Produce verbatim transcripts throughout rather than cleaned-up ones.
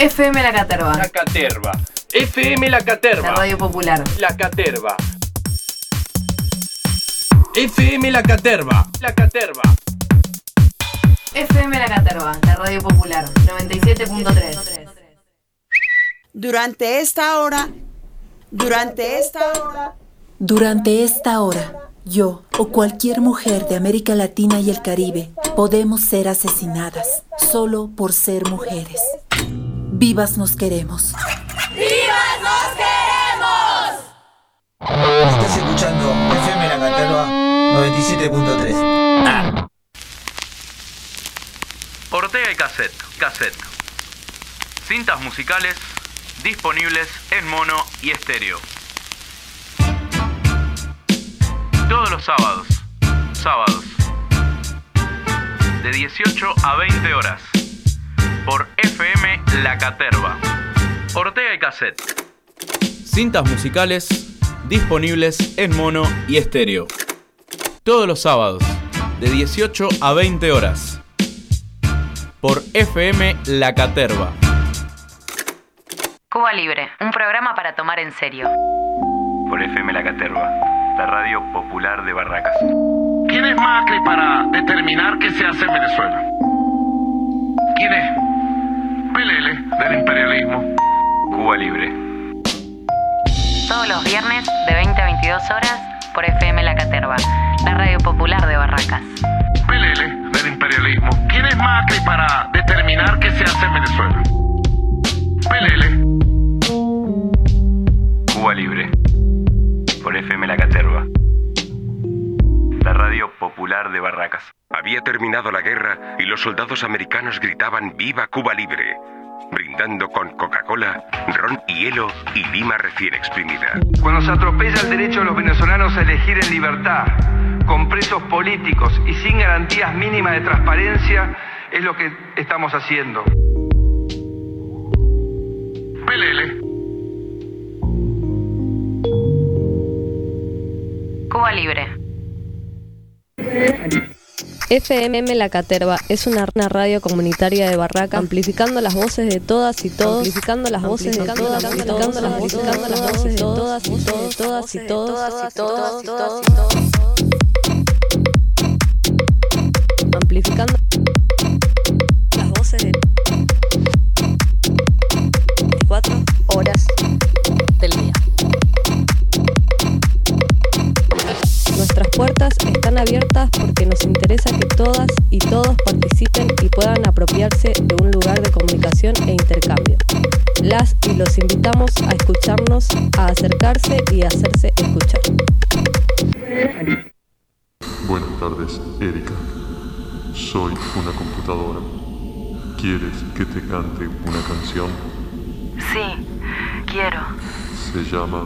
F M La Caterva. La Caterva. F M La Caterva. La radio popular. La Caterva. F M La Caterva. La Caterva. F M La Caterva, la radio popular. noventa y siete punto tres. Durante esta hora, durante esta hora, durante esta hora, yo o cualquier mujer de América Latina y el Caribe podemos ser asesinadas solo por ser mujeres. Vivas nos queremos. ¡Vivas nos queremos! Estás escuchando F M La Caterva noventa y siete punto tres. Ah. Ortega y Cassette, cassette. Cintas musicales disponibles en mono y estéreo. Todos los sábados, sábados, de dieciocho a veinte horas, por F M La Caterva. Ortega y Cassette. Cintas musicales disponibles en mono y estéreo. Todos los sábados, de dieciocho a veinte horas, por F M La Caterva. Cuba Libre, un programa para tomar en serio. Por F M La Caterva, la radio popular de Barracas. ¿Quién es Macri para determinar qué se hace en Venezuela? ¿Quién es? Pelele, del imperialismo. Cuba Libre. Todos los viernes, de veinte a veintidós horas, por F M La Caterva, la radio popular de Barracas. Pelele, del imperialismo. ¿Quién es Macri para determinar qué se hace en Venezuela? Pelele. Cuba Libre. Por F M La Caterva, la radio popular de Barracas. Había terminado la guerra y los soldados americanos gritaban ¡Viva Cuba Libre!, brindando con Coca-Cola, ron y hielo y lima recién exprimida. Cuando se atropella el derecho de los venezolanos a elegir en libertad, con presos políticos y sin garantías mínimas de transparencia, es lo que estamos haciendo. Pelele. Cuba Libre. F M La Caterva es una, una radio comunitaria de Barracas, amplificando las voces de todas y todos, amplificando las voces de todas, amplificando las voces de todas y todos, todas y todas y todas y todas, amplificando las voces de veinticuatro horas del día. Nuestras puertas están abiertas porque nos interesa que todas y todos participen y puedan apropiarse de un lugar de comunicación e intercambio. Las y los invitamos a escucharnos, a acercarse y a hacerse escuchar. Buenas tardes, Erika. Soy una computadora. ¿Quieres que te cante una canción? Sí, quiero. Se llama...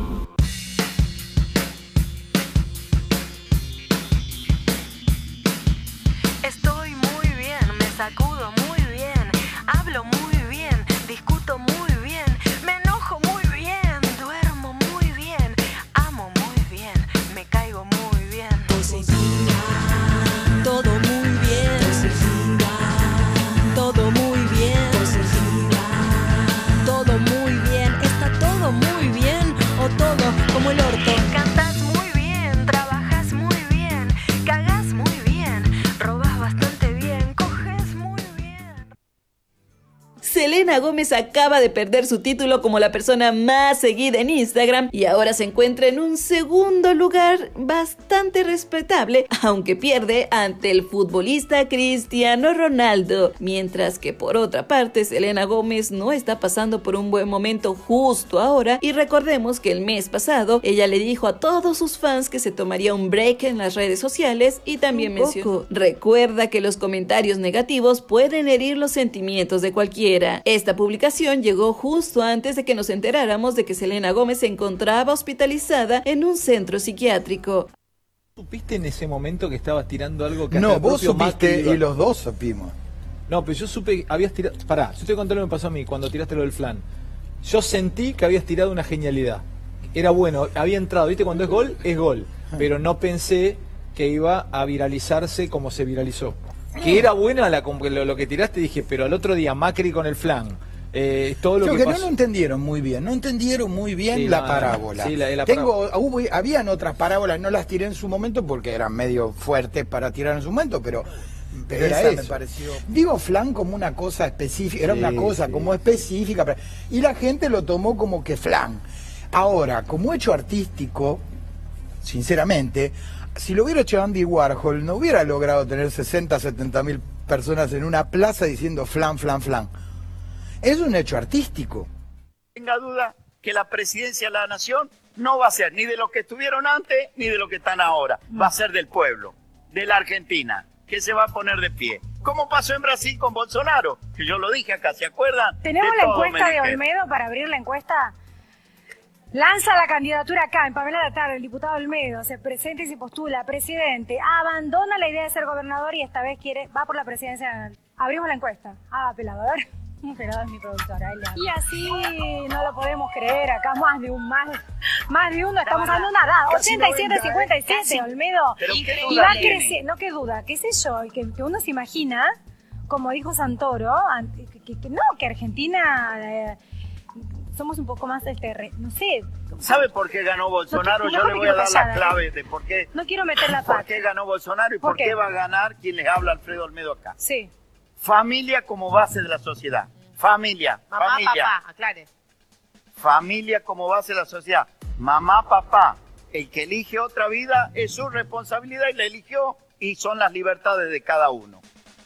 Estoy muy bien, me sacudo muy bien, hablo muy bien, discuto muy bien, me enojo muy bien, duermo muy bien, amo muy bien, me caigo muy bien. Josefina, todo muy bien. Josefina, todo muy bien. Josefina, todo muy bien. Está todo muy bien o todo como el orto. Cantás muy bien, trabajas muy bien, cagás muy bien, robás bastante bien, coges muy bien. Selena Gómez acaba de perder su título como la persona más seguida en Instagram y ahora se encuentra en un segundo lugar bastante respetable, aunque pierde ante el futbolista Cristiano Ronaldo. Mientras que por otra parte, Selena Gómez no está pasando por un buen momento justo ahora, y recordemos que el mes pasado ella le dijo a todos sus fans que se tomaría un break en las redes sociales y también mencionó: recuerda que los comentarios negativos pueden herir los sentimientos de cualquiera. Esta publicación llegó justo antes de que nos enteráramos de que Selena Gómez se encontraba hospitalizada en un centro psiquiátrico. ¿Supiste en ese momento que estabas tirando algo que no, hasta el vos propio supiste Macri iba... y los dos supimos? No, pero yo supe que habías tirado... Pará, yo te conté lo que me pasó a mí cuando tiraste lo del flan. Yo sentí que habías tirado una genialidad. Era bueno, había entrado, ¿viste? Cuando es gol, es gol. Pero no pensé que iba a viralizarse como se viralizó. Que era buena la, lo, lo que tiraste, dije, pero al otro día Macri con el flan, Eh, todo lo Creo que, que pasó. no lo entendieron muy bien, no entendieron muy bien Sí, la no, parábola. sí, la- la Tengo, hubo, habían otras parábolas, no las tiré en su momento porque eran medio fuertes para tirar en su momento, pero, pero Era esa eso. me pareció. Digo flan como una cosa específica, era Sí, una cosa sí. como específica, para- y la gente lo tomó como que flan. Ahora, como hecho artístico, sinceramente, si lo hubiera hecho Andy Warhol, no hubiera logrado tener sesenta, setenta mil personas en una plaza diciendo flan, flan, flan. Es un hecho artístico. Tenga duda que la presidencia de la nación no va a ser ni de los que estuvieron antes ni de los que están ahora. Va a ser del pueblo, de la Argentina, que se va a poner de pie. Como pasó en Brasil con Bolsonaro, que yo lo dije acá, ¿se acuerdan? ¿Tenemos De la todo encuesta me de dijeron. Olmedo para abrir la encuesta? Lanza la candidatura acá, en Pamela de la Tarde, el diputado Olmedo, se presenta y se postula presidente, abandona la idea de ser gobernador y esta vez quiere, va por la presidencia. Abrimos la encuesta. Ah, pelador. Pelador es mi productora. él le habla. Y así no lo podemos creer, acá más de un, más, más de uno, estamos dando una edad, Casi ochenta y siete, noventa, cincuenta y siete, casi. Olmedo. Pero qué Y duda va a tiene. crecer, no qué duda, qué sé yo, y que, que uno se imagina, como dijo Santoro, an- que, que- que no, que Argentina... eh, somos un poco más, este, re- no sé. ¿Sabe por qué ganó Bolsonaro? No, Yo no, le no, voy a no, dar callada, la ¿eh? clave de por qué. No quiero meter la ¿Por pata. qué ganó Bolsonaro y ¿Por por qué? qué va a ganar quien les habla, Alfredo Olmedo acá? Sí. Familia como base de la sociedad. Familia, Mamá, familia. papá, aclare. Familia como base de la sociedad. Mamá, papá. El que elige otra vida es su responsabilidad y la eligió y son las libertades de cada uno.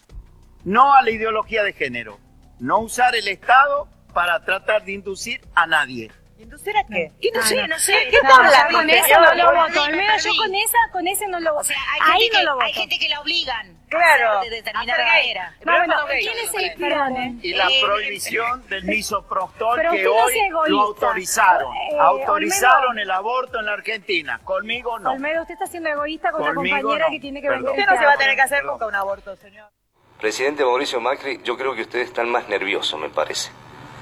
No a la ideología de género. No usar el Estado para tratar de inducir a nadie. ¿Inducir a qué? ¿Qué no sé, no sé. ¿Qué No, habla? ya Con me eso perdí, no lo me voto. perdí, Olmedo, me yo perdí. con esa, con ese no lo voto. O sea, hay, Ahí gente no que, lo voto. hay gente que la obligan Claro. a hacer de determinada A ser gay. manera. No, bueno, Pero ¿quién no es gay. el perdón? Y la Eh, prohibición del misoprostol Pero que usted no hoy sea egoísta. lo autorizaron. Eh, autorizaron Olmedo. el aborto en la Argentina. Conmigo no. Olmedo, usted está siendo egoísta con Conmigo la compañera no. que tiene que Perdón. vender. Usted no se va a tener que teatro. hacer nunca un aborto, señor. Presidente Mauricio Macri, yo creo que ustedes están más nerviosos, me parece.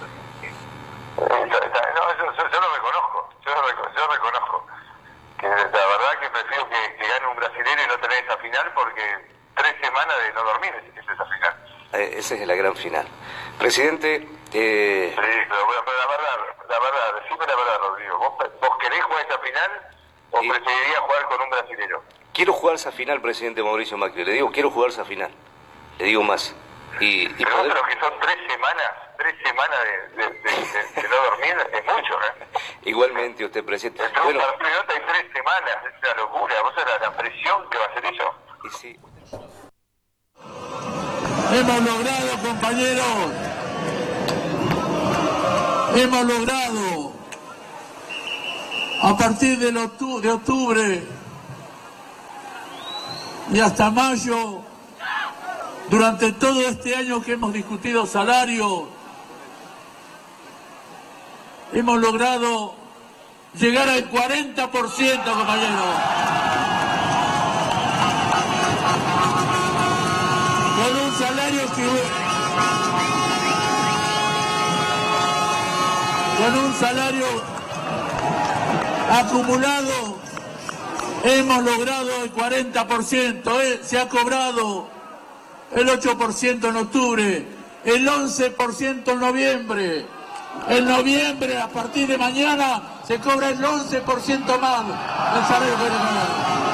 No, yo, yo, yo lo reconozco, yo, lo reco- yo reconozco que la verdad que prefiero que, que gane un brasilero y no tener esa final porque tres semanas de no dormir es, es esa final. Eh, esa es la gran final. Presidente, eh, Sí, pero, bueno, pero la verdad, la verdad, decime la verdad, Rodrigo, ¿vos, vos querés jugar esa final o preferirías jugar con un brasilero? quiero jugar esa final, presidente Mauricio Macri. Le digo, quiero jugar esa final. Le digo más. Y, y Pero poder- lo que son tres semanas, tres semanas de, de, de, de- de no dormir es mucho, ¿eh? Igualmente usted, presidente. Entre Bueno, un partido y otro hay tres semanas, es una locura. ¿Vos sabés la, la presión que va a hacer eso? y sí. Hemos logrado, compañeros, hemos logrado a partir del octu- de octubre y hasta mayo, durante todo este año que hemos discutido salario, hemos logrado llegar al cuarenta por ciento, compañeros. Con un salario que... Con un salario acumulado hemos logrado el cuarenta por ciento. Eh, se ha cobrado el ocho por ciento en octubre, el once por ciento en noviembre. En noviembre, a partir de mañana, se cobra el once por ciento más del salario que hemos ganado.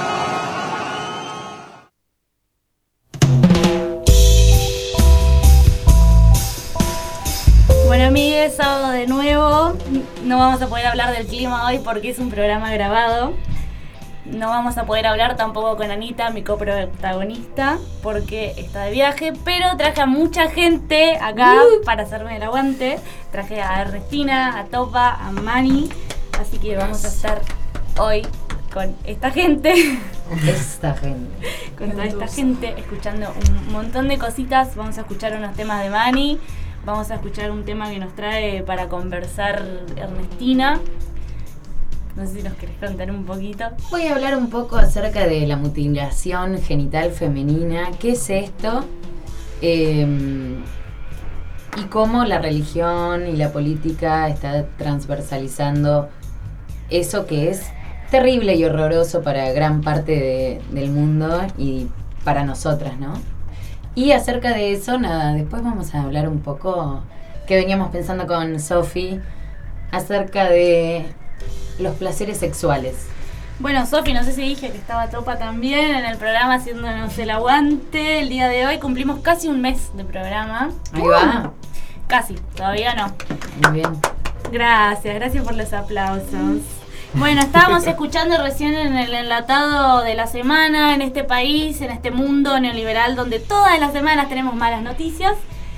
Bueno, amigues, sábado de nuevo. No vamos a poder hablar del clima hoy porque es un programa grabado. No vamos a poder hablar tampoco con Anita, mi coprotagonista, porque está de viaje. Pero traje a mucha gente acá uh. para hacerme el aguante. Traje a Ernestina, a Topa, a Mani. Así que vamos a estar hoy con esta gente. Esta gente. Con toda esta gente, escuchando un montón de cositas. Vamos a escuchar unos temas de Mani. Vamos a escuchar un tema que nos trae para conversar Ernestina. No sé si nos querés contar un poquito. Voy a hablar un poco acerca de la mutilación genital femenina. ¿Qué es esto? Eh, y cómo la religión y la política está transversalizando eso que es terrible y horroroso para gran parte de, del mundo y para nosotras, ¿no? Y acerca de eso, nada, después vamos a hablar un poco que veníamos pensando con Sofi acerca de los placeres sexuales. Bueno, Sofi, no sé si dije que estaba Topa también en el programa haciéndonos el aguante. El día de hoy cumplimos casi un mes de programa. Ahí va. Casi, todavía no. Muy bien. Gracias, gracias por los aplausos. Bueno, estábamos escuchando recién en el enlatado de la semana, en este país, en este mundo neoliberal donde todas las semanas tenemos malas noticias.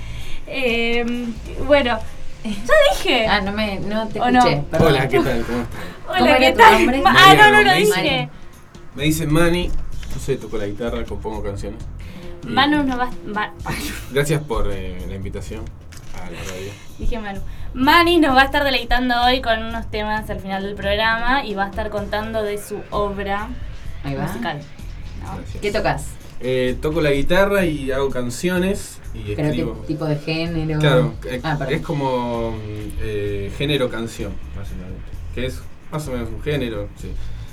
Eh, bueno, ya dije. Ah, no me no te ¿O escuché. no? Perdón. Hola, ¿qué tal? ¿Cómo estás? Hola, ¿Cómo ¿qué era tu tal? nombre? Ma- Ah, no, no lo Me dice- dije. Me dicen Manny, yo sé, toco la guitarra, compongo canciones. Y Manu no va... va- Gracias por eh, la invitación a la radio. Dije Manu. Mani nos va a estar deleitando hoy con unos temas al final del programa y va a estar contando de su obra Ahí va. musical. ¿no? Gracias. ¿Qué tocas? Eh, toco la guitarra y hago canciones y ¿Pero qué escribo. tipo de género? Claro, eh, Ah, perdón. es como eh, género canción, básicamente. Que es más o menos un género, sí.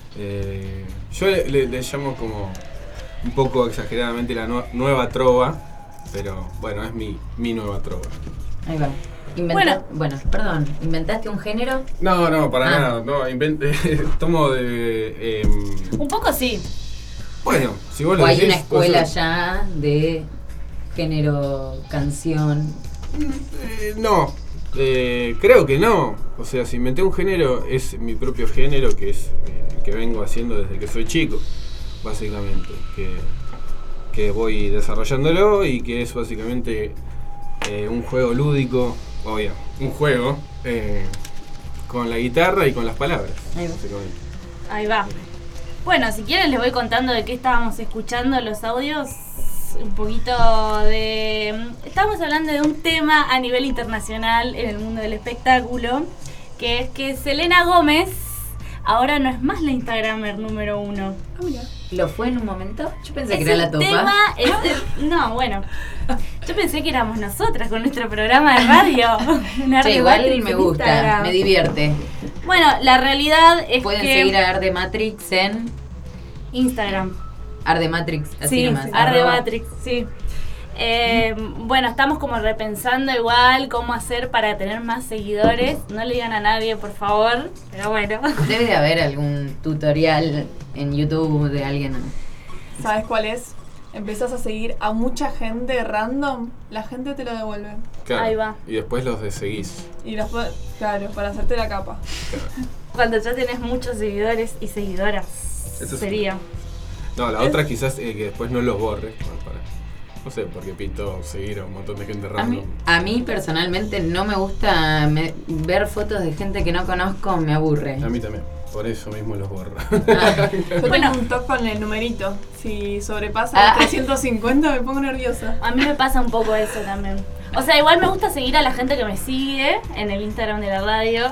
Eh, yo le, le- le llamo como un poco exageradamente la nu- nueva trova, pero bueno, es mi, mi nueva trova. Ahí va. Inventa- Bueno. bueno, perdón, ¿inventaste un género? No, no, para Ah. nada, no, invent- tomo de... em, Un poco sí. bueno, si vos lo ¿O hay decís, una escuela puede ser- ya de género canción? Eh, no, eh, creo que no. O sea, si inventé un género, es mi propio género, que es eh, el que vengo haciendo desde que soy chico, básicamente. Que, que voy desarrollándolo y que es básicamente eh, un juego lúdico, obvio, un juego eh, con la guitarra y con las palabras, Ahí va. básicamente. Ahí va. Bueno, si quieren les voy contando de qué estábamos escuchando los audios. Un poquito de... Estábamos hablando de un tema a nivel internacional en el mundo del espectáculo, que es que Selena Gómez ahora no es más la Instagramer número uno. ¿Lo fue en un momento? Yo pensé que Ese era la topa. tema es el- no, bueno. Yo pensé que éramos nosotras con nuestro programa de radio. Una Che, Radio igual Matrix me en gusta, Instagram. me divierte. Bueno, la realidad es Pueden que... seguir a Arde Matrix en Instagram. Arde Matrix, así Sí, nomás. Arde arroba. Matrix, sí. Eh, bueno, estamos como repensando igual cómo hacer para tener más seguidores. No le digan a nadie, por favor. Pero bueno. Debe de haber algún tutorial en YouTube de alguien. ¿Sabes cuál es? Empezás a seguir a mucha gente random, la gente te lo devuelve. Claro, Ahí va. y después los de seguís. Y los puede- claro, para hacerte la capa. Cuando ya tenés muchos seguidores y seguidoras. Eso es- Sería. No, la Es- otra quizás eh, que después no los borre. Bueno, para, no sé, porque pinto seguir a un montón de gente A random. mí, a mí personalmente no me gusta me- ver fotos de gente que no conozco, me aburre. A mí también, por eso mismo los borro. Yo tengo un toque con el numerito. Si sobrepasa Ah. los trescientos cincuenta me pongo nerviosa. A mí me pasa un poco eso también. O sea, igual me gusta seguir a la gente que me sigue en el Instagram de la radio.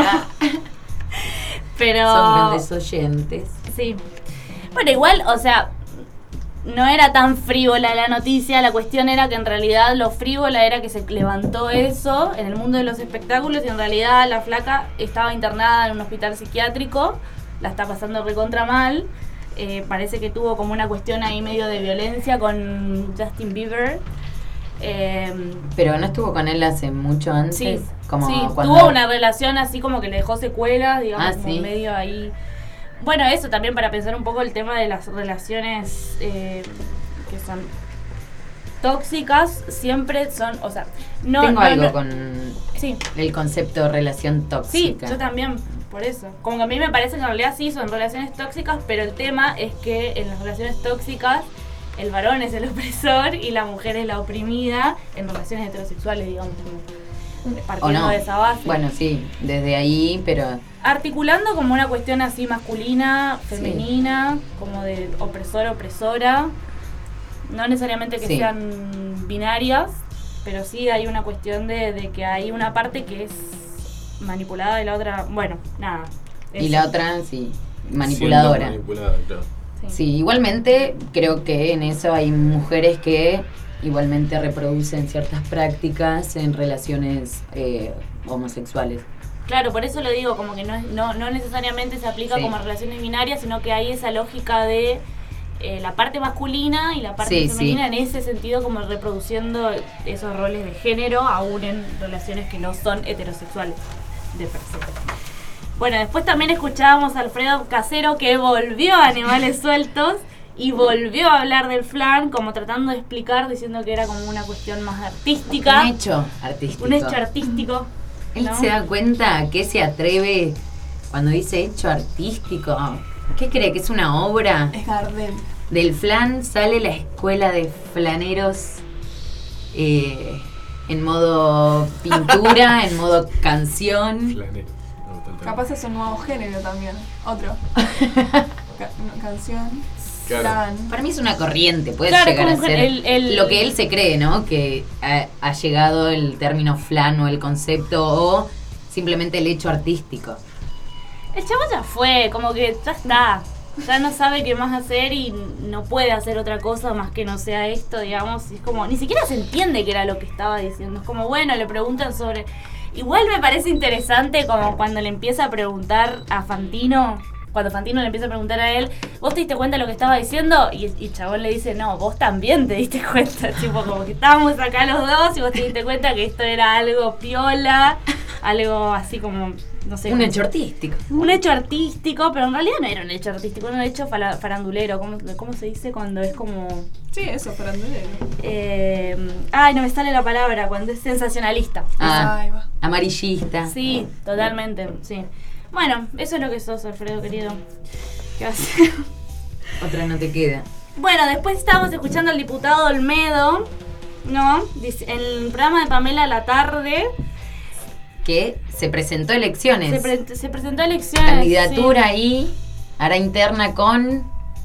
Pero... Son grandes oyentes. Sí. Bueno, igual, o sea, no era tan frívola la noticia, la cuestión era que en realidad lo frívola era que se levantó eso en el mundo de los espectáculos y en realidad la flaca estaba internada en un hospital psiquiátrico, la está pasando recontra mal, eh, parece que tuvo como una cuestión ahí medio de violencia con Justin Bieber. Eh, Pero no estuvo con él hace mucho antes. Sí, como sí, cuando... tuvo una relación así como que le dejó secuelas, digamos, Ah, como sí. medio ahí. Bueno, eso también para pensar un poco el tema de las relaciones eh, que son tóxicas, siempre son, o sea, no... Tengo no, algo no- con Sí. el concepto de relación Sí, tóxica. yo también, por eso. Como que a mí me parece que en realidad sí son relaciones tóxicas, pero el tema es que en las relaciones tóxicas el varón es el opresor y la mujer es la oprimida en relaciones heterosexuales, digamos, como ¿O partiendo no? de esa base. Bueno, sí, desde ahí, pero Articulando como una cuestión así masculina, femenina, como de opresor-opresora. No necesariamente que Sí. sean binarias, pero sí hay una cuestión de, de que hay una parte que es manipulada y la otra, bueno, nada. y eso. la otra, sí, manipuladora. Siendo manipulada, claro. Sí, igualmente creo que en eso hay mujeres que igualmente reproducen ciertas prácticas en relaciones eh, homosexuales. Claro, por eso lo digo, como que no, es- no, no necesariamente se aplica Sí. como relaciones binarias, sino que hay esa lógica de eh, la parte masculina y la parte Sí, femenina sí. en ese sentido, como reproduciendo esos roles de género aún en relaciones que no son heterosexuales de per se. Bueno, después también escuchábamos a Alfredo Casero, que volvió a Animales Sueltos y volvió a hablar del flan, como tratando de explicar, diciendo que era como una cuestión más artística. Un hecho artístico. Un hecho artístico. Él ¿no? se da cuenta a qué se atreve cuando dice hecho artístico. ¿Qué cree? ¿Que es una obra? Es Gardel. Del flan sale la escuela de flaneros eh, en modo pintura, en modo canción. Capaz es un nuevo género también. Otro. Ca- no, canción. Claro. Flan. Para mí es una corriente, puede Claro, llegar a como ser el- el- lo que él se cree, ¿no? Que ha, ha llegado el término flan o el concepto o simplemente el hecho artístico. El chavo ya fue, como que ya está. Ya no sabe qué más hacer y no puede hacer otra cosa más que no sea esto, digamos. Y es como, ni siquiera se entiende qué era lo que estaba diciendo. Es como, bueno, le preguntan sobre... Igual me parece interesante como cuando le empieza a preguntar a Fantino, cuando Fantino le empieza a preguntar a él, ¿vos te diste cuenta de lo que estaba diciendo? Y, y Chabón le dice, no, vos también te diste cuenta. Tipo, como que estábamos acá los dos y vos te diste cuenta que esto era algo piola, algo así como... No sé, Un como- hecho artístico. Un hecho artístico, pero en realidad no era un hecho artístico, era un hecho fala- farandulero. ¿Cómo, ¿Cómo se dice cuando es como...? Sí, eso, farandulero. Eh, ay, no me sale la palabra, cuando es sensacionalista. Ah, Ahí va. amarillista. Sí, totalmente, sí. Bueno, eso es lo que sos, Alfredo, querido. ¿Qué vas a hacer? Otra no te queda. Bueno, después estábamos escuchando al diputado Olmedo, ¿no? Dice- En el programa de Pamela a la tarde... Que se presentó a elecciones. Se, pre- se presentó a elecciones. Candidatura sí. ahí, hará interna con...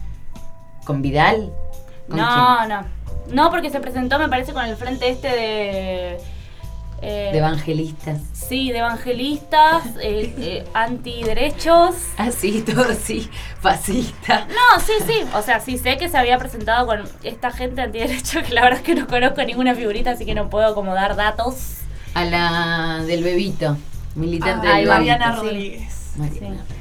¿Con Vidal? ¿Con No, quién? no. No, porque se presentó, me parece, con el frente este de... eh, De evangelistas. Sí, de evangelistas, eh, eh, antiderechos. Ah, sí, todo sí, fascista. No, sí, sí. O sea, sí sé que se había presentado con esta gente antiderechos, que la verdad es que no conozco ninguna figurita, así que no puedo como dar datos. A la del bebito, militante Ah, del Mariana bebito. Rodríguez. Mariana. Sí.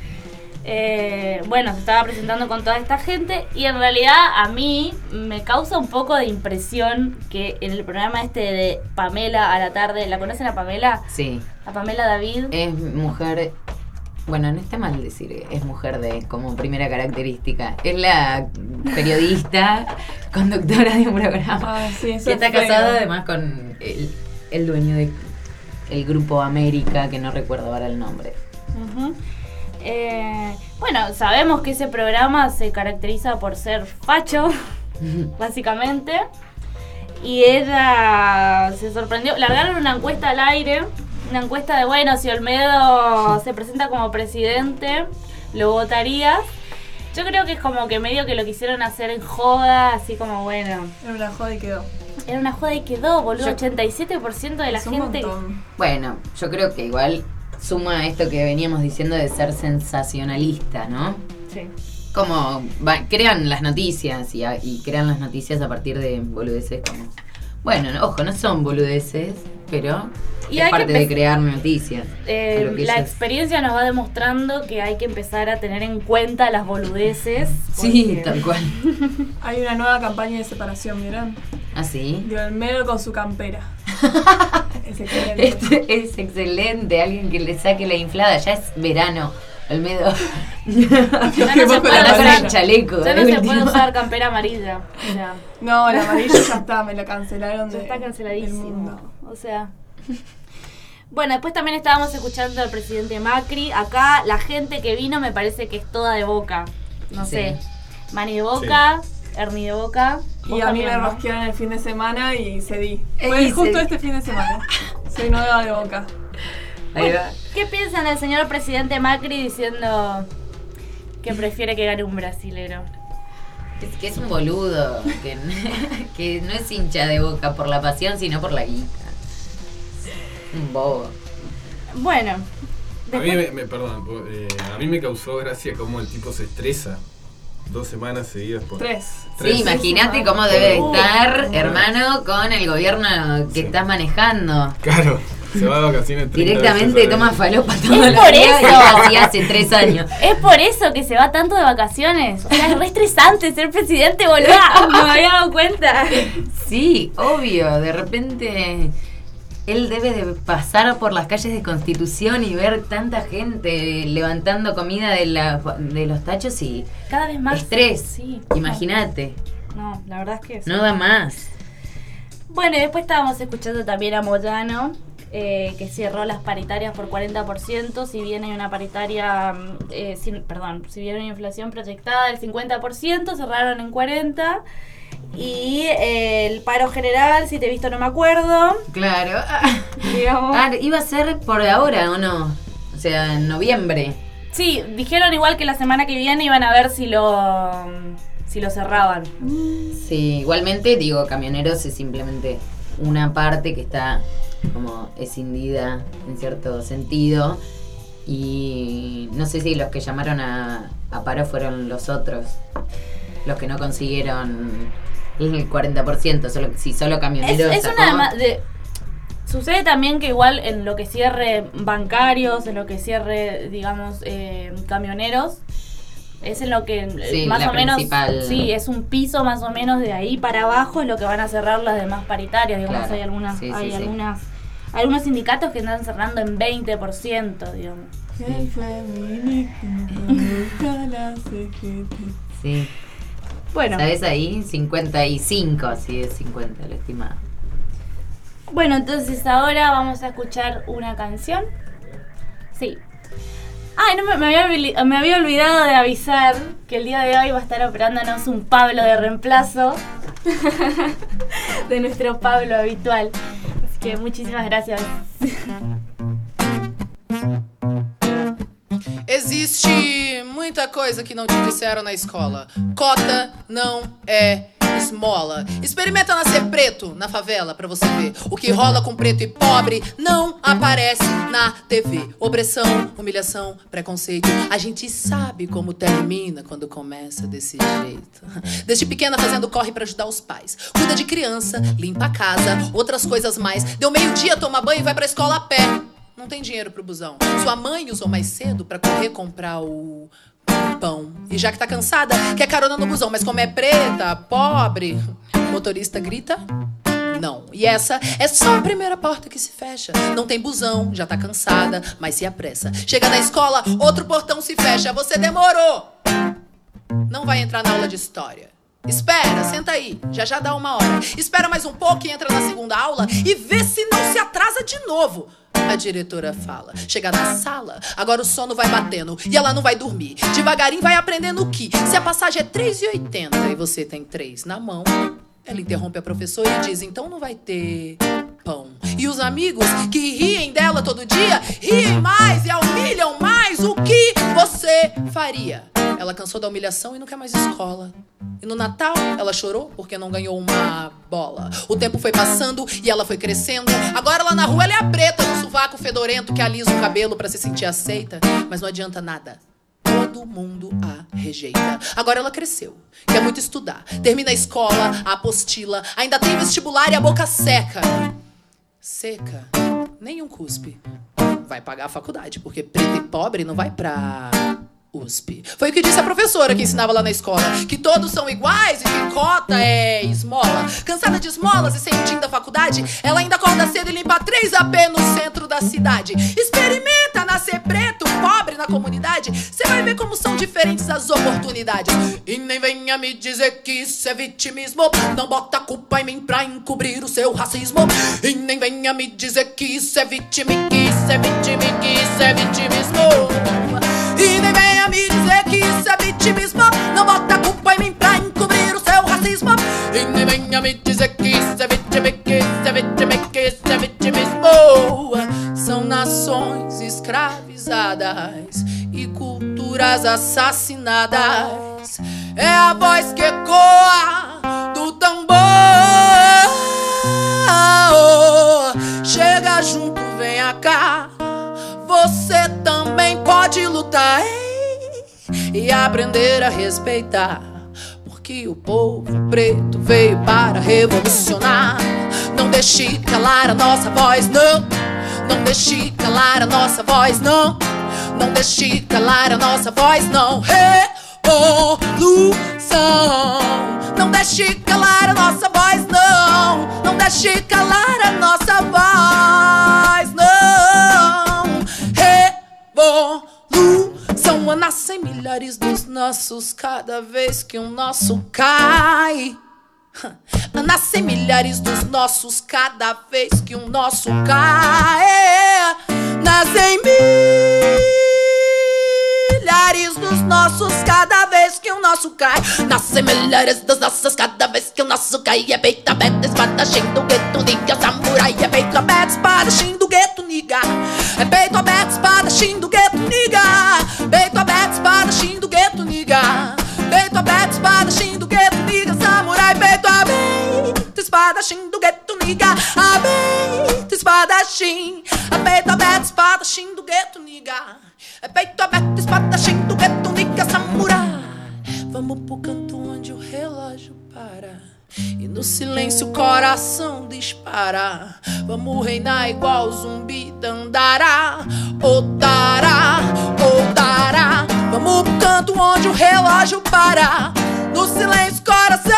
Eh, bueno, se estaba presentando con toda esta gente y en realidad a mí me causa un poco de impresión que en el programa este de Pamela a la tarde, ¿la conocen a Pamela? Sí. A Pamela David. Es mujer, bueno, no está mal decir, es mujer de como primera característica. Es la periodista, conductora de un programa. Ah, sí, eso que está es feo. casada además con el, el dueño de el grupo América, que no recuerdo ahora el nombre. Ujú. Eh, bueno, sabemos que ese programa se caracteriza por ser facho, básicamente. Y ella se sorprendió. Largaron una encuesta al aire. Una encuesta de, bueno, si Olmedo se presenta como presidente, ¿lo votarías? Yo creo que es como que medio que lo quisieron hacer en joda, así como, bueno. Era una joda y quedó. Era una joda y quedó, boludo. Yo- ochenta y siete por ciento de la Es un gente... montón. Bueno, yo creo que igual suma esto que veníamos diciendo de ser sensacionalista, ¿no? Sí. Como va- crean las noticias y, a- y crean las noticias a partir de boludeces como... Bueno, no- ojo, no son boludeces, pero Y es hay que parte de empe- crear noticias. Eh, A lo que la ellas- experiencia nos va demostrando que hay que empezar a tener en cuenta las boludeces. Sí, porque- tal cual. Hay una nueva campaña de separación, ¿vieron? ¿Ah, sí? De Olmedo con su campera. Es excelente. Este es excelente, alguien que le saque la inflada, ya es verano, Olmedo. Ya no se puede Andá con usar- el chaleco. ya no de se última. puede usar campera amarilla. O sea, No, la amarilla ya está, me la cancelaron ya de, está del canceladísimo. mundo. O sea. Bueno, después también estábamos escuchando al presidente Macri. Acá la gente que vino me parece que es toda de Boca. No Sí. sé. Mani de Boca, Ernie de Boca. Y Vos a mí también, me ¿no? rosquearon el fin de semana y cedí. Eh, Fue y justo cedí. este fin de semana. Soy nueva de Boca. Ahí va. ¿Qué piensan del señor presidente Macri diciendo que prefiere que gane un brasilero? Es que es un boludo, que, que no es hincha de Boca por la pasión, sino por la guita. Un bobo. Bueno, A mí después- me, me- perdón, eh, a mí me causó gracia cómo el tipo se estresa dos semanas seguidas por... Tres. Tres. Sí, imagínate cómo debe Uh, estar, uh. hermano, con el gobierno que estás manejando. Claro. Se va de vacaciones treinta Directamente veces al toma año. falopa Es toda la por vida y eso. así hace tres años. Es por eso que se va tanto de vacaciones. O sea, es re estresante ser presidente, boludo. No me había dado cuenta. Sí, obvio. De repente él debe de pasar por las calles de Constitución y ver tanta gente levantando comida de, la, de los tachos y Cada vez más. estrés. Sí. Imagínate. No, la verdad es que sí. No da más. Bueno, y después estábamos escuchando también a Moyano, eh, que cerró las paritarias por cuarenta por ciento, si bien hay una paritaria, eh, sin, perdón, si bien hay una inflación proyectada del cincuenta por ciento, cerraron en cuarenta por ciento. Y eh, el paro general, si te he visto no me acuerdo. Claro. Digamos. Ah, iba a ser por ahora, ¿o no? O sea, en noviembre. Sí, dijeron igual que la semana que viene iban a ver si lo si lo cerraban. Sí, igualmente, digo, camioneros es simplemente una parte que está como escindida en cierto sentido. Y no sé si los que llamaron a, a paro fueron los otros, los que no consiguieron el cuarenta por ciento, solo, si solo camioneros. Es, es sacó. una dema- de, sucede también que igual en lo que cierre bancarios, en lo que cierre, digamos, eh, camioneros, es en lo que eh, Sí, más la o menos, principal. sí, es un piso más o menos de ahí para abajo es lo que van a cerrar las demás paritarias, digamos, Claro. hay algunas, Sí, sí, hay sí. algunas, algunos sindicatos que están cerrando en veinte por ciento, digamos. El feminismo nunca la C G T. Sí. Bueno. ¿Sabes ahí? cincuenta y cinco, sí, es cincuenta, lo estimado. Bueno, entonces ahora vamos a escuchar una canción. Sí. Ay, no me, me, había, olvi- me había olvidado de avisar que el día de hoy va a estar operándonos un Pablo de reemplazo de nuestro Pablo habitual. Así que muchísimas gracias. Existe muita coisa que não te disseram na escola. Cota não é esmola. Experimenta nascer preto na favela pra você ver. O que rola com preto e pobre não aparece na T V. Opressão, humilhação, preconceito. A gente sabe como termina quando começa desse jeito. Desde pequena fazendo corre pra ajudar os pais. Cuida de criança, limpa a casa, outras coisas mais. Deu meio-dia, toma banho e vai pra escola a pé. Não tem dinheiro pro busão. Sua mãe usou mais cedo pra correr comprar o pão. E já que tá cansada, quer carona no busão. Mas como é preta, pobre, o motorista grita não. E essa é só a primeira porta que se fecha. Não tem busão, já tá cansada, mas se apressa. Chega na escola, outro portão se fecha. Você demorou. Não vai entrar na aula de história. Espera, senta aí, já já dá uma hora. Espera mais um pouco e entra na segunda aula e vê se não se atrasa de novo. A diretora fala. Chega na sala, agora o sono vai batendo e ela não vai dormir. Devagarinho vai aprendendo que se a passagem é três e oitenta e você tem três na mão, ela interrompe a professora e diz, então não vai ter pão. E os amigos que riem dela todo dia, riem mais e a humilham mais. O que você faria? Ela cansou da humilhação e não quer mais escola. E no Natal, ela chorou porque não ganhou uma bola. O tempo foi passando e ela foi crescendo. Agora lá na rua ela é a preta, no sovaco fedorento que alisa o cabelo pra se sentir aceita. Mas não adianta nada. Todo mundo a rejeita. Agora ela cresceu, quer muito estudar. Termina a escola, a apostila. Ainda tem vestibular e a boca seca. Seca, nenhum cuspe. Vai pagar a faculdade, porque preto e pobre não vai pra U S P. Foi o que disse a professora que ensinava lá na escola, que todos são iguais e que cota é esmola. Cansada de esmolas e sem o tim da faculdade, ela ainda acorda cedo e limpa três A P no centro da cidade. Experimenta nascer preto, pobre na comunidade, cê vai ver como são diferentes as oportunidades. E nem venha me dizer que isso é vitimismo, não bota a culpa em mim pra encobrir o seu racismo. E nem venha me dizer que isso é vitimi, que isso é vitimi, que isso é vitimismo. E nem venha me dizer que isso é vitimismo, não bota a culpa em mim pra encobrir o seu racismo. E nem venha me dizer que isso é vitimi, que isso é vitimi, que isso é vitimismo. São nações escravizadas e culturas assassinadas. É a voz que ecoa do tambor. Chega junto, venha cá. Você também pode lutar, ei, e aprender a respeitar, porque o povo preto veio para revolucionar. Não deixe calar a nossa voz, não. Não deixe calar a nossa voz, não. Não deixe calar a nossa voz, não. Revolução. Não deixe calar a nossa voz, não. Não deixe calar a nossa voz, não. Revolução. Nascem milhares dos nossos cada vez que um nosso cai. Nascem milhares dos nossos cada vez que um nosso cai. Nascem milhares dos nossos cada vez que um nosso cai. Nascem milhares dos nossos cada vez que o nosso cai. É peito aberto, espadachim do gueto, niga, samurai. É peito aberto, espadachim do gueto, niga. É peito aberto, espadachim do gueto, niga. Peito aberto, espadachim do gueto, niga. Peito aberto, espadachim do gueto, niga, samurai. Peito aberto, espadachim do gueto, niga. Aberto, espadachim. Peito aberto, espadachim do gueto, niga. É peito aberto, espadachim do gueto, niga, samurai. Vamos pro canto onde o relógio para e no silêncio o coração dispara. Vamos reinar igual zumbi Dandara, Odara, Odara. Vamos pro canto onde o relógio para, no silêncio o coração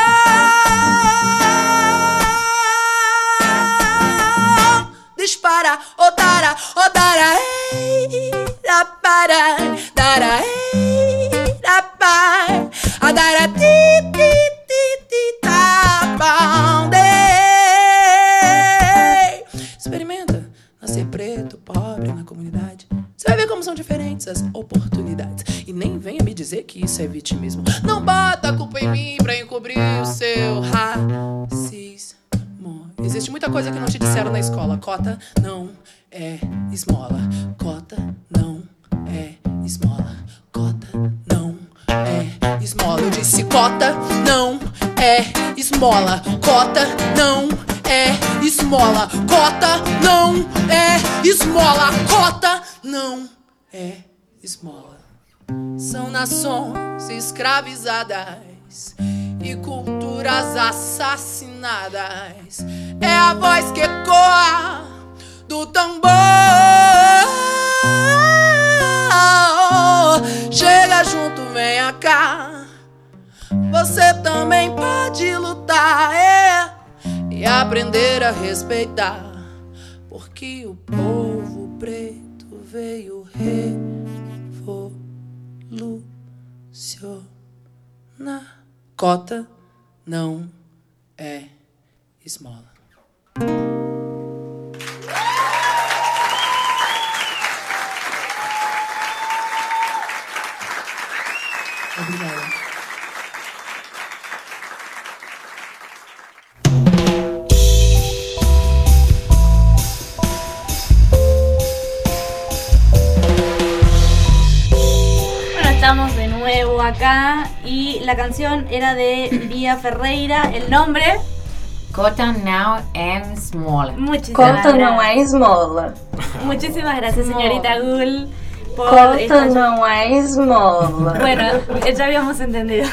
dispara. Odara, Odara, ei, da para, dara, ei, da para, adara, ti, ti, ti, ti, tá, bande. Experimenta nascer preto, pobre na comunidade. Você vai ver como são diferentes as oportunidades. E nem venha me dizer que isso é vitimismo. Não bota a culpa em mim pra encobrir o seu racismo. Existe muita coisa que não te disseram na escola. Cota não é esmola. Cota não é esmola. Cota não é esmola. Eu disse cota não é esmola. Cota não é esmola. Cota não é esmola. Cota não é esmola. São nações escravizadas e culturas assassinadas. É a voz que ecoa do tambor. Chega junto, venha cá. Você também pode lutar, é, e aprender a respeitar, porque o povo preto veio revolucionar. Cota não é esmola. Obrigada. Bueno, estamos de nuevo acá y la canción era de Bia Ferreira, el nombre Cota não é esmola. Muchísimas Cota não é esmola. Muchísimas gracias, señorita Gul. Por Cota esta... não é esmola. Bueno, ya habíamos entendido.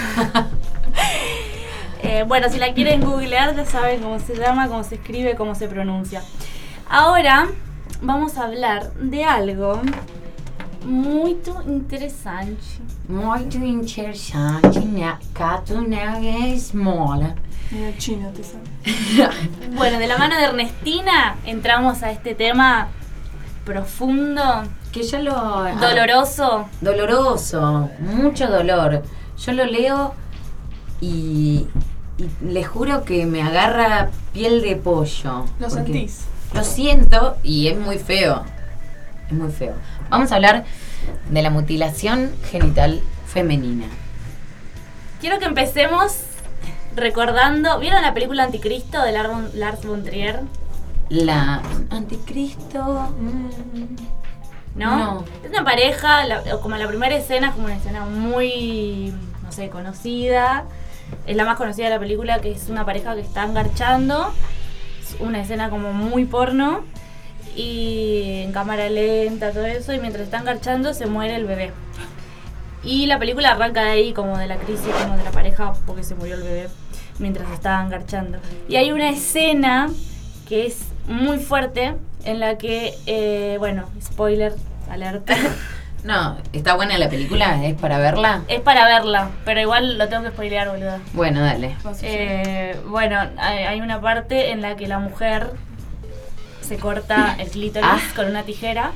eh, bueno, si la quieren googlear ya saben cómo se llama, cómo se escribe, cómo se pronuncia. Ahora vamos a hablar de algo muy interesante. Muito interessante, né? Cota não é esmola. Mira, chino, te sabe. Bueno, de la mano de Ernestina entramos a este tema profundo, que yo lo doloroso, doloroso, mucho dolor. Yo lo leo y, y le juro que me agarra piel de pollo. ¿Lo sentís? Lo siento y es muy feo. Es muy feo. Vamos a hablar de la mutilación genital femenina. Quiero que empecemos recordando, ¿vieron la película Anticristo de Lars von Trier? La Anticristo, ¿no? No. Es una pareja, la, como la primera escena es como una escena muy, no sé, conocida. Es la más conocida de la película, que es una pareja que está engarchando. Es una escena como muy porno y en cámara lenta, todo eso, y mientras está engarchando se muere el bebé. Y la película arranca de ahí, como de la crisis como de la pareja porque se murió el bebé mientras estaba engarchando. Y hay una escena que es muy fuerte, en la que, eh, bueno, spoiler, alerta. No, ¿está buena la película? ¿Es para verla? Es para verla, pero igual lo tengo que spoilear, boluda. Bueno, dale. Eh, bueno, hay, hay una parte en la que la mujer se corta el clítoris Ah. con una tijera.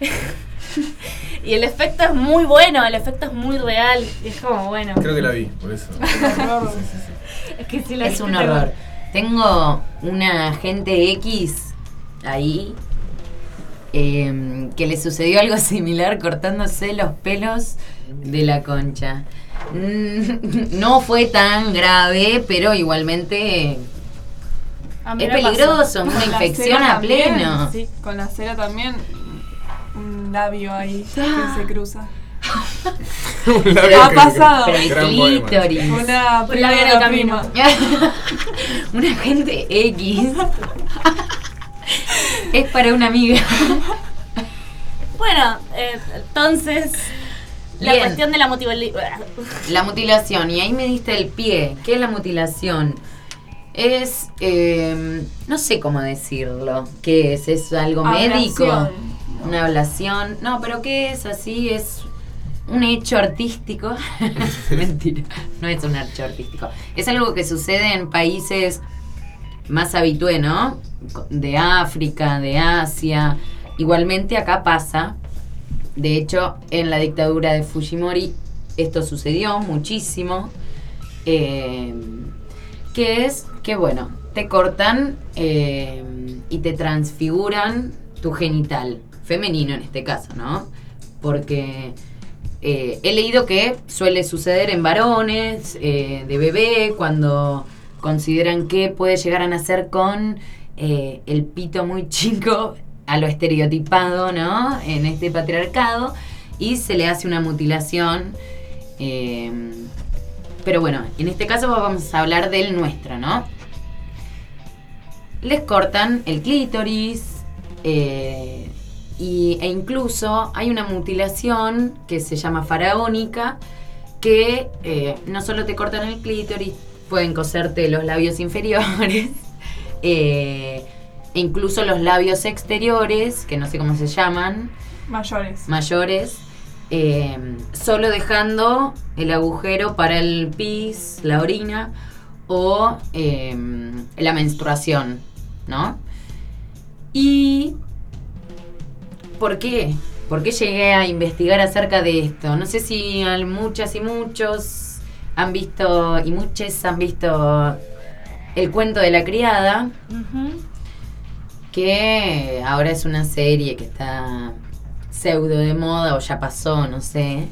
Y el efecto es muy bueno, el efecto es muy real. Es como, bueno. Creo que la vi, por eso. Es que si la Es viste, un te- horror. Tengo una agente X ahí eh, que le sucedió algo similar cortándose los pelos de la concha. Mm, No fue tan grave, pero igualmente A mí es me pasó. peligroso, una Con la infección cera a también, pleno. Sí, con la cera también. Un labio ahí que se cruza. Un labio Ha que- pasado. Pero el Gran poema. clítoris. Una Un prima labio de en el la camino. prima. Una agente X es para una amiga. Bueno, eh, entonces, la Bien. cuestión de la motivación. La mutilación, y ahí me diste el pie. ¿Qué es la mutilación? Es, eh, no sé cómo decirlo. ¿Qué es? ¿Es algo médico? Ablación. Una ablación. No, pero ¿qué es? Así es un hecho artístico. Mentira, no es un hecho artístico. Es algo que sucede en países más habitué, ¿no? De África, de Asia. Igualmente acá pasa. De hecho, en la dictadura de Fujimori esto sucedió muchísimo. Eh, que es que, bueno, te cortan eh, y te transfiguran tu genital. Femenino en este caso, ¿no? Porque eh, he leído que suele suceder en varones, eh, de bebé, cuando consideran que puede llegar a nacer con eh, el pito muy chico, a lo estereotipado, ¿no? En este patriarcado, y se le hace una mutilación. Eh, pero bueno, en este caso vamos a hablar del nuestro, ¿no? Les cortan el clítoris, eh, y, e incluso hay una mutilación que se llama faraónica, que eh, no solo te cortan el clítoris, pueden coserte los labios inferiores, eh, e incluso los labios exteriores, que no sé cómo se llaman, Mayores. mayores, eh, solo dejando el agujero para el pis, la orina o eh, la menstruación, ¿no? Y ¿por qué? ¿Por qué llegué a investigar acerca de esto? No sé si al- muchas y muchos han visto, y muchas han visto El cuento de la criada, que ahora es una serie que está pseudo de moda o ya pasó, no sé.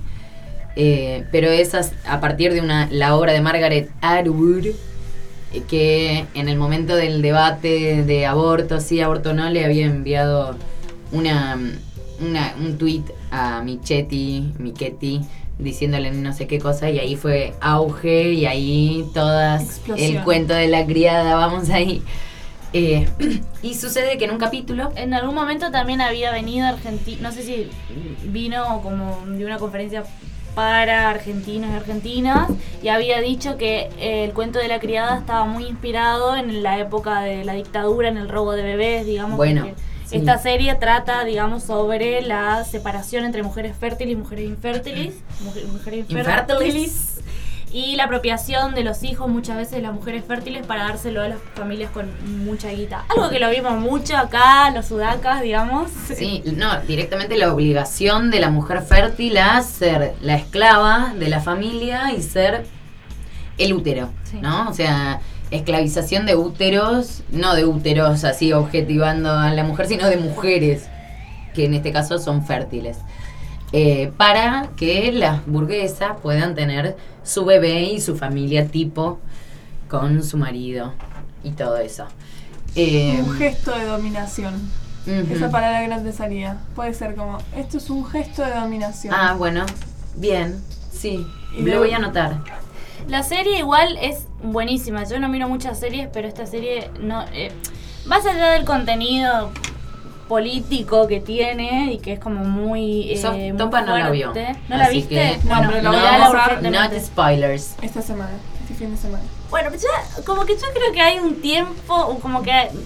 Eh, pero es a, a partir de una la obra de Margaret Atwood, eh, que en el momento del debate de aborto, sí, aborto no, le había enviado una, una un tweet a Michetti, Michetti, diciéndole no sé qué cosa, y ahí fue auge, y ahí todas Explosión. el cuento de la criada, vamos ahí. Eh, y sucede que en un capítulo, En algún momento también había venido Argentina, no sé si vino como de una conferencia para argentinos y argentinas, y había dicho que eh, el cuento de la criada estaba muy inspirado en la época de la dictadura, en el robo de bebés, digamos. Bueno, porque sí. esta serie trata, digamos, sobre la separación entre mujeres fértiles y mujeres infértiles, mujer- mujeres infértiles, Infértiles. y la apropiación de los hijos muchas veces de las mujeres fértiles para dárselo a las familias con mucha guita. Algo que lo vimos mucho acá, los sudacas, digamos. sí, no, directamente la obligación de la mujer fértil a ser la esclava de la familia y ser el útero, ¿no? O sea, esclavización de úteros, no de úteros así objetivando a la mujer, sino de mujeres, que en este caso son fértiles. Eh, para que las burguesas puedan tener su bebé y su familia tipo con su marido y todo eso. Eh, Un gesto de dominación. Ujú. Esa palabra grande salía. Puede ser como, esto es un gesto de dominación. Ah, bueno, bien, sí, Y lo de- voy a anotar. La serie igual es buenísima. Yo no miro muchas series, pero esta serie no... Eh, más allá del contenido político que tiene y que es como muy, eh, Sos muy Topa no la vio. fuerte. ¿No la Así viste? que Bueno, pero la no, voy a mirala usar, urgentemente. not spoilers. Esta semana, este fin de semana. Bueno, pero ya, como que yo creo que hay un tiempo, como que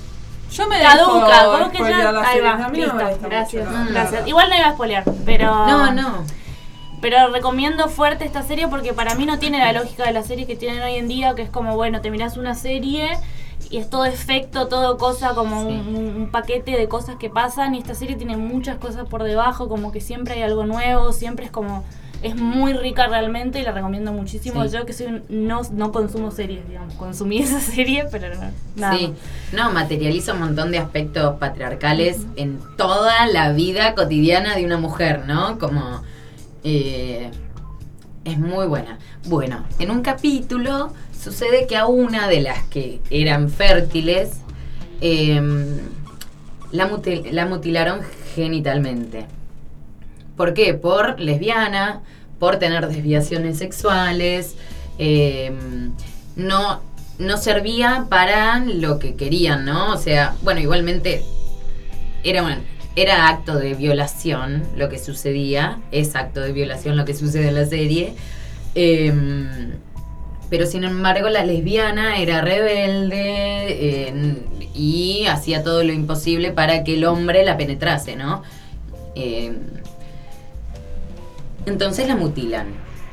Yo me caduca, dejo como que spoilear ya, las ahí series, va, a mí no me listo, molesta gracias, mucho, no. gracias. Igual no iba a spoilear, pero... No, no. Pero recomiendo fuerte esta serie porque para mí no tiene la lógica de las series que tienen hoy en día, que es como, bueno, te mirás una serie y es todo efecto, todo cosa, como Sí. un, un paquete de cosas que pasan, y esta serie tiene muchas cosas por debajo, como que siempre hay algo nuevo, siempre es como... Es muy rica realmente y la recomiendo muchísimo. Sí. Yo que soy un- no, no consumo series, digamos, consumí esa serie, pero no, nada Sí, más. no, materializa un montón de aspectos patriarcales en toda la vida cotidiana de una mujer, ¿no? Como eh, es muy buena. Bueno, en un capítulo sucede que a una de las que eran fértiles eh, la, mutil- la mutilaron genitalmente. ¿Por qué? Por lesbiana, por tener desviaciones sexuales, eh, no, no servía para lo que querían, ¿no? O sea, bueno, igualmente era, un, era acto de violación lo que sucedía, es acto de violación lo que sucede en la serie, eh, pero sin embargo la lesbiana era rebelde eh, y hacía todo lo imposible para que el hombre la penetrase, ¿no? Eh, Entonces la mutilan.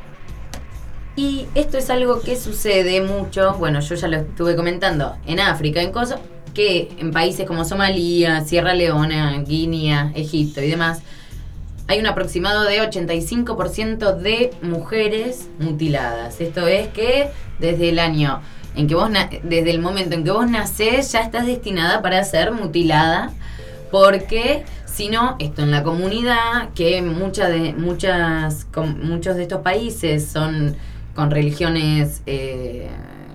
Y esto es algo que sucede mucho, bueno, yo ya lo estuve comentando, en África, en cosas que en países como Somalia, Sierra Leona, Guinea, Egipto y demás, hay un aproximado de ochenta y cinco por ciento de mujeres mutiladas. Esto es que desde el año en que vos, na- desde el momento en que vos nacés, ya estás destinada para ser mutilada, porque si no, esto en la comunidad, que muchas de, muchas, com- muchos de estos países son con religiones eh,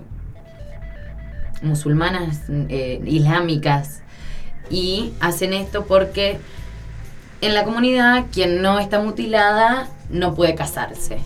musulmanas, eh, islámicas, y hacen esto porque en la comunidad quien no está mutilada no puede casarse.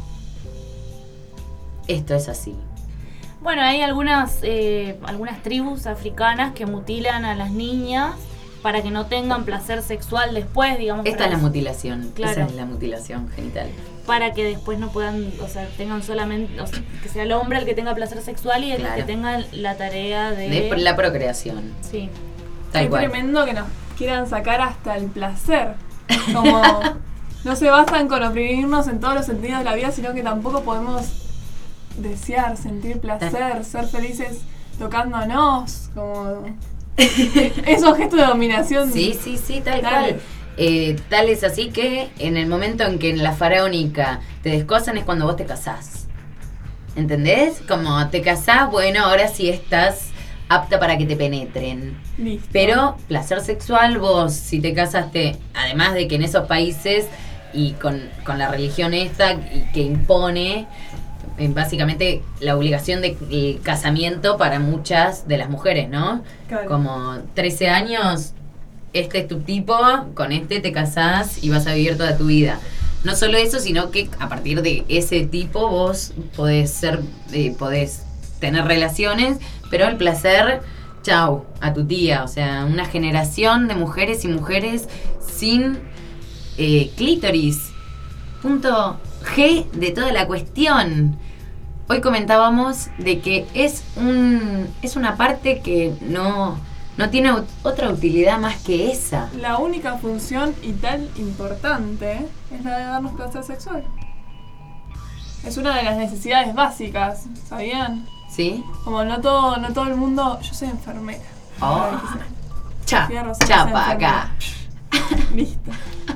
Esto es así. Bueno, hay algunas, eh, algunas tribus africanas que mutilan a las niñas para que no tengan placer sexual después, digamos. Esta para es la mutilación. Claro. Esa es la mutilación genital. Para que después no puedan, o sea, tengan solamente, o sea, que sea el hombre el que tenga placer sexual y el Claro. que tenga la tarea de... De la procreación. Sí. Tal Qué cual. tremendo que nos quieran sacar hasta el placer. Como no se bastan con oprimirnos en todos los sentidos de la vida, sino que tampoco podemos desear, sentir placer, ser felices tocándonos, como esos gestos de dominación. Sí, sí, sí, tal Dale. cual. Eh, tal es así que en el momento en que en la faraónica te descosan es cuando vos te casás. ¿Entendés? Como te casás, bueno, ahora sí estás apta para que te penetren. Listo. Pero placer sexual, vos si te casaste, además de que en esos países y con, con la religión esta y que impone eh, básicamente la obligación de el casamiento para muchas de las mujeres, ¿no? Claro. Como trece años, este es tu tipo, con este te casás y vas a vivir toda tu vida. No solo eso, sino que a partir de ese tipo vos podés ser, eh, podés tener relaciones, pero el placer, chau, a tu tía. O sea, una generación de mujeres y mujeres sin eh, clítoris. Punto G de toda la cuestión. Hoy comentábamos de que es un es una parte que no, no tiene ot- otra utilidad más que esa. La única función y tan importante es la de darnos placer sexual. Es una de las necesidades básicas, ¿sabían? ¿Sí? Como no todo, no todo el mundo. Yo soy enfermera. Oh. Ay, qué sé. Cha, Fierro, soy chapa enfermera. acá. Listo.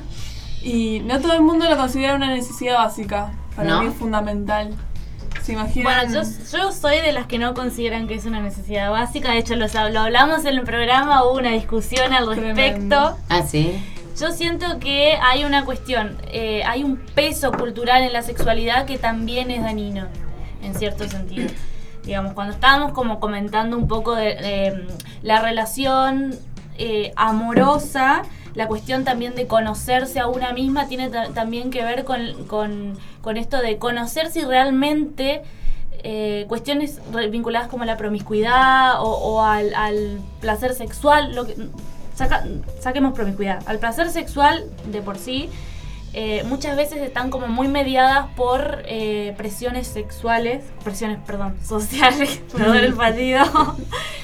Y no todo el mundo lo considera una necesidad básica. Para ¿No? mí es fundamental. ¿Se imaginan? Bueno, yo, yo soy de las que no consideran que es una necesidad básica. De hecho, lo, lo hablamos en el programa, hubo una discusión al respecto. Tremendo. Ah, sí. Yo siento que hay una cuestión, eh, hay un peso cultural en la sexualidad que también es dañino, en cierto sentido. Digamos, cuando estábamos como comentando un poco de, de la relación eh, amorosa, la cuestión también de conocerse a una misma tiene ta- también que ver con, con, con esto de conocer si realmente eh, cuestiones re- vinculadas como a la promiscuidad o, o al, al placer sexual, lo que, saca, saquemos promiscuidad, al placer sexual de por sí, eh, muchas veces están como muy mediadas por eh, presiones sexuales, presiones, perdón, sociales, perdón el partido,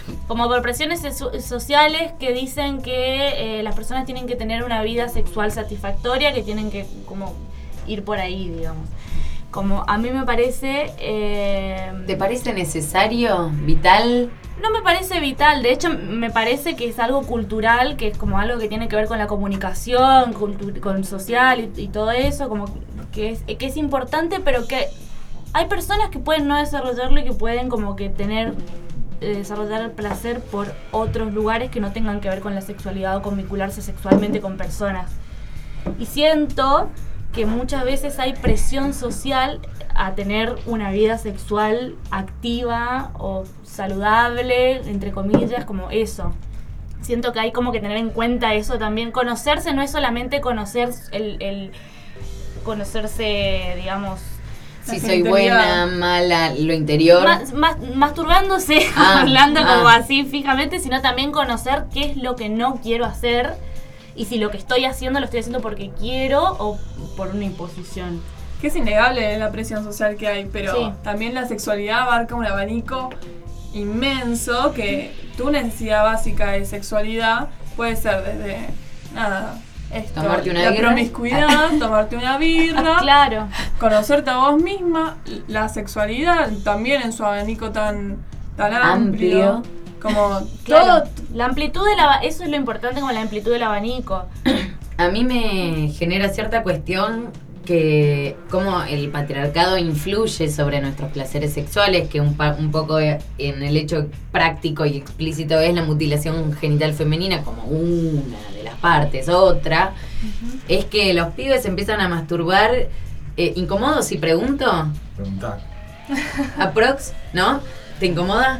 como por presiones so- sociales que dicen que eh, las personas tienen que tener una vida sexual satisfactoria, que tienen que como ir por ahí, digamos. Como a mí me parece... Eh, ¿Te parece necesario, vital? No me parece vital, de hecho me parece que es algo cultural, que es como algo que tiene que ver con la comunicación, cultu- con social y, y todo eso, como que es, que es importante, pero que hay personas que pueden no desarrollarlo y que pueden como que tener, eh, desarrollar el placer por otros lugares que no tengan que ver con la sexualidad o con vincularse sexualmente con personas. Y siento que muchas veces hay presión social a tener una vida sexual activa o saludable, entre comillas, como eso. Siento que hay como que tener en cuenta eso también. Conocerse no es solamente conocer el, el conocerse, digamos, si soy buena, mala, lo interior. Mas, mas, masturbándose, ah, hablando ah. como así fijamente, sino también conocer qué es lo que no quiero hacer y si lo que estoy haciendo lo estoy haciendo porque quiero o por una imposición. Que es innegable la presión social que hay, pero Sí. también la sexualidad abarca un abanico inmenso que tu necesidad básica de sexualidad puede ser desde nada, esto, Tomarte una la birra. promiscuidad, tomarte una birra, claro, conocerte a vos misma, la sexualidad también en su abanico tan tan amplio, Amplio. como Claro, todo. la amplitud del aba- eso es lo importante, como la amplitud del abanico. A mí me genera cierta cuestión que cómo el patriarcado influye sobre nuestros placeres sexuales, que un, pa- un poco en el hecho práctico y explícito es la mutilación genital femenina como una de las partes. Otra uh-huh. es que los pibes empiezan a masturbar eh, incómodos, si pregunto. Preguntar. Aprox, ¿no? ¿Te incomoda?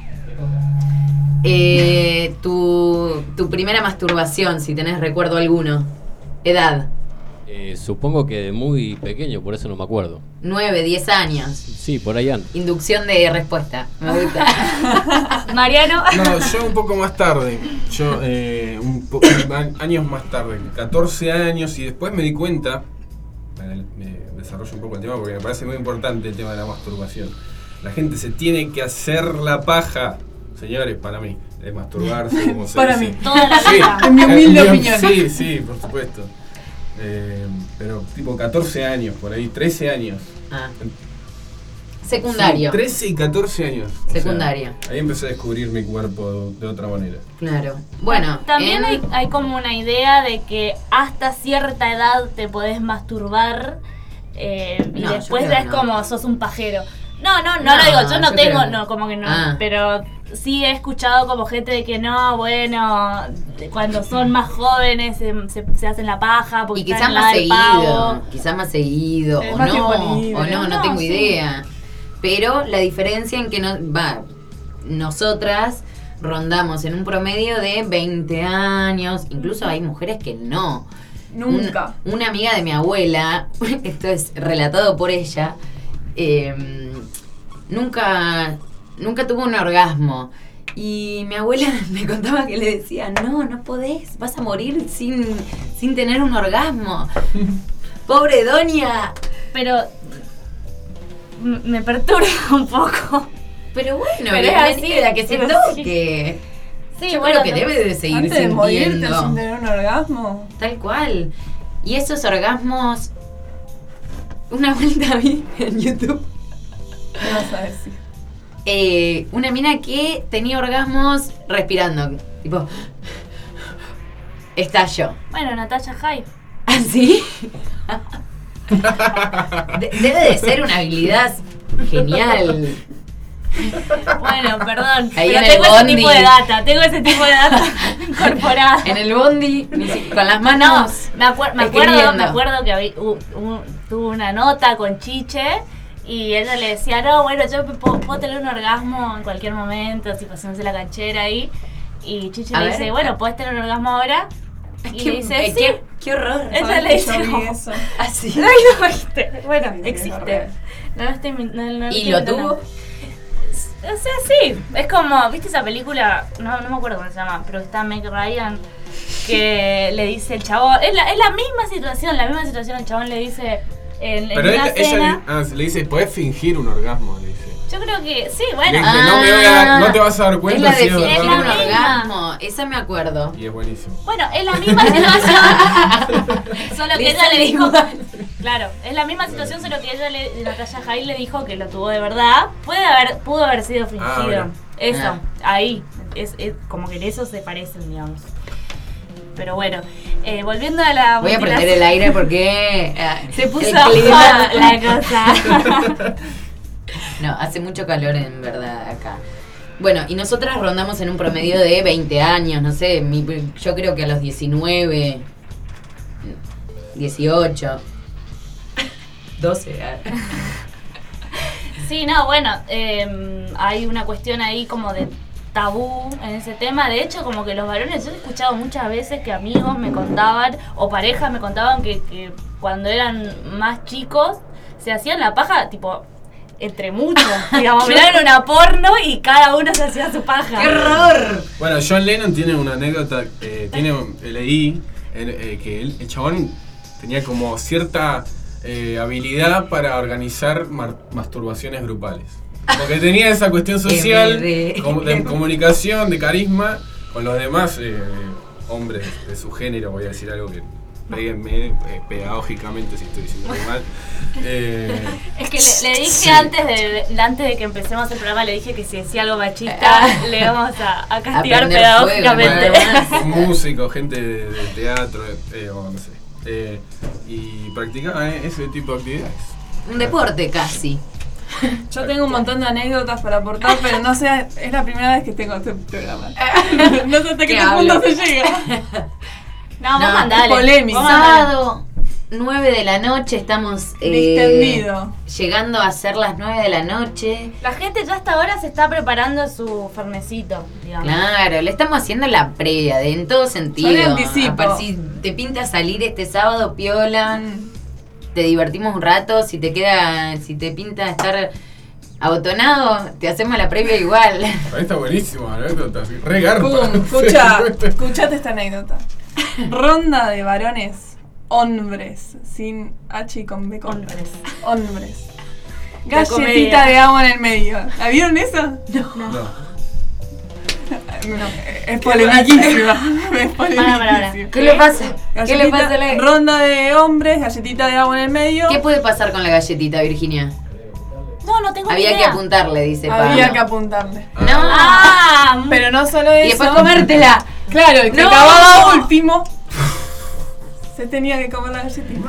Eh, tu, tu primera masturbación, si tenés recuerdo alguno. Edad. Eh, supongo que de muy pequeño, por eso no me acuerdo. nueve, diez años. Sí, por ahí ando. Inducción de respuesta. Me gusta. Mariano. No, yo un poco más tarde. Yo, eh, un po- años más tarde. catorce años y después me di cuenta. Me, me desarrollo un poco el tema porque me parece muy importante el tema de la masturbación. La gente se tiene que hacer la paja. Señores, para mí. De masturbarse, como se Para dice. mí. Toda la vida. En mi humilde opinión. Sí, sí, por supuesto. Eh, pero tipo catorce años, por ahí, trece años. Ah. Secundario. Sí, trece y catorce años. Secundario. O sea, ahí empecé a descubrir mi cuerpo de, de otra manera. Claro. Bueno, también en... hay, hay como una idea de que hasta cierta edad te podés masturbar eh, y No, después yo creo es no. como sos un pajero. No, no, no, No, lo digo, yo no yo tengo, creo. no, como que no, Ah. pero sí he escuchado como gente de que no, bueno, cuando son más jóvenes se, se, se hacen la paja porque Y quizás están en la más del pavo. seguido, quizás más seguido, Es o más no, tiempo libre. o no, no, No, tengo sí. idea. Pero la diferencia en que no, va, nosotras rondamos en un promedio de veinte años, incluso hay mujeres que no. Nunca. Una, una amiga de mi abuela, esto es relatado por ella, eh, nunca, nunca tuvo un orgasmo. Y mi abuela me contaba que le decía, no, no podés, vas a morir sin, sin tener un orgasmo. Pobre doña. Pero m- me perturba un poco. Pero bueno, Pero es bienvenida, así, que se pero toque. Sí, Yo bueno, creo que pero- debe de seguir Antes de morirte sintiendo. sin tener un orgasmo. Tal cual. Y esos orgasmos, una vuelta vi en YouTube. ¿Qué vas a decir? Eh, una mina que tenía orgasmos respirando. Tipo, estallo. Bueno, Natalia Hyde. ¿Así? De- debe de ser una habilidad genial. Bueno, perdón. Ahí pero en el tengo ese bondi. tipo de data, tengo ese tipo de data incorporada. En el bondi, ni si- con las manos. No, me, acuer- me acuerdo, escribiendo. me acuerdo que había, hu- hu- tuvo una nota con Chiche y ella le decía, no, bueno, yo puedo, puedo tener un orgasmo en cualquier momento, si pasándose la canchera ahí. Y Chiche A le ver. dice, bueno, ¿puedes tener un orgasmo ahora? Y Qué- le dice, eh, sí. qué- qué horror. Ella Sabes le que dice, yo vi como- eso. Así. Ay, no, viste. Bueno, Sí, sí, existe. horrible. No lo estoy min- no, no lo ¿Y estoy lo inventando. tuvo? O sea, sí, es como, ¿viste esa película? No, no me acuerdo cómo se llama, pero está Meg Ryan, que le dice el chabón, es la, es la misma situación, la misma situación, el chabón le dice en, en Pero él, una ella cena, ah, le dice, podés fingir un orgasmo, le dice. Yo creo que sí, bueno. Que no, me voy a dar- no te vas a dar cuenta Es la si es definición verdad. de un orgasmo. Esa me acuerdo. Y es buenísimo. Bueno, es la misma situación. Solo que Le ella le sale dijo. igual. Claro, es la misma situación, solo que ella le, Natalia Jail le dijo que lo tuvo de verdad. Puede haber, pudo haber sido fingido. Ah, mira. Eso, Ah. ahí. Es, es como que en eso se parecen, digamos. Pero bueno, eh, volviendo a la Voy a mutilación- prender el aire porque eh, Se puso el clima- la cosa. No, hace mucho calor en verdad acá. Bueno, y nosotras rondamos en un promedio de veinte años, no sé, mi- yo creo que a los diecinueve, dieciocho, doce. ah. Sí, no, bueno, eh, hay una cuestión ahí como de tabú en ese tema. De hecho, como que los varones, yo he escuchado muchas veces que amigos me contaban, o parejas me contaban que, que cuando eran más chicos se hacían la paja, tipo, entre muchos. Digamos, miraron una porno y cada uno se hacía su paja. ¡Qué horror! Bueno, John Lennon tiene una anécdota, eh, tiene, leí eh, que él- el chabón tenía como cierta eh, habilidad para organizar mar- masturbaciones grupales. Porque tenía esa cuestión social, M D. com- de comunicación, de carisma con los demás eh, hombres de su género, voy a decir algo que péguenme eh, pedagógicamente si estoy diciendo algo mal. Eh, Es que le, le dije sí. antes de antes de que empecemos el programa, le dije que si decía algo machista, le íbamos a, a castigar prender pedagógicamente. fuego, músicos, gente de, de teatro, eh, o no sé. Eh, y practicaba eh, ese tipo de actividades. Un deporte casi. Yo tengo un montón de anécdotas para aportar, pero no sé, es la primera vez que tengo este programa. No sé hasta qué, ¿Qué qué hablo? punto se llega. No, vos mandale. polémico. Vos Sábado, nueve de la noche, estamos eh, Distendido. llegando a ser las nueve de la noche. La gente ya hasta ahora se está preparando su fernecito, digamos. Claro, le estamos haciendo la previa, de, en todo sentido. Yo le anticipo. Aparte, si te pinta salir este sábado, piola, te divertimos un rato. Si te queda, si te pinta estar abotonado, te hacemos la previa igual. Ahí está buenísimo, anécdota, así, re garpa. Pum, escucha, escuchate esta anécdota. Ronda de varones, hombres, sin H y con B. Hombres. Hombres. La Galletita comedia. de agua en el medio. ¿La vieron esa? No. No, es polemiquísima. Es Para, para, para. polemiquísima. ¿Qué le pasa? ¿Qué le Galletita- pasa a la- Ronda de hombres, galletita de agua en el medio. ¿Qué puede pasar con la galletita, Virginia? No, no tengo ni Había idea. que apuntarle, dice Pablo. Había que apuntarle. No. Ah, Pero no solo eso. Y después comértela. Claro, el que No. acababa último se tenía que comer la galletita.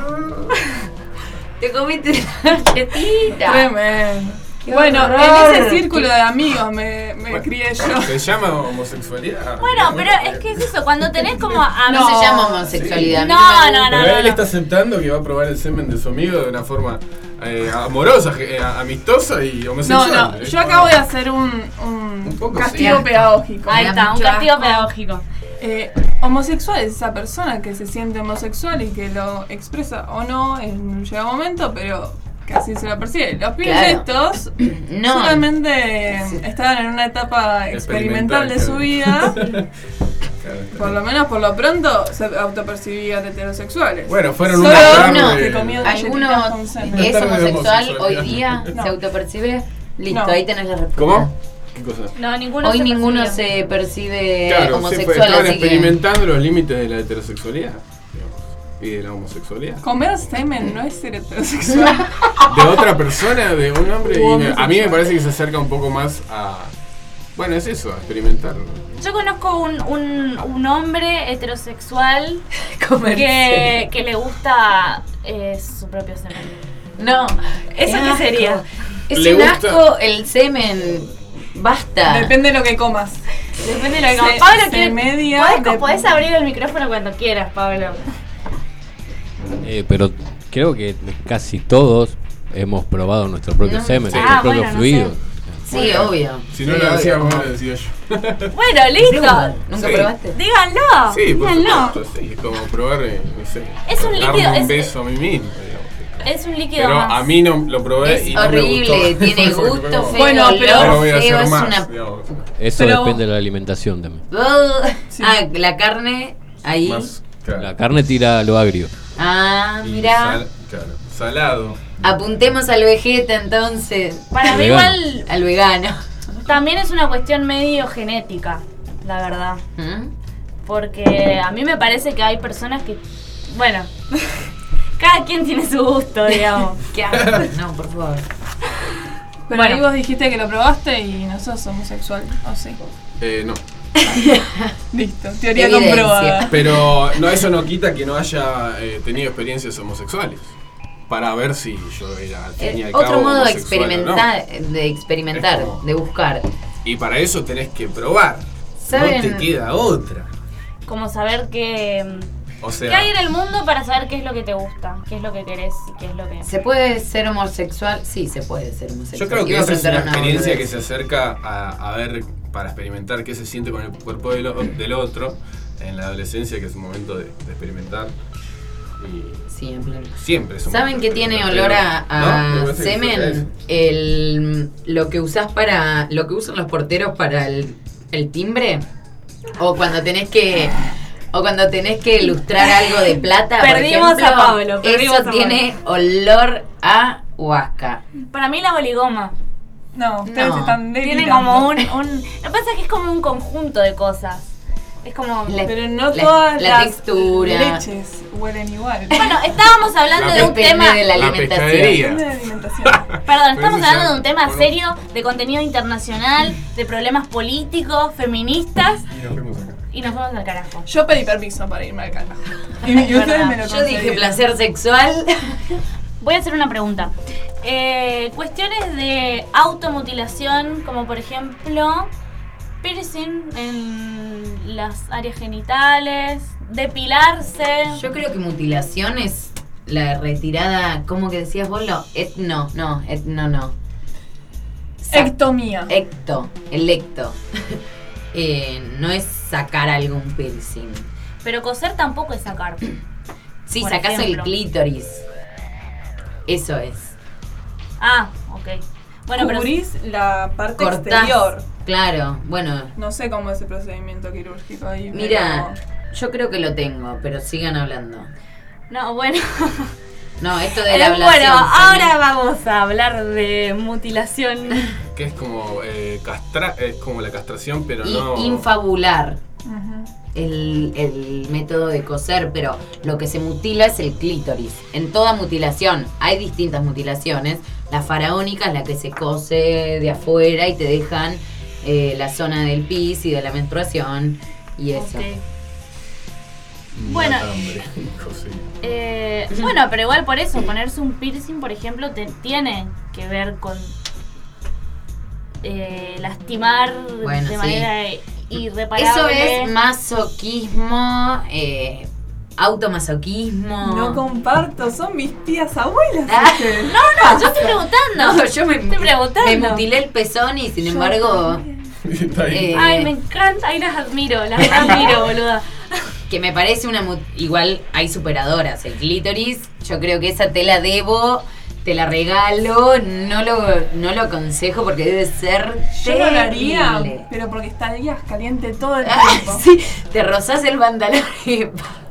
Te comiste la galletita. Tremendo. Qué Bueno, horror. en ese círculo de amigos me, me crié yo. ¿Se llama homosexualidad? Bueno, pero es que es eso, cuando tenés como a No, se llama homosexualidad. a mí No, me no, gusta. no, Pero no, él no. está aceptando que va a probar el semen de su amigo de una forma eh, amorosa, eh, amistosa y No, homosexual. no, Es yo como- acabo de hacer un, un poco castigo sí. pedagógico. Ahí Me da está, un mucho castigo asco. pedagógico. Eh, homosexual es esa persona que se siente homosexual y que lo expresa o no en un llegado momento, pero que así se lo percibe. Los pibes Claro. estos No. solamente estaban en una etapa experimental de su vida. Por lo menos por lo pronto se autopercibían heterosexuales. Bueno, fueron Solo una Alguno, tarde- que comían ¿Alguno galletitas con semen. es Una tarde de homosexual hoy homosexualidad. día? No. ¿Se autopercibe? Listo, No. ahí tenés la respuesta. ¿Cómo? ¿Qué cosa? No, ninguno Hoy se ninguno percibió. se percibe Claro, sí, fue- homosexual, estaban así que... experimentando los límites de la heterosexualidad digamos, y de la homosexualidad. Comer semen no es ser heterosexual. De otra persona, de un hombre, U y me- a mí me homosexual. parece que se acerca un poco más a. Bueno, es eso, a experimentar. Yo conozco un, un, un hombre heterosexual Comer que, semen. que le gusta eh, su propio semen. No. ¿Eso es qué asco. sería? Es Le un gusta- asco el semen. Basta. Depende de lo que comas. Depende de lo que Se- haga. Pablo, se ¿quiere- media podés, de- podés abrir el micrófono cuando quieras, Pablo. Eh, pero creo que casi todos hemos probado nuestro propio No, semen, sí. nuestros Ah, propios bueno, no fluidos. Sí, Bueno, obvio. Si no Sí, lo obvio. decía, vos lo decía yo. Bueno, listo. Nunca, ¿Nunca Sí. probaste? Díganlo. Sí, por díganlo. supuesto, sí, es como probar, eh, no sé, Es un darme líquido, un es- beso a mí mismo, digamos. Es un líquido Pero más. a mí no lo probé Es y no horrible, me gustó. tiene Fue gusto como, feo, Bueno, pero- no lo olor voy a feo, hacer es más, una... digamos. Eso Pero- depende de la alimentación también. Uh, Ah, la carne ahí. Más, claro. La carne tira lo agrio. Ah, Y mirá. sal- claro. salado. Apuntemos al vegeta entonces. Para mí Vegano. igual Al vegano. también es una cuestión medio genética, la verdad. ¿Mm? Porque a mí me parece que hay personas que, bueno, cada quien tiene su gusto, digamos. ¿Qué hago? No, por favor. Pero Bueno. ahí vos dijiste que lo probaste y no sos homosexual, ¿o sí? Eh, no. Listo, teoría Evidencia. comprobada. Pero no, eso no quita que no haya eh, tenido experiencias homosexuales. Para ver si yo era al fin y Eh, al otro cabo modo de homosexual o no. experimentar, de experimentar, Es como- de buscar. Y para eso tenés que probar. ¿Saben? No te queda otra. Como saber que, O qué sea, hay en el mundo para saber qué es lo que te gusta, qué es lo que querés y qué es lo que... ¿Se puede ser homosexual? Sí, se puede ser homosexual. yo creo que Iba a esa es preguntar una una experiencia que boludez. se acerca a, a ver, para experimentar qué se siente con el cuerpo del, o- del otro en la adolescencia, que es un momento de, de experimentar. Y Siempre. siempre es un ¿Saben momento que de tiene experimentar, olor a, pero- a ¿no? Me parece que fue semen? El, lo que usás para. Lo que usan los porteros para el, el timbre. O cuando tenés que. O cuando tenés que ilustrar algo de plata. por Perdimos ejemplo, a Pablo, perdimos Eso a tiene olor a huasca. Para mí la boligoma. No, ustedes No. están Tiene delirando. como un, un... Lo que pasa es que es como un conjunto de cosas. Es como... La- Pero no la- todas la las textura. leches huelen igual. Bueno, estábamos hablando La de un depende tema... de la La alimentación. pescadería. Depende de la alimentación. Perdón, Pero estamos eso hablando ya- de un tema bueno. serio, de contenido internacional, de problemas políticos, feministas, Y nos fuimos acá. y nos vamos al carajo. Yo pedí permiso para irme al carajo. Y, y Es ustedes verdad. me lo Yo dije concedieron. placer sexual. Voy a hacer una pregunta. Eh, cuestiones de automutilación, como por ejemplo piercing en las áreas genitales, depilarse. Yo creo que mutilación es la retirada. ¿Cómo que decías vos? Lo, etno, no, etno no. Sa- Ectomía. Ecto, electo. Eh, no es sacar algún piercing. Pero coser tampoco es sacar. Sí, Por sacás el ejemplo. clítoris. Eso es. Ah, ok. Bueno, pero Cubrís la parte Cortás. exterior. Claro, bueno. No sé cómo es el procedimiento quirúrgico ahí. Mira, pero- yo creo que lo tengo, pero sigan hablando. no, bueno. No, esto de Eh, la bueno, ablación. ahora vamos a hablar de mutilación. Que es como eh, castra, es como la castración, pero Y no. infabular. Ujú. El, el método de coser, pero lo que se mutila es el clítoris. En toda mutilación, hay distintas mutilaciones. La faraónica es la que se cose de afuera y te dejan eh, la zona del pis y de la menstruación y eso. Ok. Bueno. Matambre, José. Eh, bueno, pero igual por eso, ponerse un piercing, por ejemplo, te, tiene que ver con eh, lastimar Bueno, de sí. manera irreparable. Eso es masoquismo, eh, automasoquismo. No comparto, son mis tías abuelas. Ah, ustedes. No, no, yo estoy preguntando. No, yo me, estoy preguntando. me mutilé el pezón y sin embargo... Está ahí. eh, Ay, me encanta, ahí las admiro, las admiro, boluda. Que me parece una... mut- Igual hay superadoras. El clítoris, yo creo que esa te la debo, te la regalo, no lo, no lo aconsejo porque debe ser Yo no lo haría, terrible. pero porque estarías caliente todo el Ah, tiempo. sí, te rozás el pantalón y...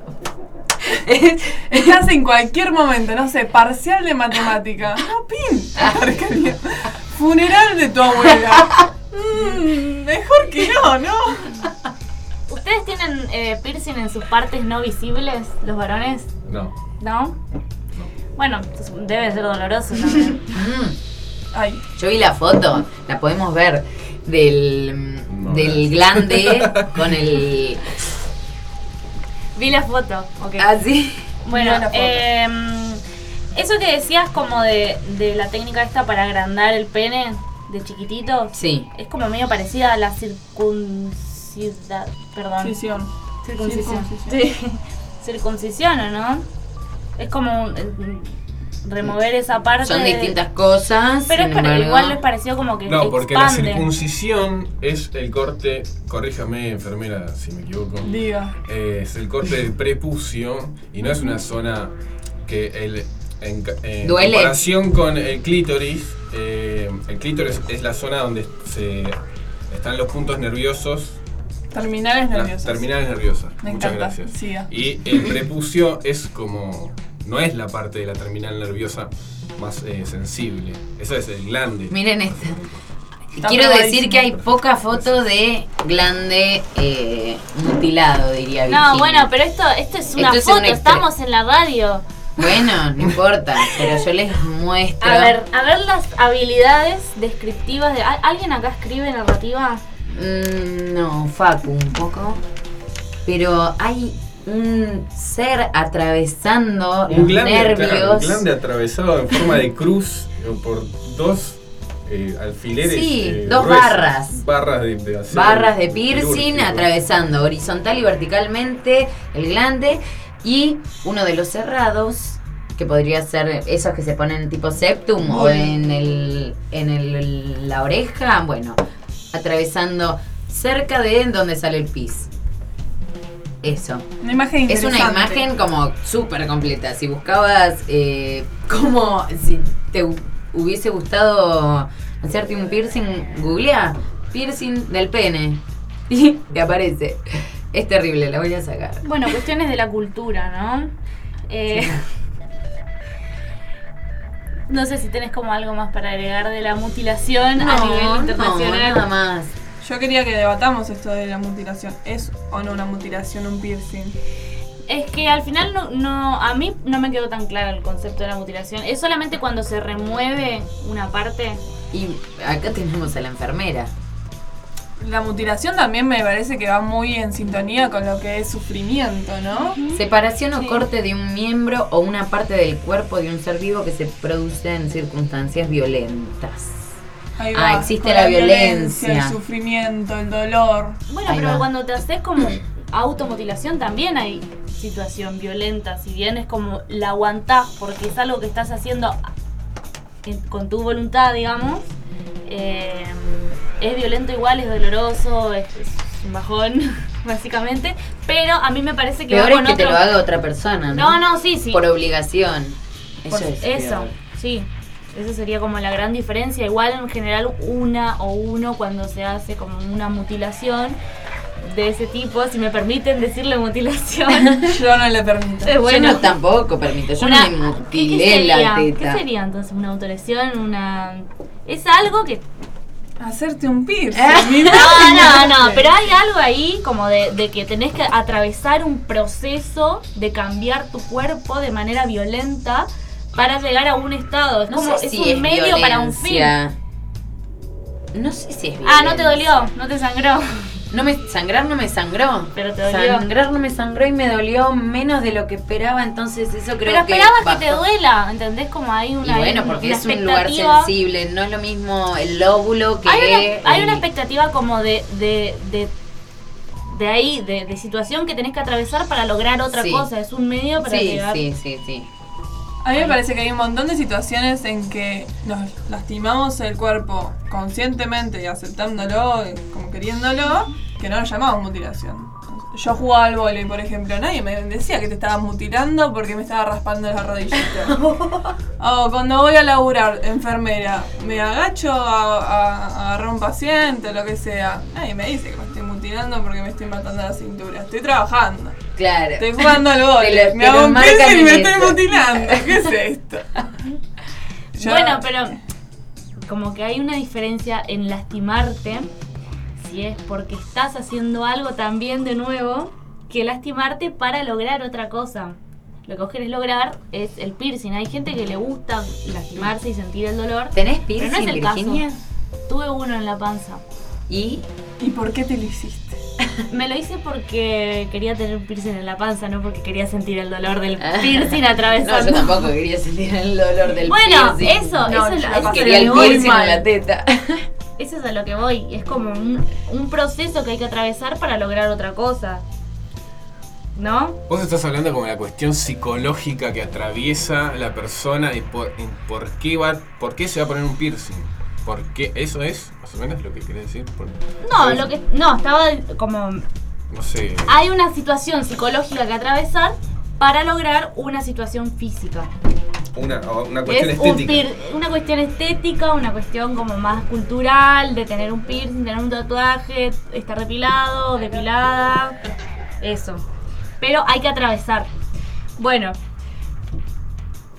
Estás en cualquier momento, no sé, parcial de matemática. No pinta estar caliente. Funeral de tu abuela. Mm, mejor que no, ¿no? ¿Ustedes tienen eh, piercing en sus partes no visibles, los varones? No. ¿No? Bueno, entonces debe ser doloroso también. Mm. Ay, Yo vi la foto, la podemos ver, del, No, del glande con el... Vi la foto, ok. Así. Bueno, Vi la foto. eh, eso que decías como de, de la técnica esta para agrandar el pene de chiquitito, Sí. es como medio parecida a la circuncida, perdón. Circuncisión. Circuncisión. Circuncisión. Sí. Circuncisión, ¿o no? Es como un- un- remover esa parte. Son de- distintas cosas, Pero sin es para- embargo- igual les pareció como que No, porque la expande. circuncisión es el corte, corríjame enfermera si me equivoco, Diga. eh, es el corte del prepucio y no es una zona que el, en, ca- en Duele. comparación con el clítoris, eh, el clítoris es la zona donde se están los puntos nerviosos, Terminales las nerviosas. terminales nerviosas. Me Muchas encanta, gracias. siga. Y el prepucio es como no es la parte de la terminal nerviosa más eh, sensible. Esa es el glande. Miren esta. Está Quiero probadísimo. decir que hay poca foto de glande eh, mutilado, diría Virginia. No, bueno, pero esto, esto es una Esto es foto, un extre- estamos en la radio. Bueno, no importa, pero yo les muestro. A ver, a ver las habilidades descriptivas de... ¿Al- ¿Alguien acá escribe narrativa? Mm, no, Facu, un poco. Pero hay un ser atravesando Un los glande, nervios. claro, un glande atravesado en forma de cruz eh, por dos eh, alfileres. Sí, eh, dos gruesos. barras. Barras de, de acero Barras de piercing quirúrgico. atravesando horizontal y verticalmente el glande. Y uno de los cerrados, que podría ser esos que se ponen tipo septum o Bueno. en el en el, la oreja, bueno, atravesando cerca de donde sale el pis. Eso. Una imagen Es una interesante. imagen como súper completa. Si buscabas eh, como si te hu- hubiese gustado hacerte un piercing, googlea piercing del pene y te aparece. Es terrible, la voy a sacar. Bueno, cuestiones de la cultura, ¿no? Eh, no sé si tenés como algo más para agregar de la mutilación a No, nivel no, internacional. nada más. Yo quería que debatamos esto de la mutilación. ¿Es o no una mutilación un piercing? Es que al final no, no, a mí no me quedó tan claro el concepto de la mutilación. Es solamente cuando se remueve una parte. Y acá tenemos a la enfermera. La mutilación también me parece que va muy en sintonía con lo que es sufrimiento, ¿no? Separación o Sí. corte de un miembro o una parte del cuerpo de un ser vivo que se produce en circunstancias violentas. Ahí Ah, va, existe con la violencia. el sufrimiento, el dolor. Bueno, Ahí pero va. cuando te haces como automutilación también hay situación violenta. Si bien es como la aguantás porque es algo que estás haciendo en- con tu voluntad, digamos, eh, es violento igual, es doloroso, es, es un bajón, básicamente. Pero a mí me parece que Peor va es con que te otro- lo haga otra persona, ¿no? No, no, sí, sí. Por obligación. Eso Por- es eso, peor. sí. Esa sería como la gran diferencia. Igual en general una o uno cuando se hace como una mutilación de ese tipo, si me permiten decirle mutilación. Yo no le permito. Es bueno. Yo no tampoco permito, yo Una- no me ¿Qué, mutilé qué sería? la ¿Qué teta. sería entonces? ¿Una autolesión? Una... Es algo que... Hacerte un piercing. No, no, no, pero hay algo ahí como de, de que tenés que atravesar un proceso de cambiar tu cuerpo de manera violenta para llegar a un estado. Es No como, sé es si un es medio para un fin. violencia. No sé si es Ah, no te violencia. dolió, no te sangró. No me, sangrar no me sangró. Pero te dolió. Sangrar no me sangró y me dolió menos de lo que esperaba, entonces eso creo Pero que esperabas que te bajó. duela, ¿entendés? Como hay Y una, bueno, una porque es un lugar expectativa. sensible, no es lo mismo el lóbulo que... Hay una, hay el- una expectativa como de, de, de, de ahí, de, de situación que tenés que atravesar para lograr otra Sí. cosa. Es un medio para Sí, llegar. sí, sí, sí. A mí me parece que hay un montón de situaciones en que nos lastimamos el cuerpo conscientemente y aceptándolo, y como queriéndolo, que no lo llamamos mutilación. Yo jugaba al vóley, por ejemplo, nadie me decía que te estaba mutilando porque me estaba raspando la rodillita. O cuando voy a laburar, enfermera, me agacho a, a- a agarrar un paciente, lo que sea. Nadie me dice que me estoy mutilando porque me estoy matando la cintura. Estoy trabajando. Claro. Estoy jugando al Te vóley. lo- Me te lo hago un enmarcan piercing y me en estoy eso. mutilando. ¿Qué es esto? Yo- Bueno, pero como que hay una diferencia en lastimarte, si es porque estás haciendo algo también de nuevo, que lastimarte para lograr otra cosa. Lo que vos querés lograr es el piercing. Hay gente que le gusta lastimarse y sentir el dolor. ¿Tenés pero no piercing, es el Virginia? caso. Tuve uno en la panza. ¿Y? ¿Y por qué te lo hiciste? Me lo hice porque quería tener un piercing en la panza, no porque quería sentir el dolor del piercing atravesando. No, yo tampoco quería sentir el dolor del Bueno, piercing. eso, No, eso es yo lo- la es pasé que Quería el me voy piercing mal. en la teta. Eso es a lo que voy. Es como un, un proceso que hay que atravesar para lograr otra cosa. ¿No? Vos estás hablando como de la cuestión psicológica que atraviesa la persona y por, en por qué va, por qué se va a poner un piercing. ¿Por qué? ¿Eso es más o menos lo que querés decir? Por- No, ¿sabes? lo que no, estaba como No sé. hay una situación psicológica que atravesar para lograr una situación física. Una, una cuestión Es un estética. pir- una cuestión estética, una cuestión como más cultural, de tener un piercing, tener un tatuaje, estar depilado, depilada, eso. Pero hay que atravesar. Bueno,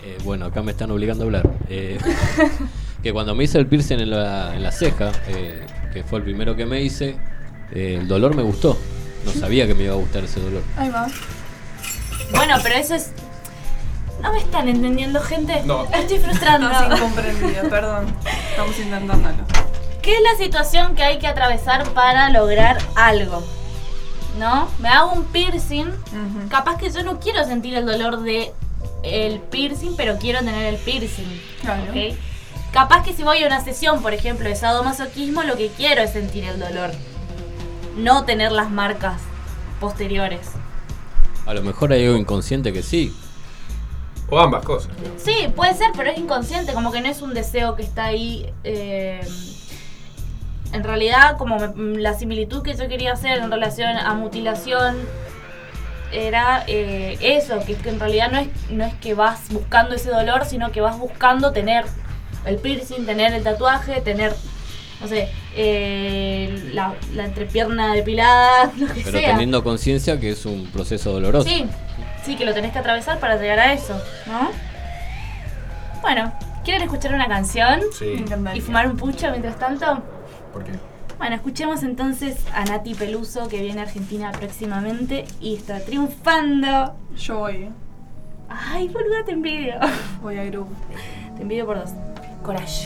Eh, bueno, acá me están obligando a hablar. Eh, que cuando me hice el piercing en la, en la ceja, eh, que fue el primero que me hice, eh, el dolor me gustó. No sabía que me iba a gustar ese dolor. Ahí va. Bueno, pero eso es... ¿No me están entendiendo, gente? No. Me estoy frustrando. No, incomprendido, perdón. Estamos intentándolo. ¿Qué es la situación que hay que atravesar para lograr algo? ¿No? Me hago un piercing. Uh-huh. Capaz que yo no quiero sentir el dolor de el piercing, pero quiero tener el piercing. Claro. ¿Okay? Capaz que si voy a una sesión, por ejemplo, de sadomasoquismo, lo que quiero es sentir el dolor. No tener las marcas posteriores. A lo mejor hay algo inconsciente que sí. O ambas cosas. Sí, puede ser, pero es inconsciente, como que no es un deseo que está ahí. Eh, en realidad, como me, la similitud que yo quería hacer en relación a mutilación era eh, eso, que, que en realidad no es, no es que vas buscando ese dolor, sino que vas buscando tener el piercing, tener el tatuaje, tener, no sé, eh, la, la entrepierna depilada, lo que Pero sea. teniendo conciencia que es un proceso doloroso. Sí, sí, que lo tenés que atravesar para llegar a eso, ¿no? Bueno, ¿quieren escuchar una canción? Sí. Y fumar un pucho mientras tanto. ¿Por qué? Bueno, escuchemos entonces a Nati Peluso, que viene a Argentina próximamente y está triunfando. Yo voy, ¿eh? Ay, boluda, te envidio. Voy a grupo. Te envidio por dos. Coraje.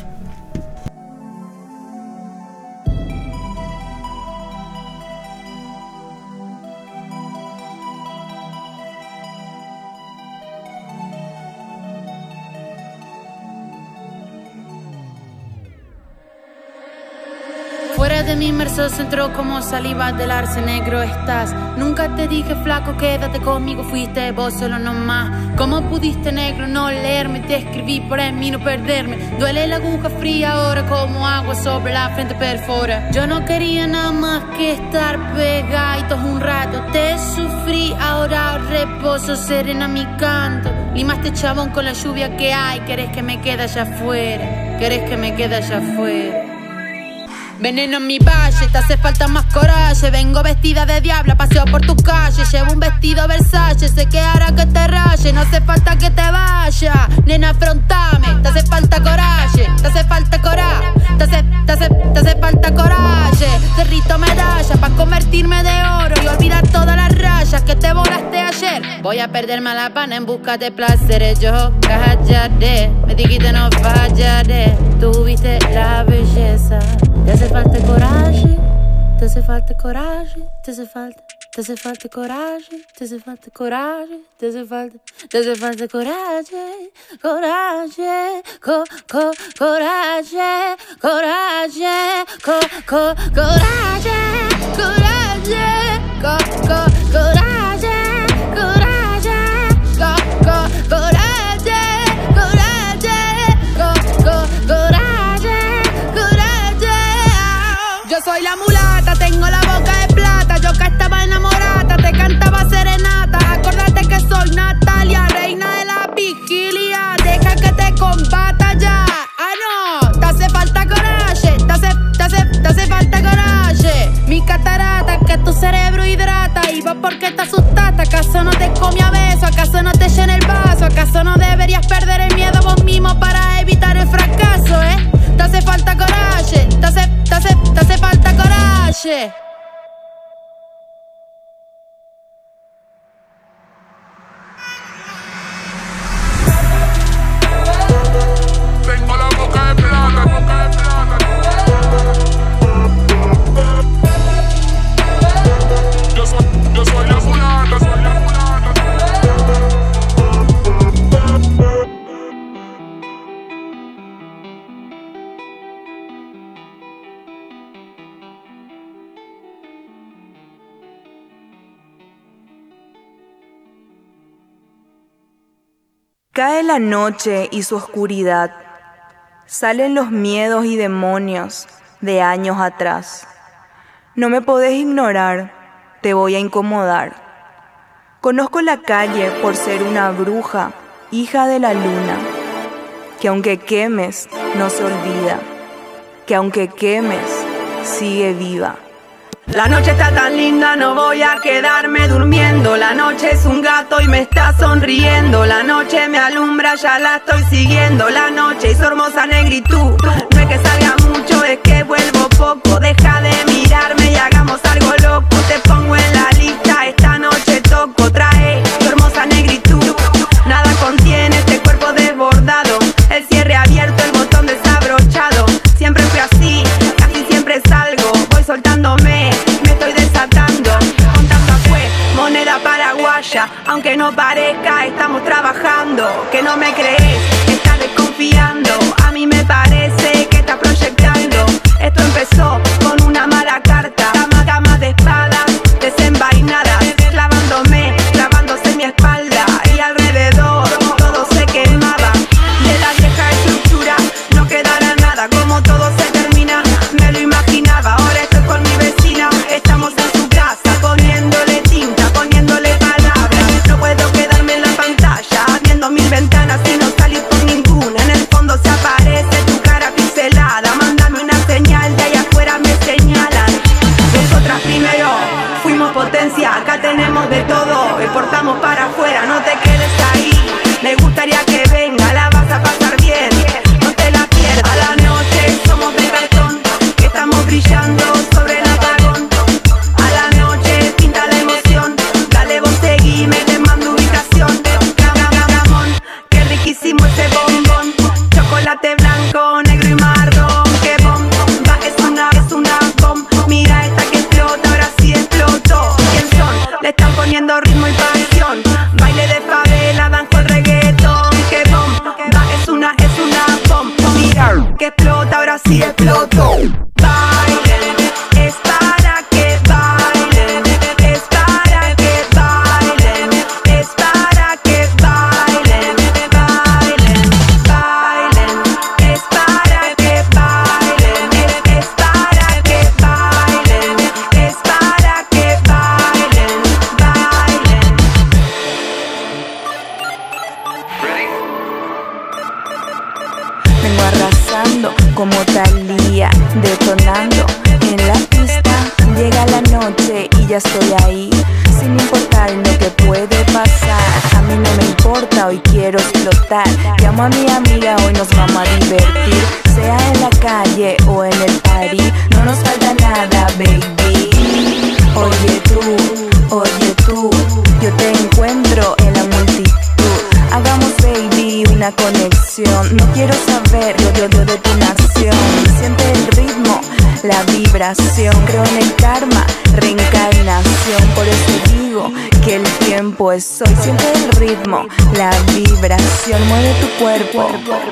Fuera de mi inmerso centro como saliva del arce negro estás. Nunca te dije flaco, quédate conmigo, fuiste vos solo nomás. ¿Cómo pudiste negro no leerme? Te escribí para en mí no perderme. Duele la aguja fría ahora como agua sobre la frente perfora. Yo no quería nada más que estar pegaditos un rato. Te sufrí, ahora reposo, serena mi canto. Limaste chabón con la lluvia que hay. Querés que me quede allá afuera, querés que me quede allá afuera. Veneno en mi valle, te hace falta más coraje. Vengo vestida de diabla, paseo por tu calle. Llevo un vestido Versace, sé que hará que te raye. No hace falta que te vaya, nena, afrontame. Te hace falta coraje, te hace falta coraje. Te hace, te hace, te hace falta coraje. Derrito medalla pa' convertirme de oro y olvidar todas las rayas que te volaste ayer. Voy a perderme a la pana en busca de placeres. Yo callaré, me dijiste no fallaré. Tuviste la belleza. Te hace falta coraje, te hace falta coraje, te hace falta, te hace falta coraje, te hace falta coraje, te hace falta, te hace falta coraje, coraje, co, co, coraje, coraje, co, co, coraje, coraje, co, co, coraje, coraje, co, co, coraje, coraje, co, co, coraje. Yo soy la mulata, tengo la boca de plata. Yo que estaba enamorada, te cantaba serenata. Acordate que soy Natalia, reina de la vigilia. Deja que te combata ya. Ah no, te hace falta coraje. Te hace, te hace, te hace falta coraje. Mi catarata, que tu cerebro hidrata. Y vos porque te asustaste. ¿Acaso no te comí a beso? ¿Acaso no te llena el vaso? ¿Acaso no deberías perder el miedo vos mismo para evitar el fracaso, eh? Te hace falta coraje, te hace, te hace, te hace falta coraje. Tengo la boca de plata, boca de plata. Yo soy, yo soy la mulata, soy la mulata. Cae la noche y su oscuridad. Salen los miedos y demonios de años atrás. No me podés ignorar, te voy a incomodar. Conozco la calle por ser una bruja, hija de la luna, que aunque quemes, no se olvida, que aunque quemes, sigue viva. La noche está tan linda, no voy a quedarme durmiendo. La noche es un gato y me está sonriendo. La noche me alumbra, ya la estoy siguiendo. La noche hizo hermosa negritud. No es que salga mucho, es que vuelvo poco. Deja de mirarme y hagamos algo loco. Te pongo en la lista, esta noche toco. Trae tu hermosa negritud. Nada contiene este cuerpo desbordado. El cierre abierto, el botón desabrochado. Siempre fui así, casi siempre salgo. Voy soltándome, me estoy desatando. Contando fue moneda paraguaya. Aunque no parezca, estamos trabajando. Que no me crees, estás desconfiando. A mí me parece que estás proyectando. Esto empezó con una mala carta. Cama, cama de espadas desenvainadas, clavándome, clavándose en mi espalda. Y alrededor todo se quemaba. De la vieja estructura no quedará nada. Como todo se termina, me lo imaginaba. Ahora estoy con mi vecina, estamos en su casa, poniéndole tinta, poniéndole palabras. No puedo quedarme en la pantalla, viendo mil ventanas y no salir por ninguna. En el fondo se aparece tu cara pixelada. Mándame una señal, de ahí afuera me señalan. Nosotras primero fuimos potencia, acá tenemos de todo, exportamos para afuera. No te quedes ahí, me gustaría que venga, la vas a pasar bien, no te la pierdas. A la noche somos de cartón, que estamos brillando sobre el apagón. A la noche pinta la emoción, dale vos seguime, te mando ubicación. Ramón, qué riquísimo ese bombón, chocolate blanco, negro y marrón. Qué bomba, es una, es una bomba. Mira esta que explota, ahora sí explotó. ¿Quién son? Le están poniendo ritmo y pasión. Baile de favela, danzo el reggaetón. Qué bomba, es una, es una bomba. Mira que explota, ahora sí explotó. Bailen, es para que bailen. Es para que bailen. Es para que bailen. Bailen, bailen. Es para que bailen. Es, es para que bailen. Es para que bailen. Bailen. Vengo arrasando como Thalía, detonando en la pista. Llega la noche y ya estoy ahí, sin importar lo que puede pasar. A mí no me importa, hoy quiero explotar. Llamo a mi amiga, hoy nos vamos a divertir. Sea en la calle o en el party, no nos falta nada, baby. Oye tú, oye tú, yo te encuentro en la multitud. Hagamos, baby, una conexión. No quiero saber yo, yo, yo de tu nación. Siente el ritmo, la vibración. Creo en el karma, reencarnación. Por eso digo que el tiempo es hoy. Siente el ritmo, la vibración. Mueve tu cuerpo.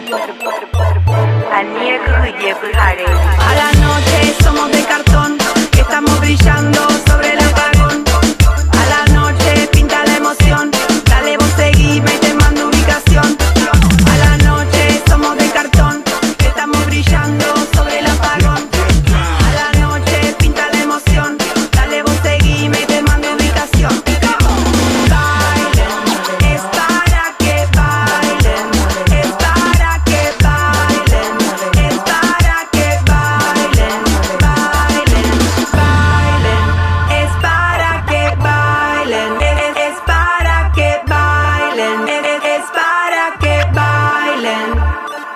A la noche somos de cartón, que estamos brillando sobre el apagón. A la noche pinta la emoción, dale vos seguime y te mando ubicación. A la noche somos de cartón, que estamos brillando sobre el apagón. A la noche pinta la emoción, dale vos seguime y te mando ubicación. Bailen, es para que bailen. Es para que bailen. Es para que bailen. Bailen, bailen. Es para que bailen. Es, es para que bailen. Es, es para que bailen.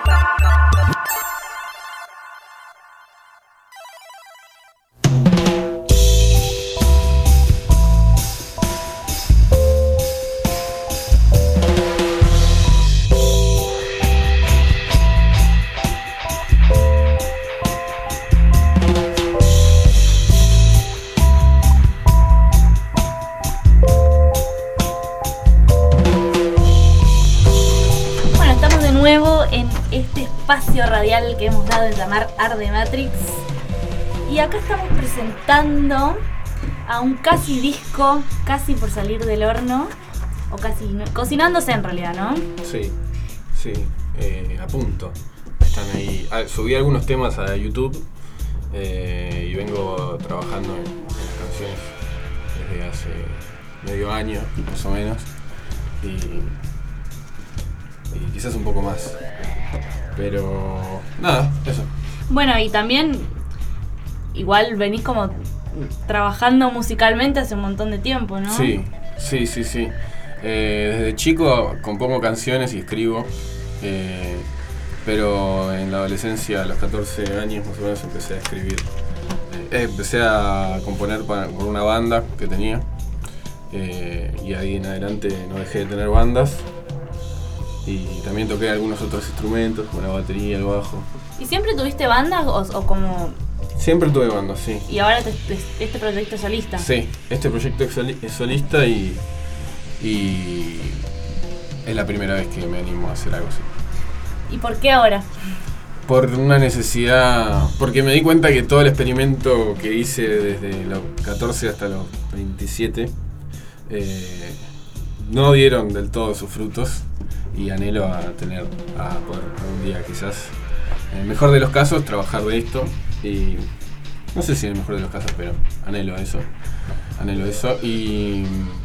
Bueno, estamos de nuevo en este espacio radial que hemos dado en llamar Arde Matrix. Y acá estamos presentando a un casi disco, casi por salir del horno, o casi no- cocinándose en realidad, ¿no? Sí, sí, eh, a punto. Están ahí. Ah, subí algunos temas a YouTube eh, y vengo trabajando en, en las canciones desde hace medio año, más o menos. Y, y quizás un poco más. Pero nada, eso. Bueno, y también igual venís como trabajando musicalmente hace un montón de tiempo, ¿no? Sí, sí, sí, sí. Eh, desde chico compongo canciones y escribo, eh, pero en la adolescencia, a los catorce años más o menos, empecé a escribir. Eh, empecé a componer para, por una banda que tenía, eh, y ahí en adelante no dejé de tener bandas. Y también toqué algunos otros instrumentos, como la batería, el bajo. ¿Y siempre tuviste bandas o, o como...? Siempre tuve bandas, sí. ¿Y ahora te, te, este proyecto es solista? Sí, este proyecto es, soli- es solista y, y es la primera vez que me animo a hacer algo así. ¿Y por qué ahora? Por una necesidad, porque me di cuenta que todo el experimento que hice desde los catorce hasta los veintisiete eh, no dieron del todo sus frutos. Y anhelo a tener, a poder algún día quizás, en el mejor de los casos, trabajar de esto. Y no sé si en el mejor de los casos, pero anhelo eso. Anhelo eso. Y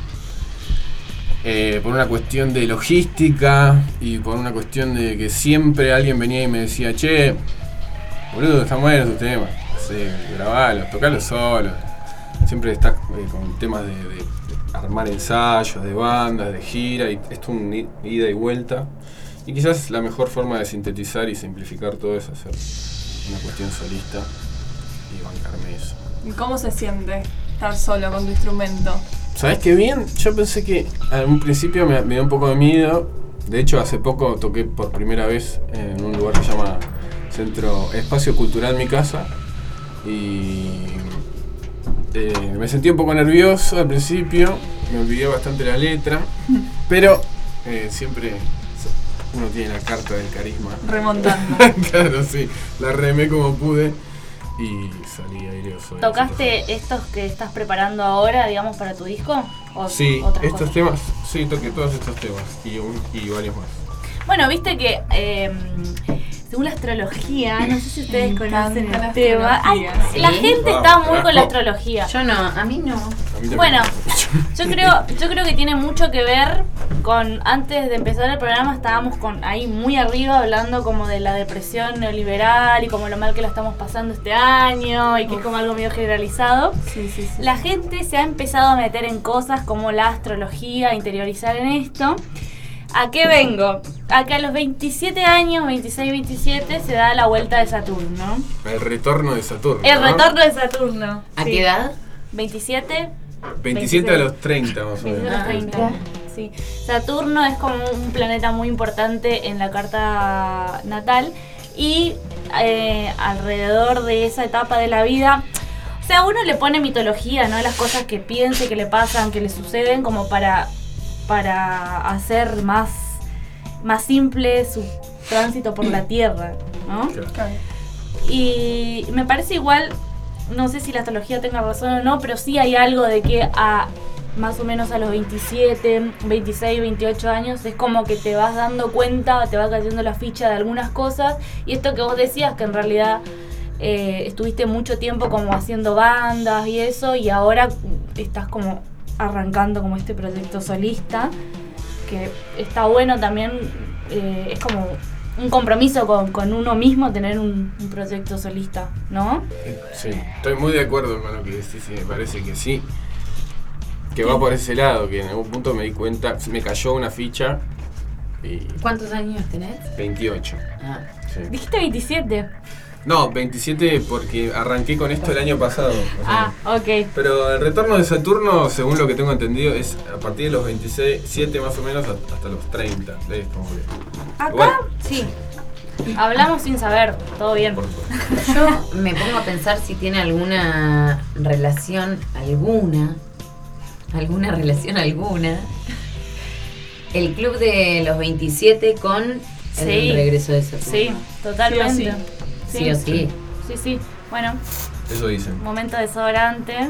eh, por una cuestión de logística y por una cuestión de que siempre alguien venía y me decía, che, boludo, está bueno tu tema. Sí, grabalo, tocalo solo. Siempre estás eh, con temas de, de armar ensayos, de bandas, de gira, y esto es un ida y vuelta. Y quizás la mejor forma de sintetizar y simplificar todo es hacer una cuestión solista y bancarme eso. ¿Y cómo se siente estar solo con tu instrumento? ¿Sabés qué bien? Yo pensé que en un principio me, me dio un poco de miedo. De hecho, hace poco toqué por primera vez en un lugar que se llama Centro Espacio Cultural Mi Casa. Y Eh, me sentí un poco nervioso al principio, me olvidé bastante la letra, pero eh, siempre uno tiene la carta del carisma. Remontando. Claro, sí, la remé como pude y salí aireoso. ¿Tocaste estos que estás preparando ahora, digamos, para tu disco? ¿O sí, otras estos cosas? temas, sí, toqué todos estos temas y, un, y varios más. Bueno, viste que eh, según la astrología, no sé si ustedes Me conocen encanta el la tema. Ay, astrología. la ¿Sí? gente Ah, está muy con la carajo. astrología. Yo no, a mí no. A mí Bueno, también. yo creo, yo creo que tiene mucho que ver con, antes de empezar el programa estábamos con ahí muy arriba hablando como de la depresión neoliberal y como lo mal que la estamos pasando este año y que es como algo medio generalizado. Sí, sí, sí. La gente se ha empezado a meter en cosas como la astrología, a interiorizar en esto. ¿A qué vengo? A que a los veintisiete años, veintiséis, veintisiete, se da la vuelta de Saturno. El retorno de Saturno. El ¿no? retorno de Saturno. ¿A sí. qué edad? veintisiete. veintisiete a los treinta más o veintisiete menos. a los treinta. Sí. Saturno es como un planeta muy importante en la carta natal y eh, alrededor de esa etapa de la vida, o sea, uno le pone mitología, ¿no? Las cosas que piense, que le pasan, que le suceden, como para, para hacer más, más simple su tránsito por la Tierra, ¿no? Claro. Y me parece igual, no sé si la astrología tenga razón o no, pero sí hay algo de que a más o menos a los veintisiete, veintiséis, veintiocho años es como que te vas dando cuenta, te va cayendo la ficha de algunas cosas. Y esto que vos decías, que en realidad eh, estuviste mucho tiempo como haciendo bandas y eso, y ahora estás como arrancando como este proyecto solista, que está bueno también, eh, es como un compromiso con, con uno mismo tener un, un proyecto solista, ¿no? Sí, estoy muy de acuerdo con lo que decís, me parece que sí. Que va por ese lado, que en algún punto me di cuenta, me cayó una ficha y... ¿Cuántos años tenés? veintiocho. Ah. Sí. Dijiste veintisiete. No, veintisiete porque arranqué con esto el año pasado. Ah, ok. Pero el retorno de Saturno, según lo que tengo entendido, es a partir de los veintisiete más o menos hasta los treinta. Es como que... Acá, Igual. sí. Hablamos sin saber, todo bien. Yo me pongo a pensar si tiene alguna relación, alguna, alguna relación alguna, el club de los veintisiete con el Sí. regreso de Saturno. Sí, totalmente. Sí o sí. Sí, sí. Bueno, Eso dicen. momento desodorante.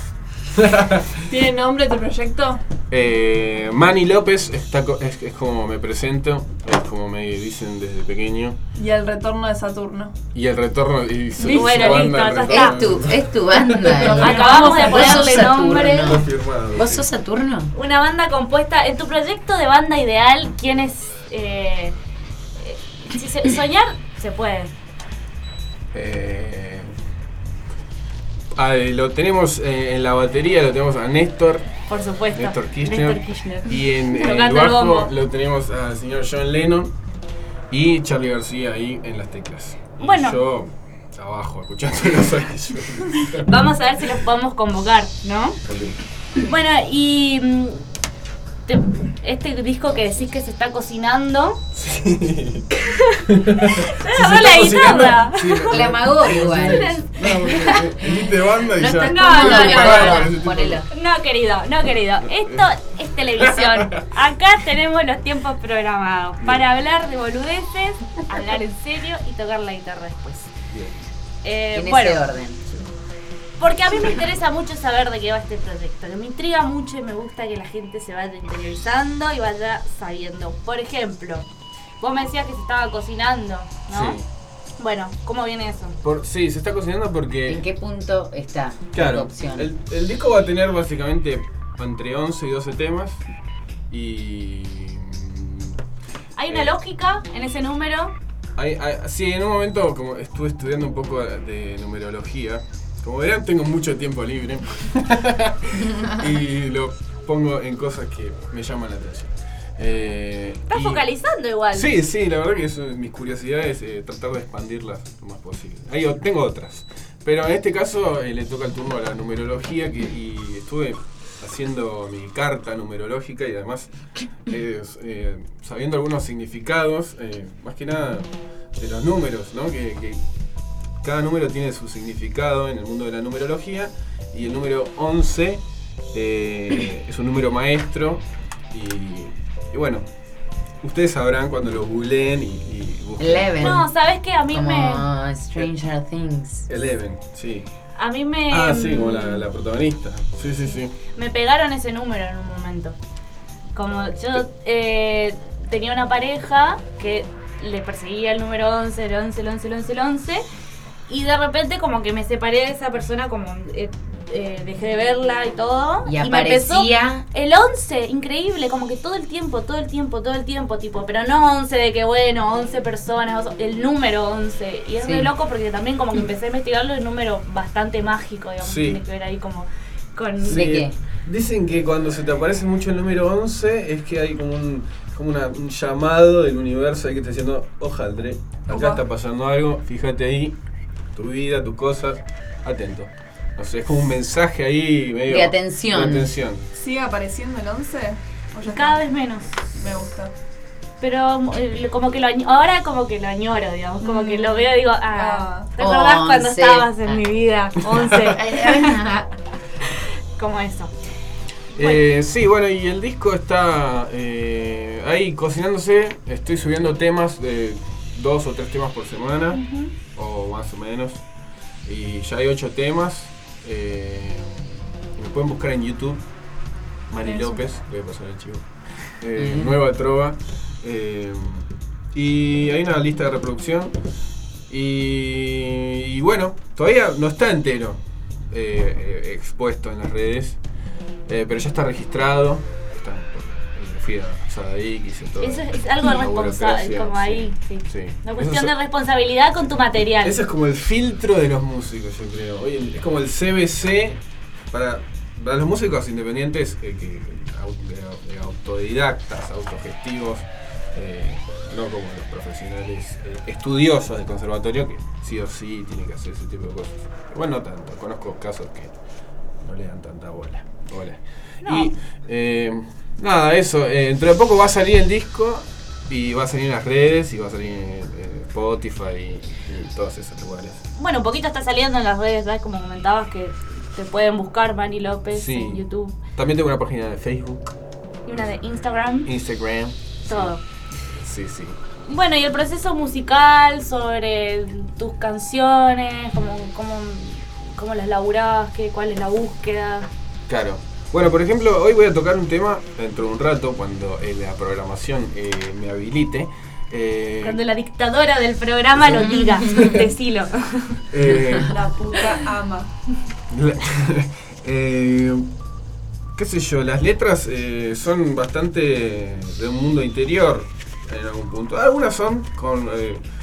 ¿Tiene nombre tu proyecto? Eh, Manny López está co- es, es como me presento, es como me dicen desde pequeño. Y el retorno de Saturno. Y el retorno y su, Listo, su bueno, banda, listo, el ya retorno. Es tu, es tu banda. Acabamos de Vos sos ponerle nombre. Saturno. Confirmado, ¿Vos sí. sos Saturno? Una banda compuesta. En tu proyecto de banda ideal, ¿quién es? Eh, eh, si se- soñar se puede. Eh, Ah, lo tenemos eh, en la batería, lo tenemos a Néstor. Por supuesto. Néstor Kirchner. Néstor Kirchner. Y en, en el Tocando el bajo bombo. lo tenemos al señor John Lennon y Charlie García ahí en las teclas. Y Bueno. yo abajo, escuchando los oídos. Vamos a ver si los podemos convocar, ¿no? Bueno, y mm, te- este disco que decís que se está cocinando. Sí. Se agarró la guitarra. Sí, La amagó igual. No, porque dijiste banda y No, ya. no, no, no, Pará, no, ese tipo de- No, querido, no, querido. Esto es televisión. Acá tenemos los tiempos programados para hablar de boludeces, hablar en serio y tocar la guitarra después. Eh, En bueno, ese orden. porque a mí me interesa mucho saber de qué va este proyecto, que me intriga mucho y me gusta que la gente se vaya interiorizando y vaya sabiendo. Por ejemplo, vos me decías que se estaba cocinando, ¿no? Sí. Bueno, ¿cómo viene eso? Por, sí, se está cocinando porque. ¿En qué punto está Claro, la opción? el, el disco va a tener básicamente entre once y doce temas. Y. ¿Hay una Eh. lógica en ese número? Hay, hay- sí, en un momento como estuve estudiando un poco de numerología. Como verán, tengo mucho tiempo libre. Y lo pongo en cosas que me llaman la atención. Eh, Estás y- focalizando igual. Sí, sí, la verdad que eso, mis curiosidades, eh, tratar de expandirlas lo más posible. Hay, o- tengo otras. Pero en este caso eh, le toca el turno a la numerología que, y estuve haciendo mi carta numerológica y además eh, eh, sabiendo algunos significados, eh, más que nada de los números, ¿no? Que, que cada número tiene su significado en el mundo de la numerología y el número once eh, es un número maestro y, y bueno, ustedes sabrán cuando lo googleen y, y busquen. Eleven. No, ¿sabes qué? A mí Como me... Stranger Things. Eleven, sí. A mí me... Ah, sí, como la, la protagonista. Sí, sí, sí. Me pegaron ese número en un momento. Como yo eh, tenía una pareja que le perseguía el número once, el once, el once, el once, el once. Y de repente como que me separé de esa persona, como eh, eh, dejé de verla y todo. Y me aparecía- empezó el once, increíble, como que todo el tiempo, todo el tiempo, todo el tiempo, tipo, pero no once de que bueno, once personas, o- el número once. Y es Sí. muy loco porque también como que empecé a investigarlo, el número bastante mágico, digamos, Sí. tiene que ver ahí como con... Sí, dicen que cuando se te aparece mucho el número once es que hay como un, como una- un llamado del universo ahí que te está diciendo, ojaldre, acá Opa. está pasando algo, fíjate ahí, tu vida, tus cosas, atento. No sé, es como un mensaje ahí medio... De atención. De atención. ¿Sigue apareciendo el once? ¿O ya Cada está? vez menos. Me gusta. Pero eh, como que lo añ- ahora como que lo añoro, digamos, como que lo veo y digo, ah, ¿te Ah. acordás cuando Once. estabas en mi vida? once. Como eso. Eh, sí, bueno, y el disco está eh, ahí cocinándose. Estoy subiendo temas de dos o tres temas por semana, o más o menos. Y ya hay ocho temas. Eh, me pueden buscar en YouTube. Mari Eso. López, voy a pasar el chivo. Eh, Ujú. Nueva Trova. Eh, y hay una lista de reproducción. Y, y bueno, todavía no está entero eh, eh, expuesto en las redes. Eh, pero ya está registrado. Está, eh, fui a Sadaic, hice todo. Eso es, es algo la responsable, burocracia, como sí, ahí, sí. sí. Una Eso cuestión es- de responsabilidad con tu material. Ese es como el filtro de los músicos, yo creo. Oye, es como el C B C para, para los músicos independientes, eh, que, au- de- de autodidactas, autogestivos, eh, no como los profesionales eh, estudiosos del conservatorio, que sí o sí tienen que hacer ese tipo de cosas. Bueno, no tanto, conozco casos que no le dan tanta bola. bola. No. Y eh, nada, eso. eh, dentro de poco va a salir el disco y va a salir en las redes y va a salir en, en Spotify y, y todos esos lugares. Bueno, un poquito está saliendo en las redes, ¿sabes? Como comentabas que te pueden buscar Mari López Sí. en YouTube También tengo una página de Facebook, y una de Instagram, Instagram. todo. Sí, sí. Bueno, y el proceso musical sobre tus canciones, cómo, cómo, cómo las laburás, qué, cuál es la búsqueda. Claro. Bueno, por ejemplo, hoy voy a tocar un tema dentro de un rato, cuando eh, la programación eh, me habilite. Eh, Cuando la dictadora del programa lo diga, decilo. eh, La puta ama. La- eh, qué sé yo, las letras eh, son bastante de un mundo interior en algún punto. Algunas son con, eh,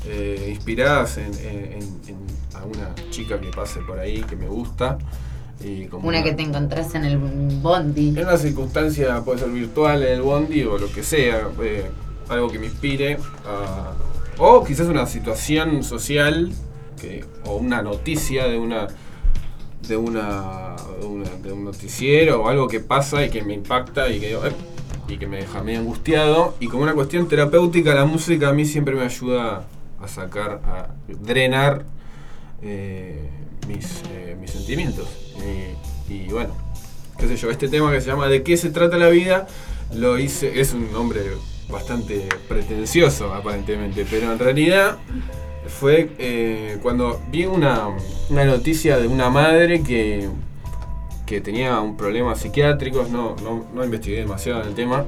eh, inspiradas en, en, en a una chica que pase por ahí, que me gusta. Y como Una una, que te encontrás en el bondi. en una circunstancia, puede ser virtual, en el bondi o lo que sea, eh, algo que me inspire. A, o quizás una situación social que, o una noticia de una de una, de una de un noticiero o algo que pasa y que me impacta y que digo, eh, y que me deja medio angustiado. Y como una cuestión terapéutica, la música a mí siempre me ayuda a sacar, a drenar eh, mis, eh, mis sentimientos. Y, y bueno, qué sé yo, este tema que se llama ¿De qué se trata la vida? Lo hice, es un nombre bastante pretencioso aparentemente, pero en realidad fue eh, cuando vi una, una noticia de una madre que, que tenía un problema psiquiátrico, no, no, no investigué demasiado en el tema,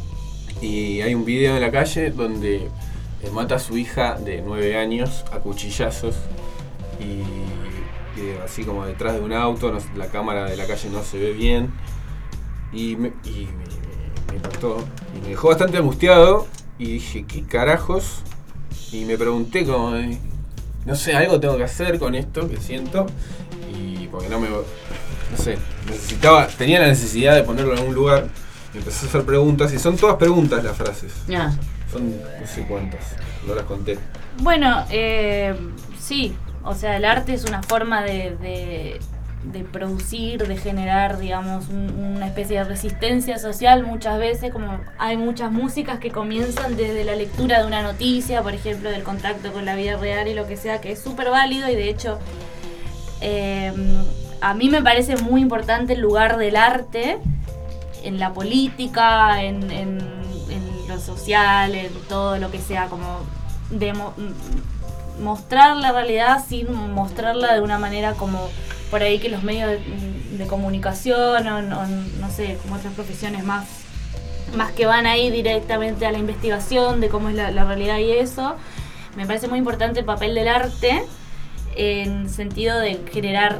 y hay un video en la calle donde eh, mata a su hija de nueve años a cuchillazos y, y así como detrás de un auto, no, la cámara de la calle no se ve bien y me, y me, me impactó y me dejó bastante angustiado y dije, ¿qué carajos? Y me pregunté como, eh, no sé, algo tengo que hacer con esto que siento y porque no me, no sé, necesitaba, tenía la necesidad de ponerlo en algún lugar. Me empecé a hacer preguntas y son todas preguntas las frases. Ah. Son no sé cuántas, no las conté. Bueno, eh, sí, o sea, el arte es una forma de, de, de producir, de generar, digamos, un, una especie de resistencia social muchas veces, como hay muchas músicas que comienzan desde la lectura de una noticia, por ejemplo, del contacto con la vida real y lo que sea, que es súper válido y de hecho eh, a mí me parece muy importante el lugar del arte en la política, en, en, en lo social, en todo lo que sea, como de mo- mostrar la realidad sin mostrarla de una manera como por ahí que los medios de, de comunicación o, o no sé, como otras profesiones más, más que van ahí directamente a la investigación de cómo es la, la realidad y eso. Me parece muy importante el papel del arte en sentido de generar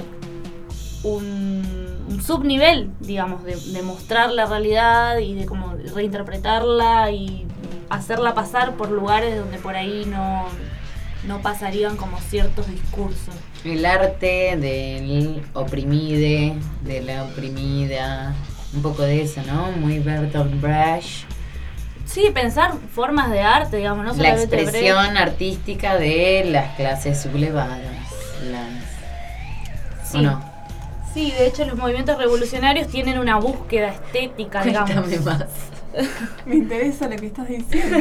un, un subnivel, digamos, de, de mostrar la realidad y de como reinterpretarla y hacerla pasar por lugares donde por ahí no, no pasarían como ciertos discursos. El arte del oprimide, de la oprimida, un poco de eso, ¿no? Muy Bertolt Brecht. Sí, pensar formas de arte, digamos, no La solamente expresión Brecht. artística de las clases sublevadas. Las... Sí. ¿O no? Sí, de hecho los movimientos revolucionarios tienen una búsqueda estética, digamos. Cuéntame más. Me interesa lo que estás diciendo.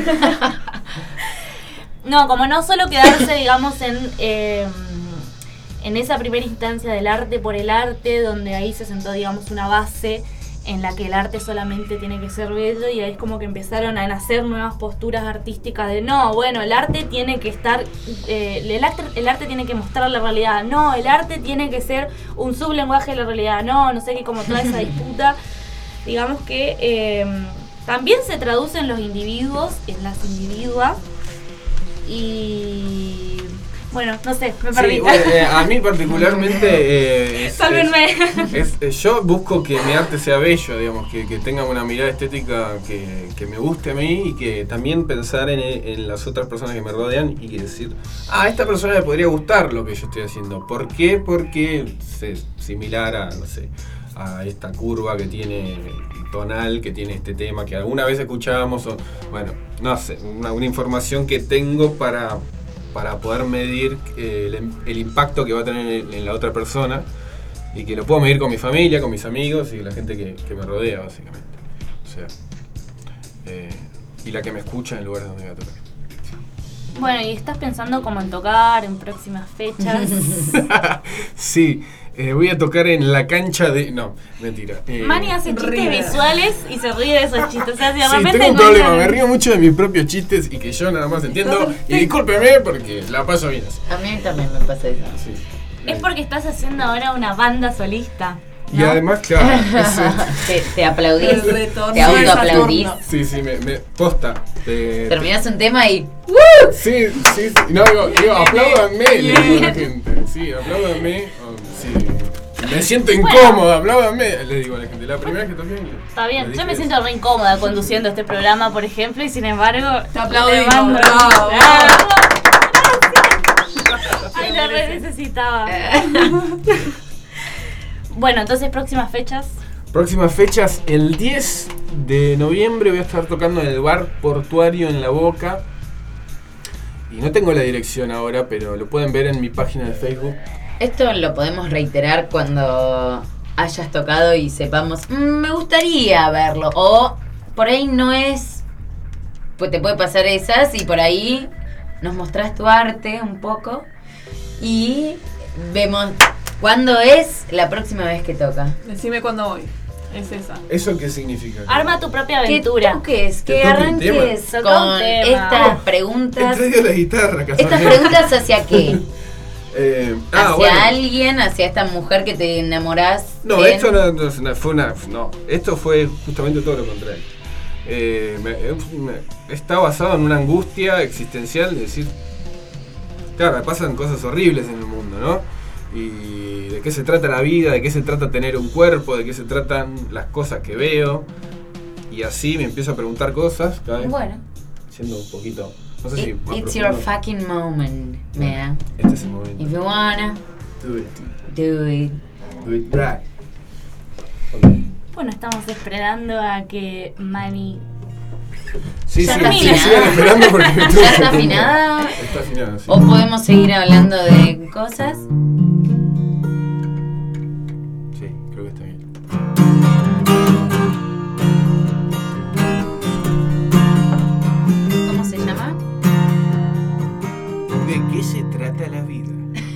No, como no solo quedarse, digamos, en, eh, en esa primera instancia del arte por el arte, donde ahí se sentó, digamos, una base en la que el arte solamente tiene que ser bello, y ahí es como que empezaron a nacer nuevas posturas artísticas de no, bueno, el arte tiene que estar, eh, el, arte, el arte tiene que mostrar la realidad, no, el arte tiene que ser un sublenguaje de la realidad, no, no sé qué, como toda esa disputa, digamos que eh, también se traduce en los individuos, en las individuas, y bueno, no sé, me perdí. Sí, bueno, eh, a mí particularmente eh, es, Sálvenme. es, es, yo busco que mi arte sea bello, digamos, que, que tenga una mirada estética que, que me guste a mí y que también pensar en, en las otras personas que me rodean y que decir, ah, a esta persona le podría gustar lo que yo estoy haciendo. ¿Por qué? Porque es similar a, no sé, a esta curva que tiene tonal, que tiene este tema que alguna vez escuchábamos, o bueno, no sé, una, una información que tengo para... para poder medir eh, el, el impacto que va a tener en, en la otra persona y que lo puedo medir con mi familia, con mis amigos y la gente que, que me rodea, básicamente. O sea, eh, y la que me escucha en lugares donde voy a tocar. Bueno, ¿y estás pensando como en tocar en próximas fechas? Sí, eh, voy a tocar en la cancha de... No, mentira. Eh, Mani hace chistes ríe. visuales y se ríe de esos chistes. O sea, si de Sí, repente tengo un no- problema, me río mucho de mis propios chistes y que yo nada más entiendo. Y discúlpeme porque la paso bien así. A mí también me pasa eso. Sí. Es porque estás haciendo ahora una banda solista. Y además, claro, es, Te, te aplaudís, El retorno te de autoaplaudís. Saturno. sí, sí, me, me posta. Te- Terminás un tema y... Sí, sí, sí. No, digo, digo apláudanme, le digo a la gente. Sí, apláudanme. Oh, sí. Me siento incómodo, apláudanme, le digo a la gente. La primera vez que toqué. Está bien, le yo dije me eso. siento re incómoda conduciendo este programa, por ejemplo, y sin embargo... Te aplaudimos, le mando- bravo. ¡Bravo! veces. necesitaba. Bueno, entonces próximas fechas. Próximas fechas, el diez de noviembre voy a estar tocando en el bar portuario en La Boca. Y no tengo la dirección ahora, pero lo pueden ver en mi página de Facebook. Esto lo podemos reiterar cuando hayas tocado y sepamos, "Mm, me gustaría verlo". O por ahí no es, pues te puede pasar esas y por ahí nos mostrás tu arte un poco y vemos cuándo es la próxima vez que toca. Decime cuándo voy. Es esa. ¿Eso qué significa? Arma tu propia aventura. Que toques, ¿Que que toque un arranques tema? con Toca un tema. estas preguntas. He traído la guitarra, Estas casualmente. preguntas hacia qué? Eh, Hacia ah, bueno. alguien, hacia esta mujer que te enamorás. No, en- esto no, no, no, fue una. No, esto fue justamente todo lo contrario. Eh, me- eh, me- está basado en una angustia existencial de decir. Claro, pasan cosas horribles en el mundo, ¿no? Y de qué se trata la vida, de qué se trata tener un cuerpo, de qué se tratan las cosas que veo. Y así me empiezo a preguntar cosas, cada vez Bueno. siendo un poquito. No sé si. It- más it's profundo. your fucking moment, man. Este es el momento. If you wanna, Do it. do it. Do it right. Bueno, estamos esperando a que Mani. Sí, ¿Ya sí, está sí, afinada? sigan esperando porque me tengo ¿Ya que está atender. afinada? Está afinada, sí. ¿O podemos seguir hablando de cosas? Sí, creo que está bien. ¿Cómo se llama? ¿De qué se trata la vida?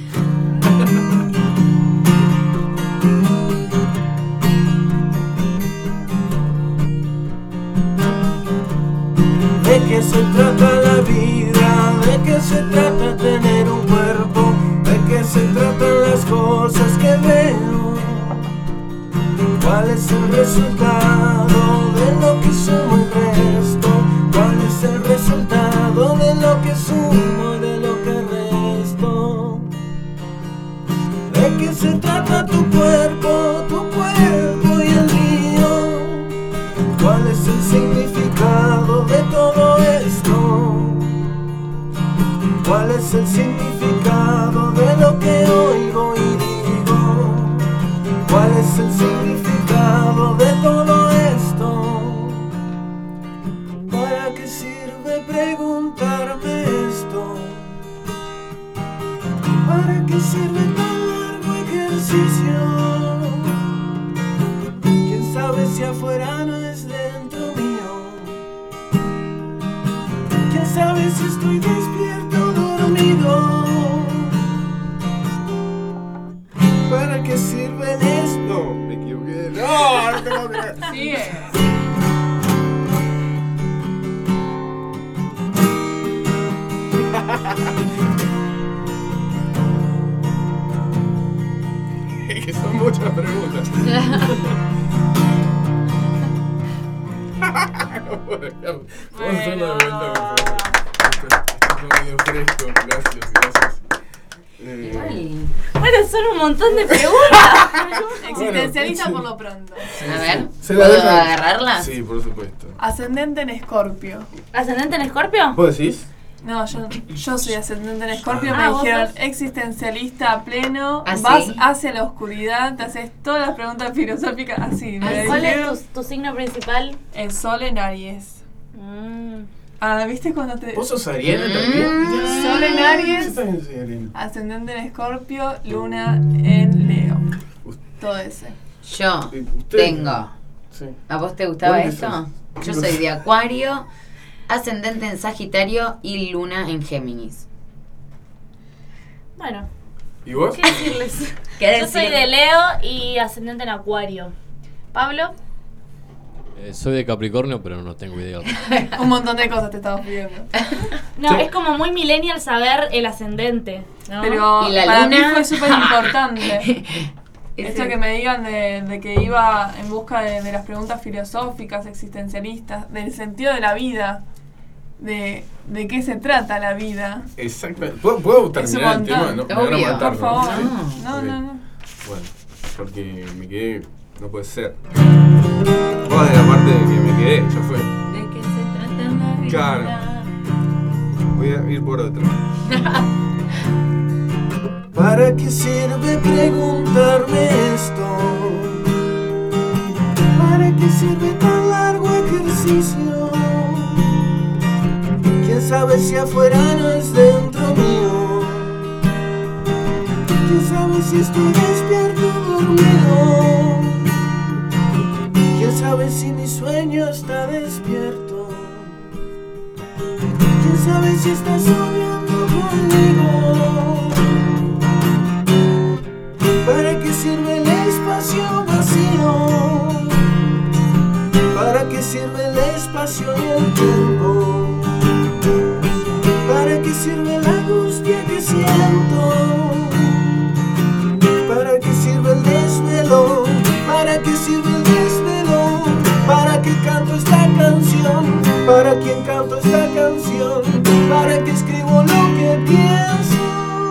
¿De qué se trata la vida? ¿De qué se trata tener un cuerpo? ¿De qué se tratan las cosas que veo? ¿Cuál es el resultado de lo que sumo y resto? ¿Cuál es el resultado de lo que sumo y de lo que resto? ¿De qué se trata tu cuerpo, tu cuerpo y el mío? ¿Cuál es el significado de todo esto? ¿Cuál es el significado de lo que oigo y digo? ¿Cuál es el significado de todo esto? ¿Para qué sirve preguntarme esto? ¿Para qué sirve tan largo ejercicio? ¿Quién sabe si afuera no es dentro mío? ¿Quién sabe si estoy despierto o dormido? ¿Para qué sirven esto? No, me equivoqué. No, no tengo que... Sigue. Que son muchas preguntas. No puedo dejarlo. Vamos a hacerlo de vuelta. Está medio fresco. Gracias, gracias. Eh, Bueno, son un montón de preguntas. Existencialista por lo pronto. A ver, ¿se la ¿puedo dejan? agarrarlas? Sí, por supuesto. Ascendente en Escorpio. ¿Ascendente en Escorpio? ¿Vos decís? No, yo, yo soy ascendente en Escorpio. Ah, Me ¿vos dijeron sos? existencialista a pleno. ¿Ah, vas sí? hacia la oscuridad, te haces todas las preguntas filosóficas así. me ¿Cuál dijeron. es tu, tu signo principal? El sol en Aries. Mm. Ah, ¿viste cuando te. ¿Vos sos ariana también? Sol en Aries, Yo también soy ariana. ascendente en Escorpio, luna en Leo. Todo ese. Yo Usted- tengo. Sí. ¿A vos te gustaba ¿Vos qué esto? sos? Yo No soy sé. de Acuario, ascendente en Sagitario y luna en Géminis. Bueno, ¿Y vos? ¿qué decirles? ¿Qué Yo soy decir? de Leo y ascendente en Acuario. ¿Pablo? Eh, soy de Capricornio, pero no tengo idea. Un montón de cosas te estamos pidiendo. No, Sí. es como muy millennial saber el ascendente, ¿no? Pero ¿Y la para luna? mí fue súper importante. Ese- Esto que me digan de, de que iba en busca de, de las preguntas filosóficas, existencialistas, del sentido de la vida, de, de qué se trata la vida. Exactamente. ¿Puedo, puedo Es terminar un el tema? montón. No, me van a Obvio. matar, Por favor. Sí. No, Ok. no, no. Bueno, porque me quedé. No puede ser. Vos de la parte de que me quedé, ya fue. ¿De qué se trata la vida? Claro. Voy a ir por otra. ¿Para qué sirve preguntarme esto? ¿Para qué sirve tan largo ejercicio? ¿Quién sabe si afuera no es dentro mío? ¿Quién sabe si estoy despierto o dormido? ¿Quién sabe si mi sueño está despierto? ¿Quién sabe si está soñando conmigo? ¿Para qué sirve el espacio vacío? ¿Para qué sirve el espacio y el tiempo? ¿Para qué sirve la angustia que siento? ¿Para qué sirve el desvelo? ¿Para qué sirve el desvelo? ¿Para qué canto esta canción? ¿Para quién canto esta canción? ¿Para qué escribo lo que pienso?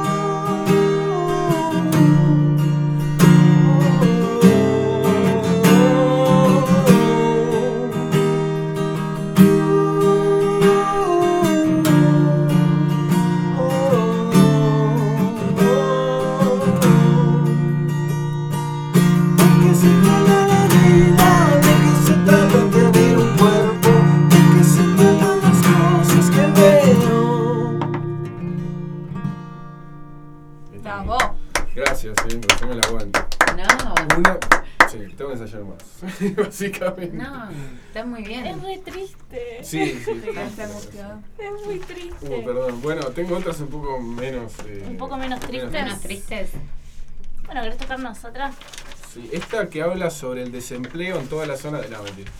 Gracias, sí, no me la aguanto. No. Una, sí, tengo que ensayar más, básicamente. No, está muy bien. Es muy triste. Sí, sí. Está angustiado. Es muy triste. Uh, perdón. Bueno, tengo otras un poco menos... Eh, Un poco menos tristes. Menos tristes. Bueno, ¿querés tocar nosotras? Sí, esta que habla sobre el desempleo en toda la zona de... No, mentira.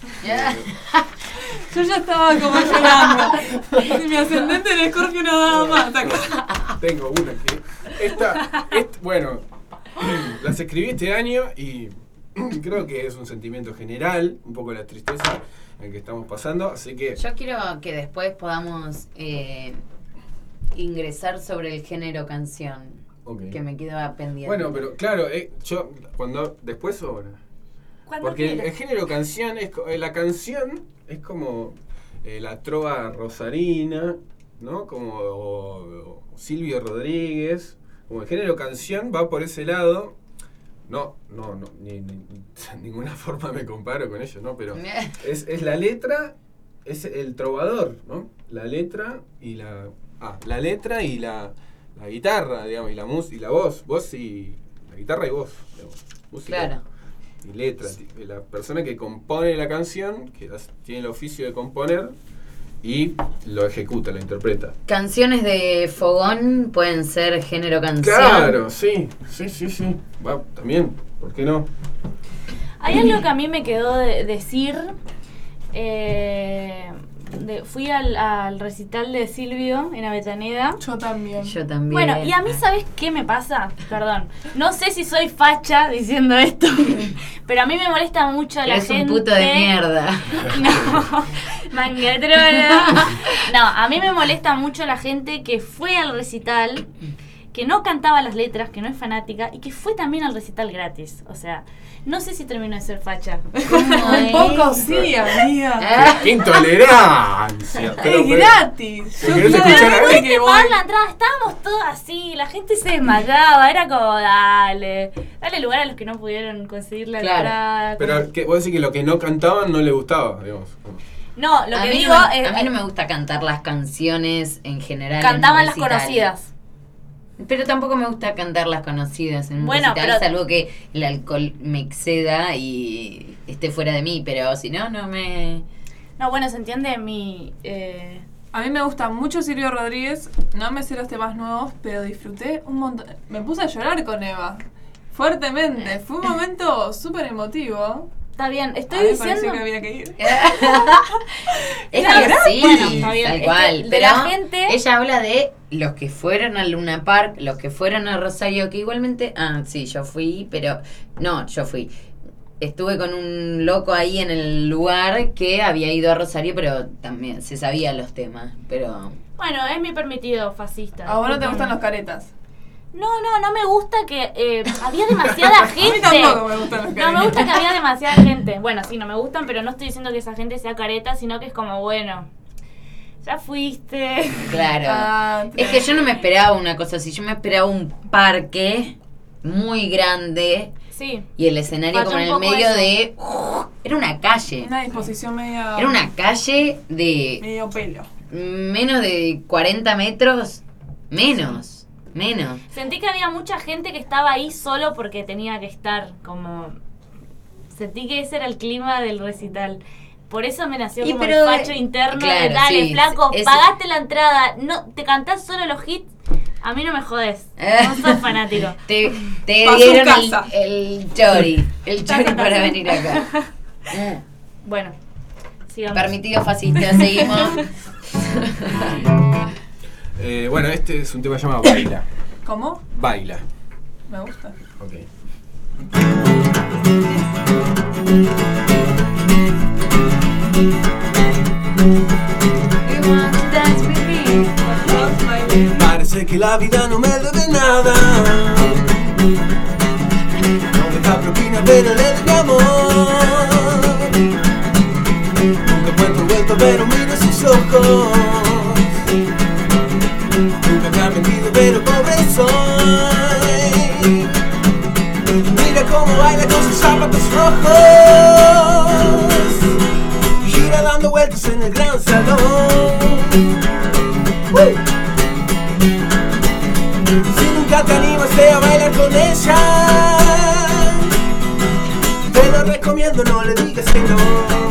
Yo ya estaba como llorando. Mi ascendente en Escorpio no daba más acá. Tengo una que... Esta, esta, bueno, las escribí este año y creo que es un sentimiento general, un poco la tristeza en que estamos pasando, así que... Yo quiero que después podamos eh, ingresar sobre el género canción. Okay. Que me quedaba pendiente. Bueno, pero claro, eh, yo cuando... ¿Después o ahora? Porque el, el género canción, es eh, la canción es como eh, la trova rosarina, ¿no? Como o, o Silvio Rodríguez. Como el género canción va por ese lado. No, no, no, ni, ni, de ninguna forma me comparo con ellos, ¿no? Pero es, es la letra, es el trovador, ¿no? La letra y la... Ah, la letra y la... La guitarra, digamos, y la mus y la voz, voz y la guitarra y voz, digamos, música claro. Y letra. La persona que compone la canción, que tiene el oficio de componer y lo ejecuta, lo interpreta. Canciones de fogón pueden ser género canción. Claro, sí, sí, sí, sí. Va, también, ¿por qué no? Hay algo que a mí me quedó de decir. Eh, de, fui al, al recital de Silvio en Avellaneda. Yo también. Yo también. Bueno, y a mí, ¿sabes qué me pasa? Perdón. No sé si soy facha diciendo esto, pero a mí me molesta mucho la es gente. Es un puto de mierda. No, mangatrona. No, a mí me molesta mucho la gente que fue al recital, que no cantaba las letras, que no es fanática y que fue también al recital gratis. O sea, no sé si terminó de ser facha. Un poco sí, amiga. ¡Qué, qué intolerancia! Pero, es gratis. Yo quiero escuchar que pagar la entrada. Estábamos todos así, la gente se desmayaba. Era como, dale, dale lugar a los que no pudieron conseguir la claro. entrada. Pero que, vos decís que lo que no cantaban no le gustaba, digamos. No, lo a que mí digo no me, es... A mí no me gusta cantar las canciones en general. Cantaban en las conocidas. Pero tampoco me gusta cantar las conocidas en un bueno, recital, pero... salvo que el alcohol me exceda y esté fuera de mí, pero si no, no me... No, bueno, se entiende mi... Eh... A mí me gusta mucho Silvio Rodríguez, no me sé los temas nuevos, pero disfruté un montón. Me puse a llorar con Eva, fuertemente, fue un momento súper emotivo. Está bien, estoy a mí diciendo... Me pareció que había que ir. Es que sí, bueno, está bien. tal cual. Es que pero la gente... ella habla de los que fueron al Luna Park, los que fueron a Rosario, que igualmente... Ah, sí, yo fui, pero... No, yo fui. Estuve con un loco ahí en el lugar que había ido a Rosario, pero también se sabía los temas, pero... Bueno, es mi permitido fascista. ¿A vos no te gustan los caretas? No, no, no me gusta que eh, había demasiada gente. A mí tampoco me gustan los caretas. No me gusta que había demasiada gente. Bueno, sí, no me gustan, pero no estoy diciendo que esa gente sea careta, sino que es como, bueno, ya fuiste. Claro. Ah, Es que yo no me esperaba una cosa así. Yo me esperaba un parque muy grande. Sí. Y el escenario Falta como en un el poco medio eso. de... ¡uh! Era una calle. Una disposición media. Era una calle de medio pelo. menos de cuarenta metros. Menos. Menos. Sentí que había mucha gente que estaba ahí solo porque tenía que estar, como... Sentí que ese era el clima del recital. Por eso me nació Y como pero, el facho interno claro, de dale, sí, flaco, es- pagaste la entrada, no, te cantás solo los hits, a mí no me jodés, no sos fanático. Te, te Pa' su dieron el, casa. el chori. El chori para venir acá. Bueno, sigamos. Permitido fascista, seguimos. Eh, bueno, este es un tema llamado Baila. ¿Cómo? Baila. Me gusta. Ok. Parece que la vida no me debe nada. No deja propina, pero le doy mi amor. Nunca encuentro vuelto, pero miro sus ojos. Nunca me ha mentido, pero pobre soy. Mira cómo baila con sus zapatos rojos. Gira dando vueltas en el gran salón. Uh. Si nunca te animaste a bailar con ella, te lo recomiendo, no le digas que no.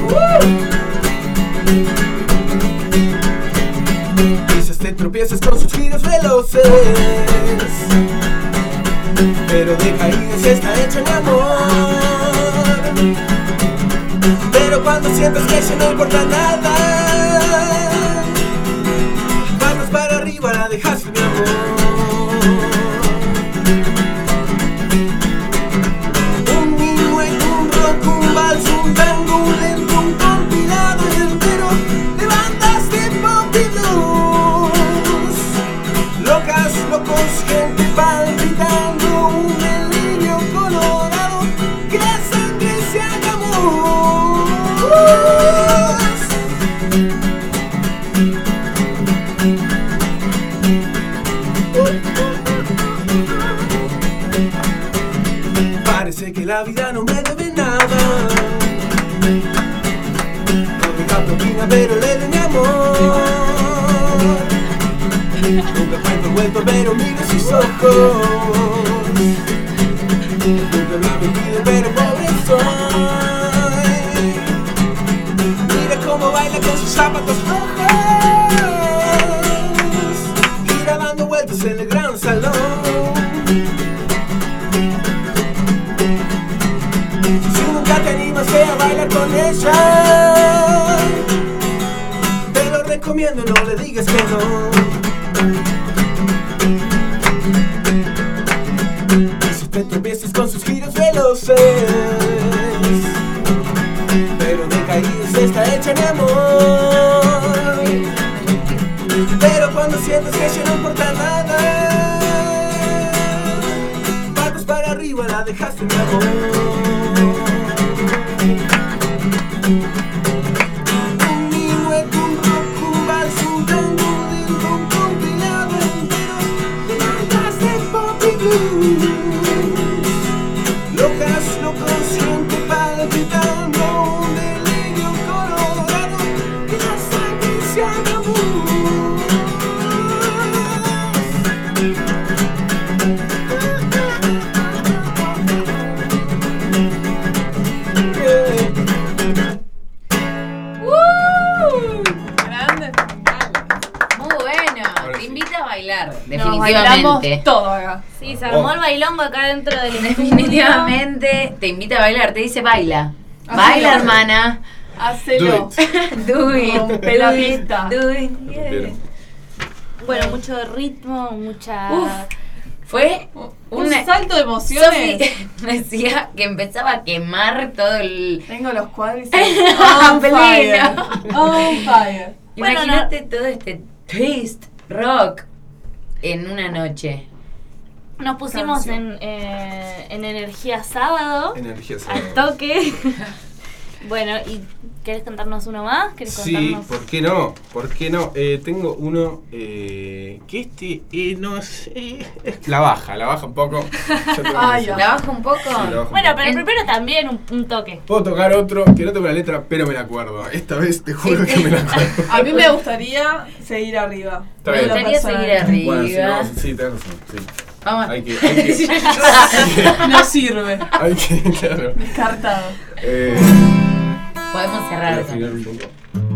Quizás te tropiezas con sus giros veloces, pero de caídas está hecho mi amor. Pero cuando sientas que eso no importa nada, manos para arriba, la dejaste mi amor. Un minuet, un rock, un vals, un tango, un lento, un compilado entero de bandas de pop y blues. Locas, locos, gente palpitando, un delirio colorado, que la sangre se haga amor. Parece que la vida no me debe nada. No deja propina, pero le doy mi amor. Nunca cuento vuelto, pero miro sus ojos. Nunca me ha mentido, pero pobre soy. Mira cómo baila con sus zapatos rojos. Gira dando vueltas en el gran salón. Si nunca te animaste a bailar con ella, te lo recomiendo, no le digas que no. Si te tropiezas con sus giros veloces, pero de caídas está hecha mi amor. Pero cuando sientes que ya no importa nada, patas para arriba, la dejaste mi amor. Un minuet, un rock, un vals, un tango, un lento, un compilado entero de bandas de pop y blues. Locas, locos, gente palpitando, un delirio colorado, que la sangre se haga Grande. Muy bueno. Te invita a bailar, Nos definitivamente. bailamos todo acá. Sí, se armó el bailongo acá dentro del Definitivamente te invita a bailar, te dice baila. Hacelo. Baila, hermana. Hacelo. Do it. Rompe la pista. Do it. Yeah. Bueno, mucho ritmo, mucha... Uf, fue Un salto de emociones. Sofi decía que empezaba a quemar todo el... Tengo los cuadros on fire. On fire. Bueno, imagínate todo este twist rock en una noche. Nos pusimos en, eh, en energía sábado. Energía Al toque. Bueno, ¿y querés contarnos uno más? ¿Querés Sí, contarnos? ¿por qué no? ¿Por qué no? Eh, tengo uno eh, que este eh, no sé, eh, es la baja, la baja un poco. Yo tengo Ay, que decir. ¿la baja un poco? Sí, la baja un Bueno, poco. pero el primero también un, un toque. Puedo tocar otro que no tengo la letra, pero me la acuerdo. Esta vez te juro que me la acuerdo. A mí me gustaría seguir arriba. Está Me bien. gustaría seguir arriba. Bueno, sí, vamos, sí, tenés razón. Sí. Vamos. Hay que, hay que, No sirve. hay que, claro. Descartado. Eh, Podemos cerrar. voy a afinar un poco.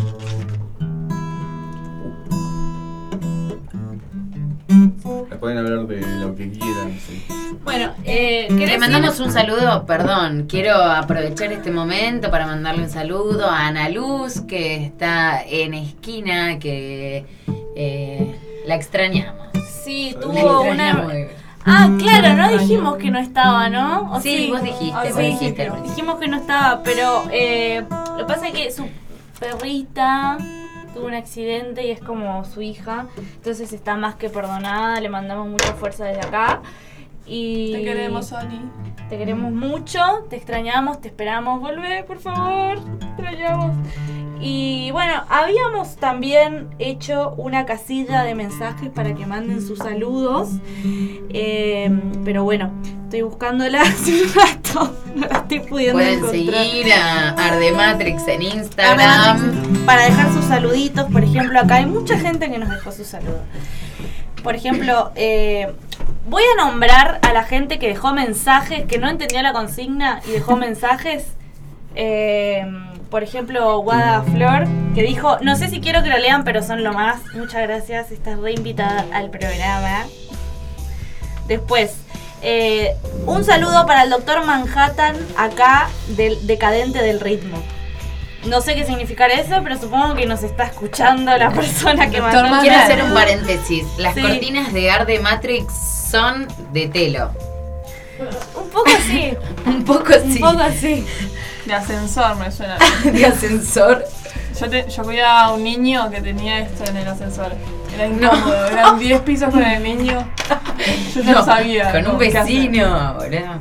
La pueden hablar de lo que quieran, sí. Bueno, eh, Le mandamos un saludo, perdón, quiero aprovechar este momento para mandarle un saludo a Ana Luz, que está en esquina, que eh, la extrañamos. Sí, La tuvo extrañamos. una... Ah, claro, no dijimos que no estaba, ¿no? ¿O Sí, vos dijiste, Ah, vos sí, dijiste al principio. Dijimos que no estaba, pero eh, lo que pasa es que su perrita tuvo un accidente y es como su hija, entonces está más que perdonada, le mandamos mucha fuerza desde acá. Y Te queremos, Sony. Te queremos mucho, te extrañamos, te esperamos, volver, por favor, te extrañamos. Y bueno, habíamos también hecho una casilla de mensajes para que manden sus saludos, eh, pero bueno, estoy buscándola hace un rato, no la estoy pudiendo Pueden encontrar. seguir a Ardematrix en Instagram. Ardematrix, para dejar sus saluditos, por ejemplo, acá hay mucha gente que nos dejó sus saludos. Por ejemplo, eh, voy a nombrar a la gente que dejó mensajes, que no entendió la consigna y dejó mensajes. Eh, por ejemplo, Guada Flor, que dijo, no sé si quiero que lo lean, pero son lo más. Muchas gracias, estás reinvitada al programa. Después, eh, un saludo para el doctor Manhattan, acá, del decadente del ritmo. No sé qué significará eso, pero supongo que nos está escuchando la persona que mandó. Quiero hacer un paréntesis. Las Sí. cortinas de Ardematrix son de telo. Un poco así. Un poco Un sí. poco así. De ascensor me suena. De ascensor. Yo, te, yo cuidaba a un niño que tenía esto en el ascensor. Era incómodo, eran diez pisos con el niño. Yo ya no, sabía. Con un qué hacer. vecino, boludo.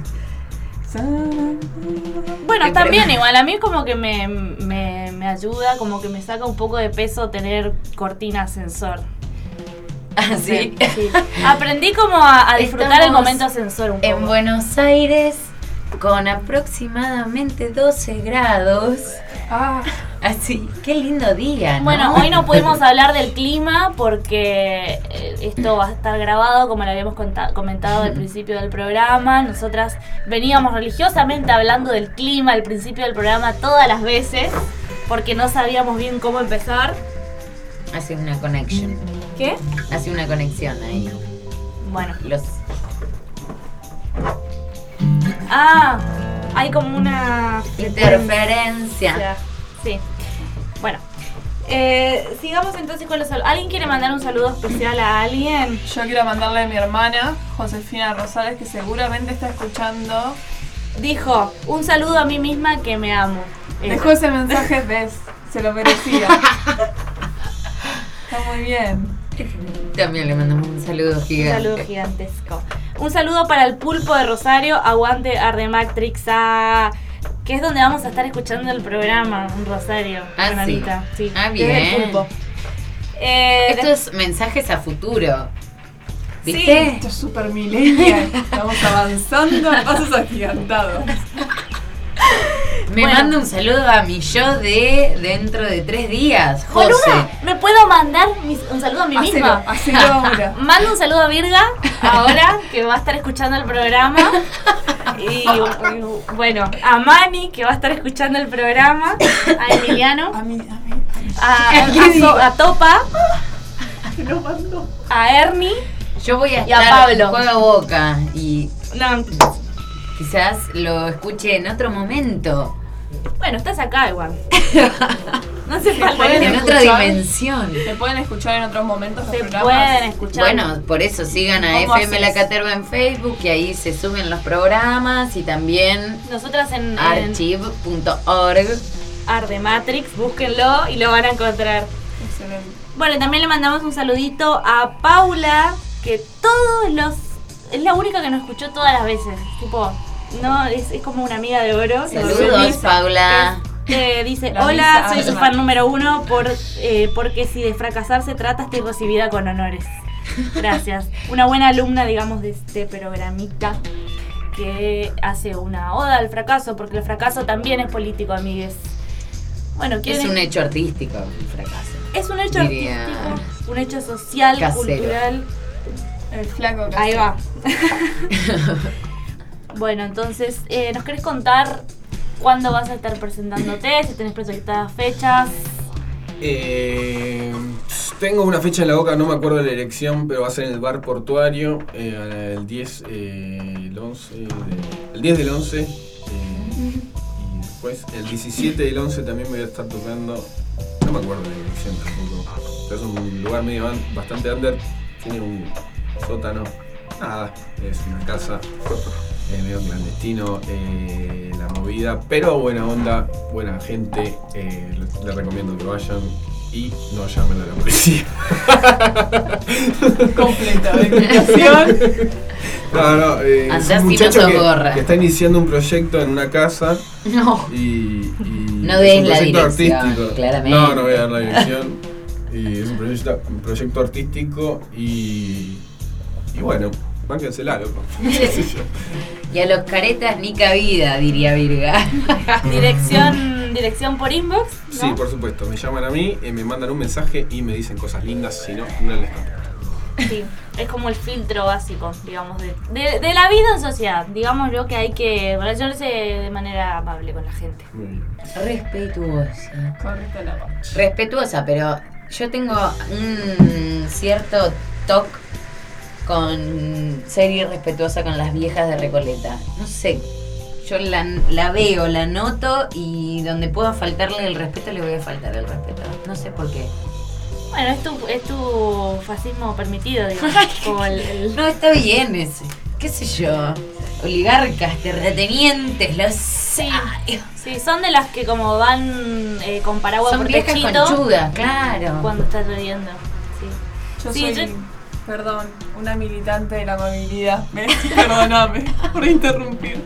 Bueno, Qué también tremendo. igual, a mí como que me, me, me ayuda, como que me saca un poco de peso tener cortina ascensor. ¿Ah, sí? Sí. Aprendí como a, a disfrutar el Estamos momento ascensor un poco. En Buenos Aires, con aproximadamente doce grados. Ah. Así, qué lindo día, ¿no? Bueno, hoy no pudimos hablar del clima porque eh, esto va a estar grabado, como lo habíamos conta- comentado al principio del programa. Nosotras veníamos religiosamente hablando del clima al principio del programa todas las veces porque no sabíamos bien cómo empezar. Hace una conexión. ¿Qué? Hace una conexión ahí. Bueno. Los... Ah, hay como una Interferencia. Sí. Bueno. Eh, sigamos entonces con los saludos. ¿Alguien quiere mandar un saludo especial a alguien? Yo quiero mandarle a mi hermana, Josefina Rosales, que seguramente está escuchando. Dijo, un saludo a mí misma que me amo. Dejó ese mensaje, ves, se lo merecía. Está muy bien. También le mandamos un saludo Un gigante. saludo gigantesco. Un saludo para el pulpo de Rosario, aguante Ardematrix, ah, que es donde vamos a estar escuchando el programa en Rosario. Ah, con sí. Anita. Sí. Ah, Desde el bien. pulpo. Eh, Estos mensajes a futuro. Sí, ¿Viste? Esto es super millennial. Estamos avanzando a pasos agigantados. Me Bueno. manda un saludo a mi yo de dentro de tres días, José. Boluda, ¿me puedo mandar mis- un saludo a mí Hacelo, misma? hacelo ahora. Mando un saludo a Virga, ahora, que va a estar escuchando el programa. Y, y, bueno, a Mani, que va a estar escuchando el programa. A Emiliano. A mí, a mí. A, a, ¿Qué digo? a Topa. Que lo mandó. A Ernie. Yo voy a Y a estar Pablo. juego a boca y No, quizás lo escuche en otro momento, bueno, estás acá igual. No hace Se falta pueden que en te otra escuchar. dimensión. Se pueden escuchar en otros momentos los Se programas. pueden escuchar. Bueno, por eso sigan a ¿Cómo F M La haces? Caterva en Facebook, y ahí se suben los programas, y también Nosotras en, en archive punto org. Ardematrix, búsquenlo y lo van a encontrar. Excelente. Bueno, también le mandamos un saludito a Paula, que todos los... Es la única que nos escuchó todas las veces. Tipo, no, es, es como una amiga de oro. Saludos, Paula. Eh, dice, La hola, Lisa soy su Arma. fan número uno por, eh, porque si de fracasar se trata estoy recibida con honores. Gracias. Una buena alumna, digamos, de este programita que hace una oda al fracaso, porque el fracaso también es político, amigues. Bueno, Es ¿quieren? un hecho artístico el fracaso. Es un hecho Diría artístico, un hecho social, casero. cultural. El flaco casero. Ahí va. Bueno, entonces, eh, ¿nos querés contar cuándo vas a estar presentándote? Si tenés proyectadas fechas. Eh, tengo una fecha en la boca, no me acuerdo de la elección, pero va a ser en el bar portuario eh, el diez, eh, el once, de- el diez del once. Eh, y después el diecisiete del once también me voy a estar tocando. No me acuerdo de la elección tampoco. Pero es un lugar medio an- bastante under. Tiene un sótano. Nada, es una casa. Eh, medio clandestino, eh, la movida, pero buena onda, buena gente, eh, les, les recomiendo que vayan y no llamen a la policía. Completa de explicación. No, no, eh, es Andás un y muchacho no que, socorra. que está iniciando un proyecto en una casa No. y, y No es des un la proyecto dirección, artístico. claramente. No, no voy a dar la dirección. Y es un proyecto, un proyecto artístico y, y bueno, bánquensela, loco. ¿Qué sé yo? Y a los caretas ni cabida, diría Virga. Dirección, dirección por inbox, ¿no? Sí, por supuesto. Me llaman a mí, eh, me mandan un mensaje y me dicen cosas lindas, si no, no les contesto. Sí, es como el filtro básico, digamos, de, de, de la vida en sociedad. Digamos lo que hay que relacionarse de manera amable con la gente. Muy bien. Respetuosa. Correcto la voz. Respetuosa, pero yo tengo un cierto toque con ser irrespetuosa con las viejas de Recoleta. No sé, yo la, la veo, la noto y donde pueda faltarle el respeto le voy a faltar el respeto. No sé por qué. Bueno, es tu, es tu fascismo permitido, digamos. Como el, el- No, está bien ese. ¿Qué sé yo? Oligarcas, terratenientes, los... Sí, sí, son de las que como van eh, con paraguas Son por viejas techito conchudas, claro. cuando está lloviendo. Sí. Yo Sí, soy, yo- perdón, una militante de la amabilidad. Me- Perdóname por interrumpir.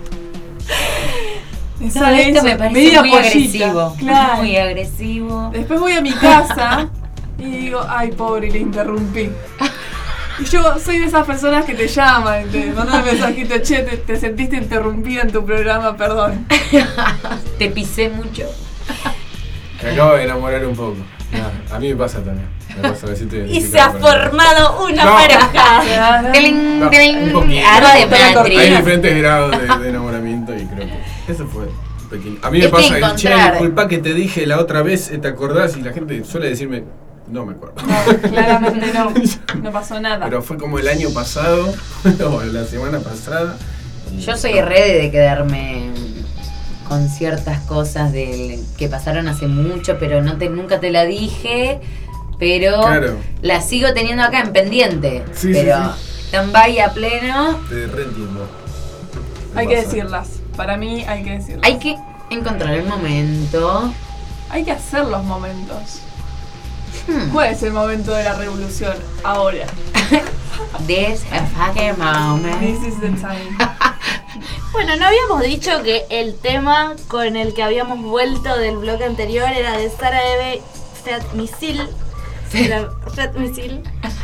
Esa No, es esto me parece media muy pollita, agresivo. claro. Muy agresivo. Después voy a mi casa y digo, ay pobre, le interrumpí. Y yo soy de esas personas que te llaman, te mandan un mensajito, che, te, te sentiste interrumpida en tu programa, perdón. Te pisé mucho. Me acabo de enamorar un poco. No, a mí me pasa también. Me pasa que sí te Y se ha formado una No. pareja. Tling, No, tling, un poquito. arma de Hay matriz. diferentes grados de, de enamoramiento y creo que eso fue pequeño. A mí me Es que pasa que, che, encontrar- disculpa que te dije la otra vez, ¿te acordás? Y la gente suele decirme, no me acuerdo. No, claramente no, no pasó nada. Pero fue como el año pasado, o la semana pasada. Yo soy re de quedarme con ciertas cosas del, que pasaron hace mucho, pero no te, nunca te la dije, pero Claro. la sigo teniendo acá en pendiente. Sí, pero sí, stand-by a pleno. Te reentiendo. Hay que pasa. decirlas. Para mí hay que decirlas. Hay que encontrar el momento. Hay que hacer los momentos. Hmm. ¿Cuál es el momento de la revolución? Ahora. This a fucking moment. This is the time. Bueno, no habíamos dicho que el tema con el que habíamos vuelto del bloque anterior era de Sara Eve Fat Misil. Era Fat Misil.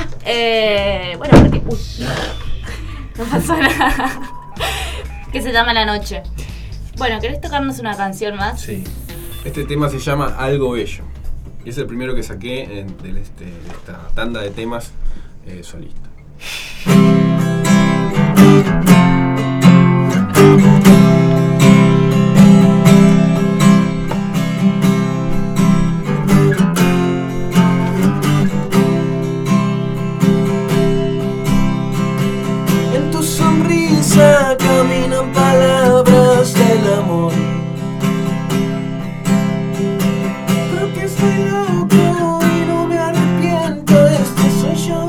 Eh, bueno, porque. Uy, no pasó nada. Que se llama La Noche. Bueno, ¿querés tocarnos una canción más? Sí. Este tema se llama Algo Bello. Y es el primero que saqué en, de, este, de esta tanda de temas eh, solista. En tu sonrisa caminan palabras del amor. Creo que estoy loco y no me arrepiento, este soy yo.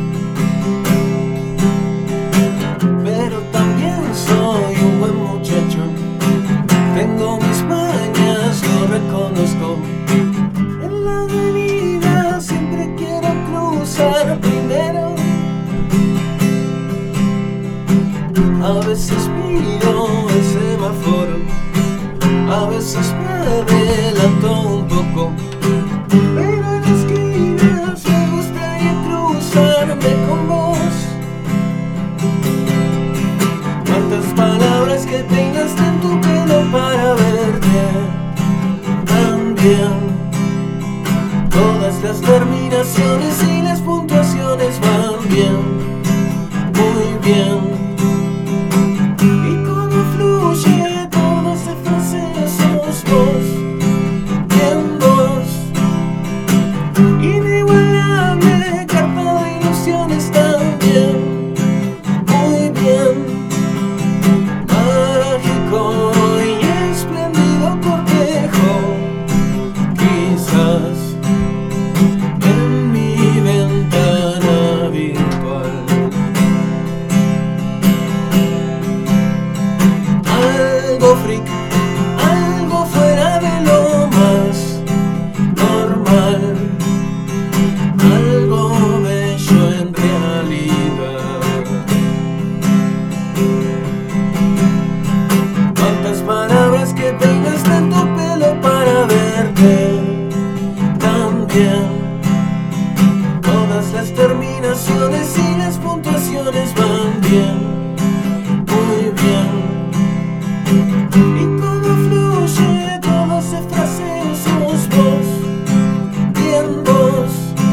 Pero también soy un buen muchacho. Tengo mis mañas, lo reconozco. En la avenida siempre quiero cruzar primero. A veces miro el semáforo, a veces me y las puntuaciones van bien, muy bien. Y como fluye todo ese fraseo, sos vos, bien vos. Inigualable, carta de ilusiones también, muy bien. Mágico y espléndido cortejo, quizás en mi ventana virtual. Algo freak, algo fuera de lo más normal, algo bello en realidad. Cuántas palabras que tengas tanto pelo para verte tan bien. Todas las terminaciones y las puntuaciones van bien, muy bien. Y como fluye todo ese fraseo, sos vos, bien vos.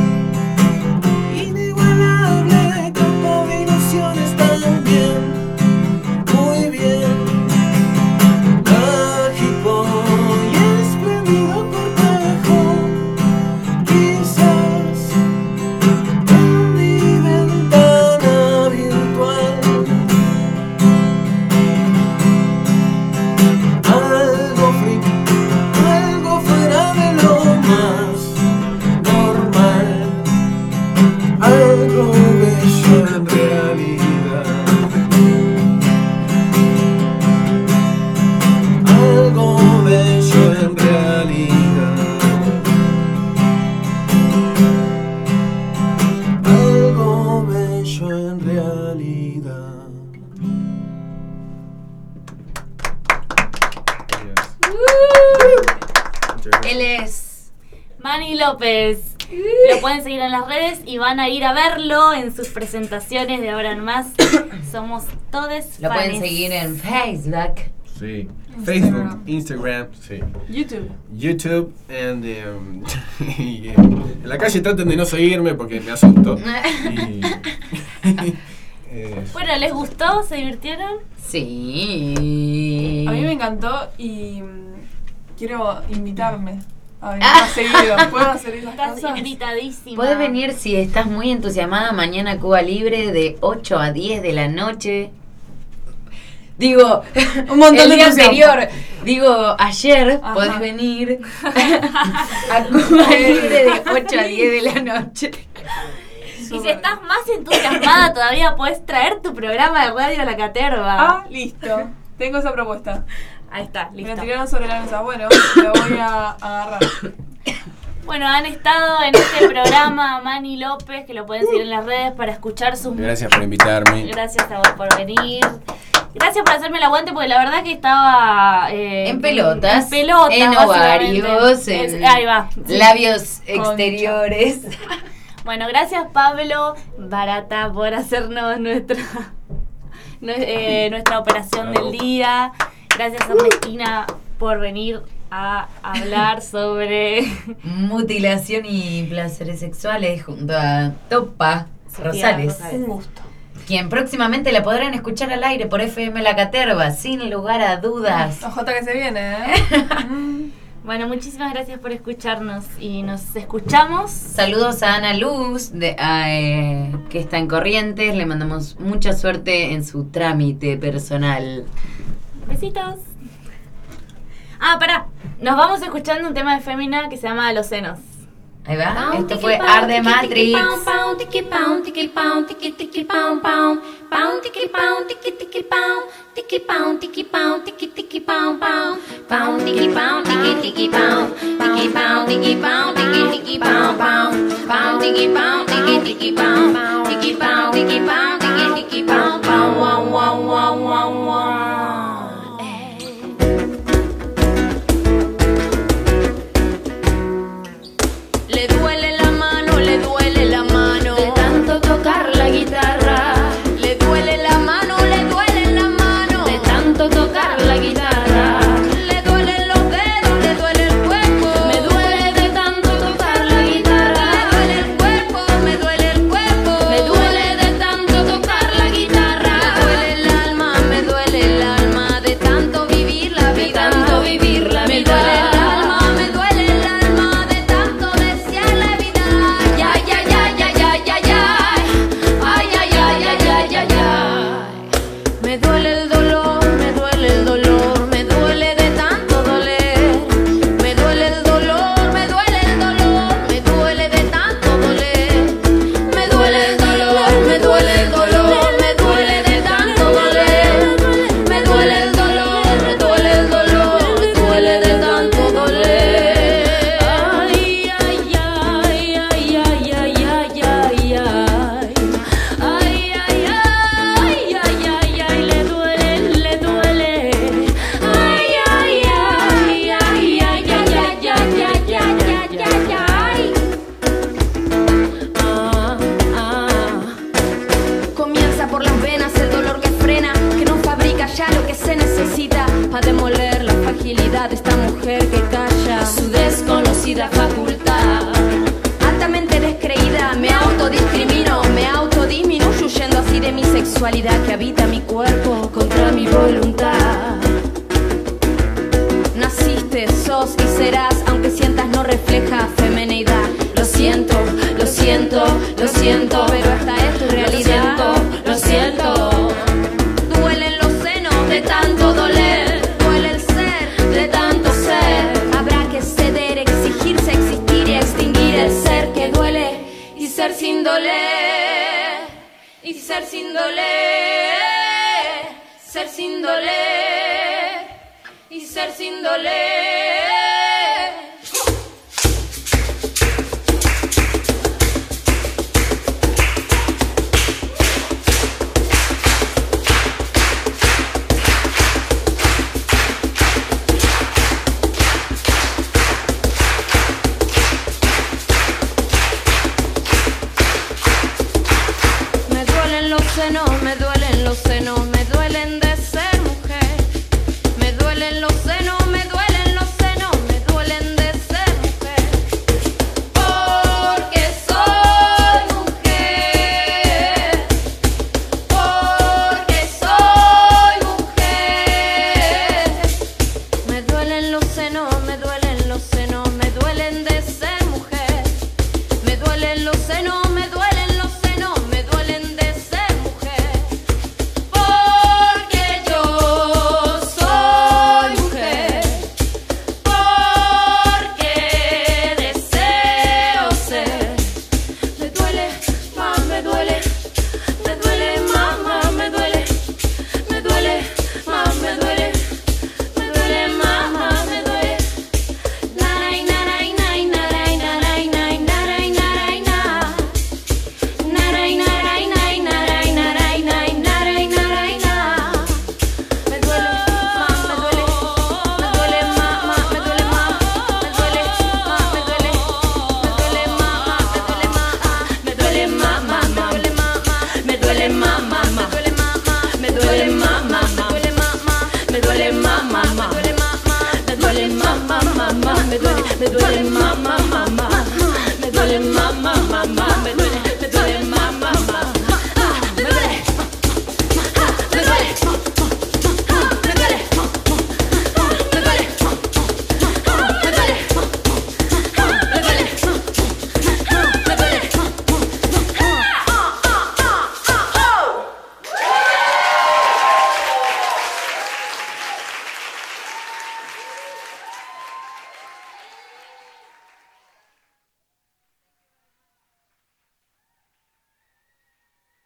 Inigualable, carta de ilusiones también, muy bien. Mágico y espléndido cortejo, quizás en mi ventana virtual. Algo freak, algo fuera de lo más normal, algo bello en realidad, algo bello en realidad, algo bello en realidad. Él es Manny López. Lo pueden seguir en las redes y van a ir a verlo en sus presentaciones de ahora en más. Somos todes Lo fanes. pueden seguir en Facebook. Sí. Instagram. Facebook, Instagram, sí. YouTube. YouTube and, um, y, eh, en la calle traten de no seguirme porque me asusto. Y, eh, Bueno, ¿les gustó? ¿Se divirtieron? Sí. A mí me encantó y mm, quiero invitarme a venir más seguido. ¿Puedo hacer esas Estás cosas? invitadísima. Puedes venir si estás muy entusiasmada mañana a Cuba Libre de ocho a diez de la noche. Digo, Un montón el de día entusiasmo. anterior, digo, ayer Ajá. podés venir a Cuba Libre de ocho a diez de la noche. Y si estás más entusiasmada todavía, puedes traer tu programa de radio a la Caterva. Ah, listo. Tengo esa propuesta. Ahí está, Me listo. la tiraron sobre la mesa. Bueno, la voy a agarrar. Bueno, han estado en este programa Manny López, que lo pueden seguir en las redes para escuchar sus... gracias por invitarme. Gracias a vos por venir. Gracias por hacerme el aguante, porque la verdad que estaba... eh, En pelotas, En pelotas, en básicamente. ovarios, Es- en ahí va. Sí. labios exteriores. Bueno, gracias Pablo Barata por hacernos nuestra, nue- eh, nuestra operación del día. Gracias Ernestina por venir a hablar sobre Mutilación y placeres sexuales junto a Topa Sofía Rosales. Rosales. Un gusto. Quien próximamente la podrán escuchar al aire por F M La Caterva, sin lugar a dudas. Ojota que se viene, ¿eh? Bueno, muchísimas gracias por escucharnos y nos escuchamos. Saludos a Ana Luz, de, a, eh, que está en Corrientes. Le mandamos mucha suerte en su trámite personal. Besitos. Ah, pará. Nos vamos escuchando un tema de Femina que se llama Los Senos. Ahí va. Esto fue Arde Matrix. Le duele la mano, le duele la mano de tanto tocar la guitarra. Le duele la mano, le duele la mano de tanto tocar la guitarra. Le duelen los dedos, le duele el cuerpo. Me duele de tanto tocar la guitarra. Le duele el cuerpo, me de esta mujer que calla su desconocida facultad. Altamente descreída, me autodiscrimino, me autodisminuyo, huyendo así de mi sexualidad que habita mi cuerpo contra mi voluntad. Naciste, sos y serás, aunque sientas no refleja femineidad. Lo siento, lo siento, lo siento, pero esta es tu realidad. Lo siento, lo siento. Duelen los senos de tanto doler, duele el ser de tanto ser. Habrá que ceder, exigirse, existir y extinguir el ser que duele y ser sin doler, y ser sin doler, ser sin doler, y ser sin doler. Me duelen los senos, me duelen de ser mujer. Me duelen los senos, me duelen los senos, me duelen de ser mujer. Porque soy mujer, porque soy mujer. Me duelen los senos, me duelen los senos, me duelen de ser mujer. Me duelen los senos, me duelen los senos, me duelen de ser. Me duele, mamá, mamá, me duele,